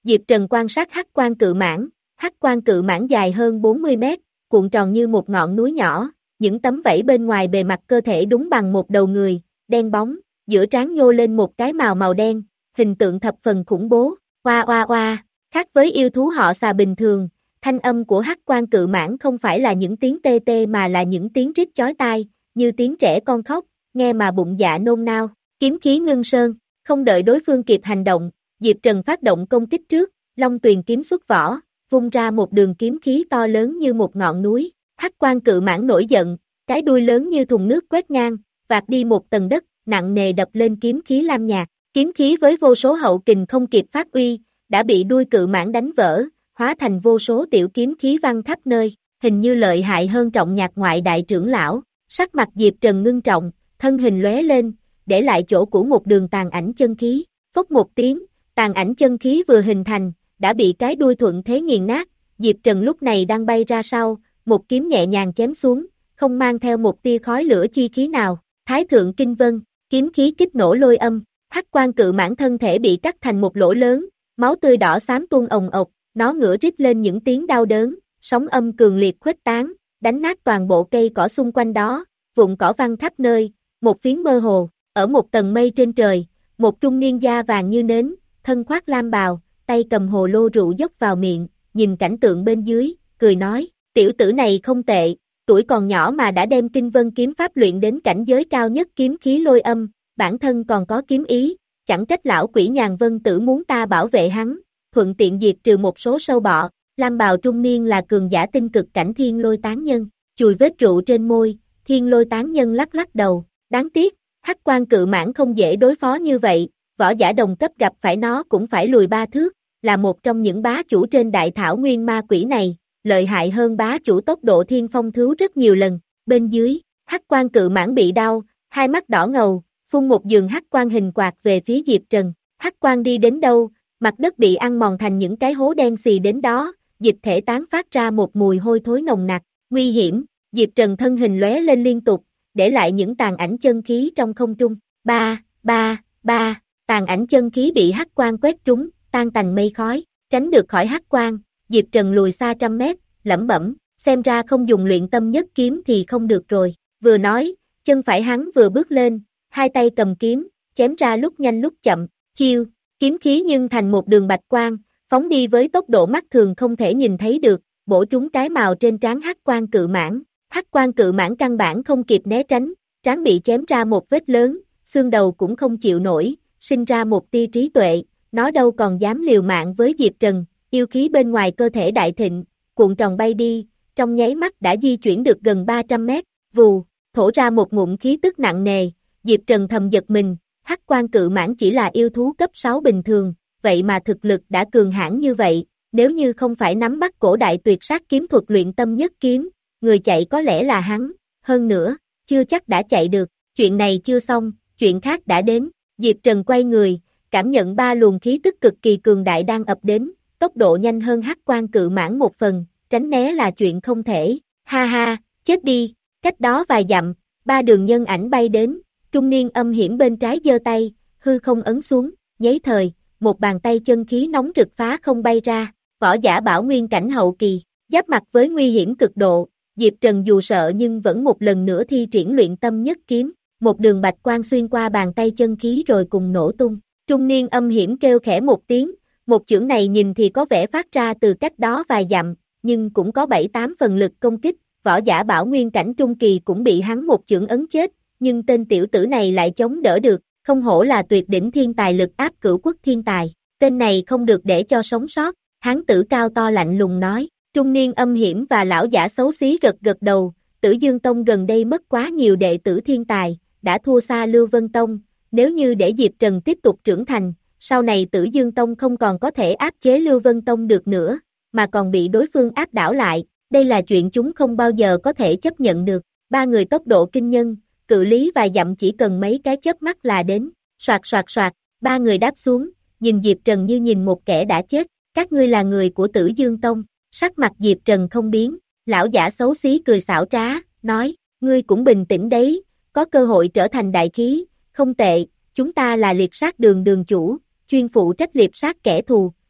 Diệp Trần quan sát hắc quan cự mãng, hắc quan cự mãng dài hơn bốn mươi mét, cuộn tròn như một ngọn núi nhỏ, những tấm vảy bên ngoài bề mặt cơ thể đúng bằng một đầu người, đen bóng, giữa trán nhô lên một cái mào màu đen, hình tượng thập phần khủng bố, oa oa oa, khác với yêu thú họ xà bình thường, thanh âm của hắc quan cự mãng không phải là những tiếng tê tê mà là những tiếng rít chói tai, như tiếng trẻ con khóc, nghe mà bụng dạ nôn nao, kiếm khí ngưng sơn, không đợi đối phương kịp hành động, Diệp Trần phát động công kích trước, Long Tuyền kiếm xuất vỏ, vung ra một đường kiếm khí to lớn như một ngọn núi, hắc quan cự mãng nổi giận, cái đuôi lớn như thùng nước quét ngang, vạt đi một tầng đất, nặng nề đập lên kiếm khí lam nhạt, kiếm khí với vô số hậu kình không kịp phát uy, đã bị đuôi cự mãng đánh vỡ, hóa thành vô số tiểu kiếm khí văng khắp nơi, hình như lợi hại hơn Trọng Nhạc ngoại đại trưởng lão, sắc mặt Diệp Trần ngưng trọng, thân hình lóe lên, để lại chỗ cũ một đường tàn ảnh chân khí, phốc một tiếng, tàn ảnh chân khí vừa hình thành, đã bị cái đuôi thuận thế nghiền nát, Diệp Trần lúc này đang bay ra sau, một kiếm nhẹ nhàng chém xuống, không mang theo một tia khói lửa chi khí nào, Thái Thượng Kinh Vân, kiếm khí kích nổ lôi âm, hắc quan cự mãng thân thể bị cắt thành một lỗ lớn, máu tươi đỏ xám tuôn ồng ộc, nó ngửa rít lên những tiếng đau đớn, sóng âm cường liệt khuếch tán, đánh nát toàn bộ cây cỏ xung quanh đó, vụn cỏ văng khắp nơi, một phiến mơ hồ, ở một tầng mây trên trời, một trung niên da vàng như nến, thân khoác lam bào, tay cầm hồ lô rượu dốc vào miệng, nhìn cảnh tượng bên dưới, cười nói, tiểu tử này không tệ, tuổi còn nhỏ mà đã đem Kinh Vân kiếm pháp luyện đến cảnh giới cao nhất kiếm khí lôi âm, bản thân còn có kiếm ý, chẳng trách lão quỷ Nhàn Vân Tử muốn ta bảo vệ hắn, thuận tiện diệt trừ một số sâu bọ, lam bào trung niên là cường giả tinh cực cảnh thiên lôi tán nhân, chùi vết rượu trên môi, thiên lôi tán nhân lắc lắc đầu, đáng tiếc, hắc quan cự mãng không dễ đối phó như vậy, võ giả đồng cấp gặp phải nó cũng phải lùi ba thước, là một trong những bá chủ trên đại thảo nguyên ma quỷ này, lợi hại hơn bá chủ tốc độ thiên phong thứu rất nhiều lần, bên dưới, hắc quan cự mãng bị đau, hai mắt đỏ ngầu, phun một dường hắc quan hình quạt về phía Diệp Trần, hắc quan đi đến đâu, mặt đất bị ăn mòn thành những cái hố đen xì đến đó, dịch thể tán phát ra một mùi hôi thối nồng nặc, nguy hiểm, Diệp Trần thân hình lóe lên liên tục, để lại những tàn ảnh chân khí trong không trung, ba, ba, ba, tàn ảnh chân khí bị hắc quan quét trúng, tan tành mây khói, tránh được khỏi hắc quan, Diệp Trần lùi xa trăm mét, lẩm bẩm, xem ra không dùng luyện tâm nhất kiếm thì không được rồi, vừa nói, chân phải hắn vừa bước lên, hai tay cầm kiếm, chém ra lúc nhanh lúc chậm, chiêu, kiếm khí nhưng thành một đường bạch quang, phóng đi với tốc độ mắt thường không thể nhìn thấy được, bổ trúng cái mào trên trán hắc quan cự mãng, hắc quan cự mãng căn bản không kịp né tránh, trán bị chém ra một vết lớn, xương đầu cũng không chịu nổi, sinh ra một tia trí tuệ, nó đâu còn dám liều mạng với Diệp Trần, yêu khí bên ngoài cơ thể đại thịnh, cuộn tròn bay đi, trong nháy mắt đã di chuyển được gần ba trăm mét, vù, thổ ra một ngụm khí tức nặng nề, Diệp Trần thầm giật mình, hắc quan cự mãng chỉ là yêu thú cấp sáu bình thường, vậy mà thực lực đã cường hãn như vậy, nếu như không phải nắm bắt cổ đại tuyệt sát kiếm thuật luyện tâm nhất kiếm, người chạy có lẽ là hắn, hơn nữa, chưa chắc đã chạy được, chuyện này chưa xong, chuyện khác đã đến, Diệp Trần quay người, cảm nhận ba luồng khí tức cực kỳ cường đại đang ập đến, tốc độ nhanh hơn hắc quan cự mãng một phần, tránh né là chuyện không thể, ha ha, chết đi, cách đó vài dặm, ba đường nhân ảnh bay đến, trung niên âm hiểm bên trái giơ tay, hư không ấn xuống, nháy thời, một bàn tay chân khí nóng rực phá không bay ra, võ giả bảo nguyên cảnh hậu kỳ, giáp mặt với nguy hiểm cực độ, Diệp Trần dù sợ nhưng vẫn một lần nữa thi triển luyện tâm nhất kiếm, một đường bạch quang xuyên qua bàn tay chân khí rồi cùng nổ tung, trung niên âm hiểm kêu khẽ một tiếng, một chưởng này nhìn thì có vẻ phát ra từ cách đó vài dặm, nhưng cũng có bảy tám phần lực công kích, võ giả bảo nguyên cảnh trung kỳ cũng bị hắn một chưởng ấn chết, nhưng tên tiểu tử này lại chống đỡ được, không hổ là tuyệt đỉnh thiên tài lực áp cửu quốc thiên tài, tên này không được để cho sống sót, hán tử cao to lạnh lùng nói, trung niên âm hiểm và lão giả xấu xí gật gật đầu, Tử Dương Tông gần đây mất quá nhiều đệ tử thiên tài, đã thua xa Lưu Vân Tông, nếu như để Diệp Trần tiếp tục trưởng thành, sau này Tử Dương Tông không còn có thể áp chế Lưu Vân Tông được nữa, mà còn bị đối phương áp đảo lại, đây là chuyện chúng không bao giờ có thể chấp nhận được, ba người tốc độ kinh nhân, cự lý vài dặm chỉ cần mấy cái chớp mắt là đến, soạt soạt soạt, ba người đáp xuống, nhìn Diệp Trần như nhìn một kẻ đã chết, các ngươi là người của Tử Dương Tông, sắc mặt Diệp Trần không biến, lão giả xấu xí cười xảo trá, nói, ngươi cũng bình tĩnh đấy, có cơ hội trở thành đại khí, không tệ, chúng ta là liệt sát đường đường chủ, chuyên phụ trách liệt sát kẻ thù,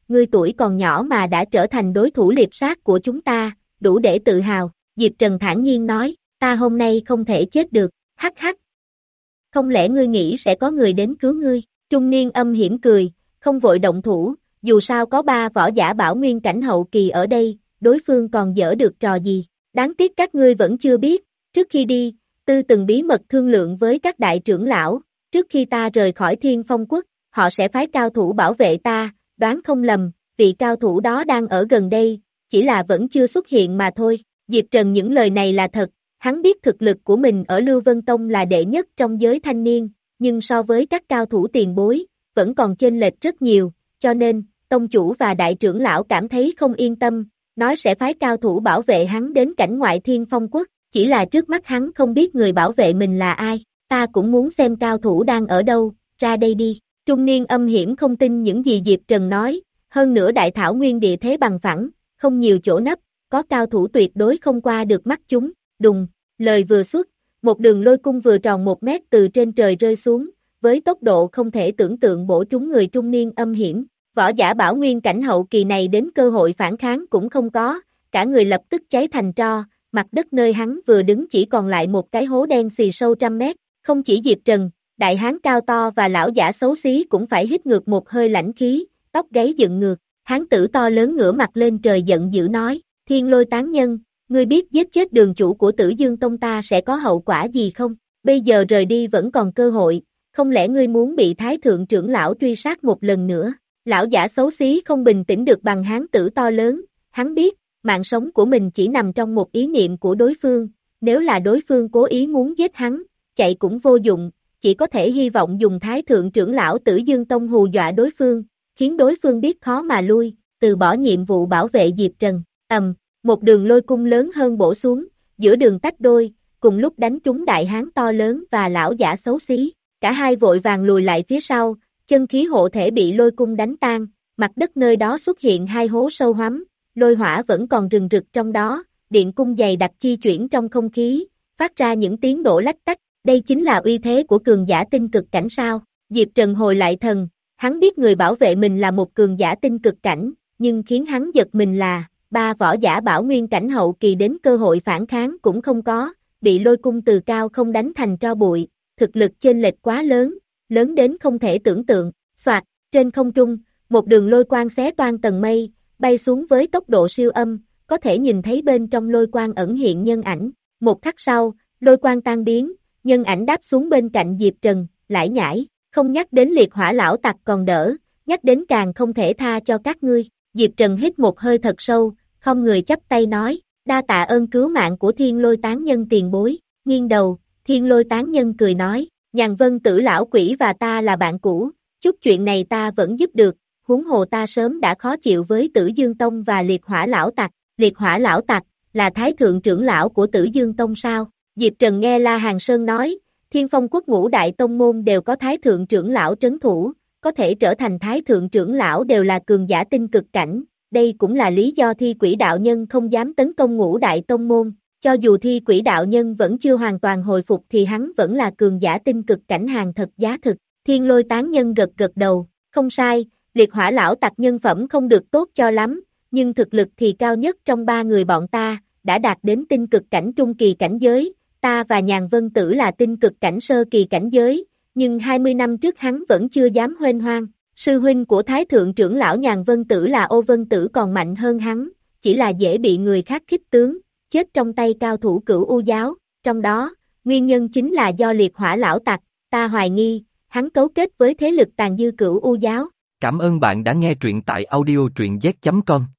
ngươi tuổi còn nhỏ mà đã trở thành đối thủ liệp sát của chúng ta, đủ để tự hào, Diệp Trần thản nhiên nói, ta hôm nay không thể chết được, hắc hắc. Không lẽ ngươi nghĩ sẽ có người đến cứu ngươi, trung niên âm hiểm cười, không vội động thủ, dù sao có ba võ giả bảo nguyên cảnh hậu kỳ ở đây, đối phương còn dở được trò gì, đáng tiếc các ngươi vẫn chưa biết, trước khi đi, Tư từng bí mật thương lượng với các đại trưởng lão, trước khi ta rời khỏi Thiên Phong Quốc, họ sẽ phái cao thủ bảo vệ ta, đoán không lầm, vị cao thủ đó đang ở gần đây, chỉ là vẫn chưa xuất hiện mà thôi, Diệp Trần những lời này là thật, hắn biết thực lực của mình ở Lưu Vân Tông là đệ nhất trong giới thanh niên, nhưng so với các cao thủ tiền bối, vẫn còn chênh lệch rất nhiều, cho nên, tông chủ và đại trưởng lão cảm thấy không yên tâm, nói sẽ phái cao thủ bảo vệ hắn đến cảnh ngoại Thiên Phong Quốc, chỉ là trước mắt hắn không biết người bảo vệ mình là ai, ta cũng muốn xem cao thủ đang ở đâu, ra đây đi, trung niên âm hiểm không tin những gì Diệp Trần nói, hơn nữa đại thảo nguyên địa thế bằng phẳng, không nhiều chỗ nấp, có cao thủ tuyệt đối không qua được mắt chúng, đùng, lời vừa xuất, một đường lôi cung vừa tròn một mét từ trên trời rơi xuống, với tốc độ không thể tưởng tượng bổ trúng người trung niên âm hiểm, võ giả bảo nguyên cảnh hậu kỳ này đến cơ hội phản kháng cũng không có, cả người lập tức cháy thành tro, mặt đất nơi hắn vừa đứng chỉ còn lại một cái hố đen xì sâu trăm mét, không chỉ Diệp Trần, đại hán cao to và lão giả xấu xí cũng phải hít ngược một hơi lãnh khí, tóc gáy dựng ngược, hán tử to lớn ngửa mặt lên trời giận dữ nói, Thiên Lôi tán nhân, ngươi biết giết chết đường chủ của Tử Dương Tông ta sẽ có hậu quả gì không, bây giờ rời đi vẫn còn cơ hội, không lẽ ngươi muốn bị Thái Thượng trưởng lão truy sát một lần nữa, lão giả xấu xí không bình tĩnh được bằng hán tử to lớn, hắn biết, mạng sống của mình chỉ nằm trong một ý niệm của đối phương, nếu là đối phương cố ý muốn giết hắn, chạy cũng vô dụng, chỉ có thể hy vọng dùng Thái Thượng trưởng lão Tử Dương Tông hù dọa đối phương, khiến đối phương biết khó mà lui, từ bỏ nhiệm vụ bảo vệ Diệp Trần, ầm, một đường lôi cung lớn hơn bổ xuống, giữa đường tách đôi, cùng lúc đánh trúng đại hán to lớn và lão giả xấu xí, cả hai vội vàng lùi lại phía sau, chân khí hộ thể bị lôi cung đánh tan, mặt đất nơi đó xuất hiện hai hố sâu hoắm, lôi hỏa vẫn còn rừng rực trong đó, điện cung dày đặc chi chuyển trong không khí, phát ra những tiếng đổ lách tách, đây chính là uy thế của cường giả tinh cực cảnh sao, Diệp Trần hồi lại thần, hắn biết người bảo vệ mình là một cường giả tinh cực cảnh, nhưng khiến hắn giật mình là, ba võ giả bảo nguyên cảnh hậu kỳ đến cơ hội phản kháng cũng không có, bị lôi cung từ cao không đánh thành tro bụi, thực lực chênh lệch quá lớn, lớn đến không thể tưởng tượng, soạt, trên không trung, một đường lôi quang xé toang tầng mây, bay xuống với tốc độ siêu âm, có thể nhìn thấy bên trong lôi quang ẩn hiện nhân ảnh, một khắc sau, lôi quang tan biến, nhân ảnh đáp xuống bên cạnh Diệp Trần, lải nhải, không nhắc đến liệt hỏa lão tặc còn đỡ, nhắc đến càng không thể tha cho các ngươi, Diệp Trần hít một hơi thật sâu, không người chắp tay nói, đa tạ ơn cứu mạng của Thiên Lôi tán nhân tiền bối, nghiêng đầu, Thiên Lôi tán nhân cười nói, Nhàn Vân Tử lão quỷ và ta là bạn cũ, chút chuyện này ta vẫn giúp được, huống hồ ta sớm đã khó chịu với Tử Dương Tông và liệt hỏa lão tặc, liệt hỏa lão tặc, là Thái Thượng trưởng lão của Tử Dương Tông sao? Diệp Trần nghe La Hàn Sơn nói, Thiên Phong Quốc ngũ đại tông môn đều có Thái Thượng trưởng lão trấn thủ, có thể trở thành Thái Thượng trưởng lão đều là cường giả tinh cực cảnh, đây cũng là lý do Thi Quỷ đạo nhân không dám tấn công ngũ đại tông môn, cho dù Thi Quỷ đạo nhân vẫn chưa hoàn toàn hồi phục thì hắn vẫn là cường giả tinh cực cảnh hàng thật giá thực, Thiên Lôi tán nhân gật gật đầu, không sai, liệt hỏa lão tặc nhân phẩm không được tốt cho lắm, nhưng thực lực thì cao nhất trong ba người bọn ta, đã đạt đến tinh cực cảnh trung kỳ cảnh giới, ta và Nhàn Vân Tử là tinh cực cảnh sơ kỳ cảnh giới, nhưng hai mươi năm trước hắn vẫn chưa dám huênh hoang, sư huynh của Thái Thượng trưởng lão Nhàn Vân Tử là Ô Vân Tử còn mạnh hơn hắn, chỉ là dễ bị người khác khích tướng, chết trong tay cao thủ Cửu U giáo, trong đó, nguyên nhân chính là do liệt hỏa lão tặc, ta hoài nghi, hắn cấu kết với thế lực tàn dư Cửu U giáo. Cảm ơn bạn đã nghe truyện tại audio truyện z chấm com.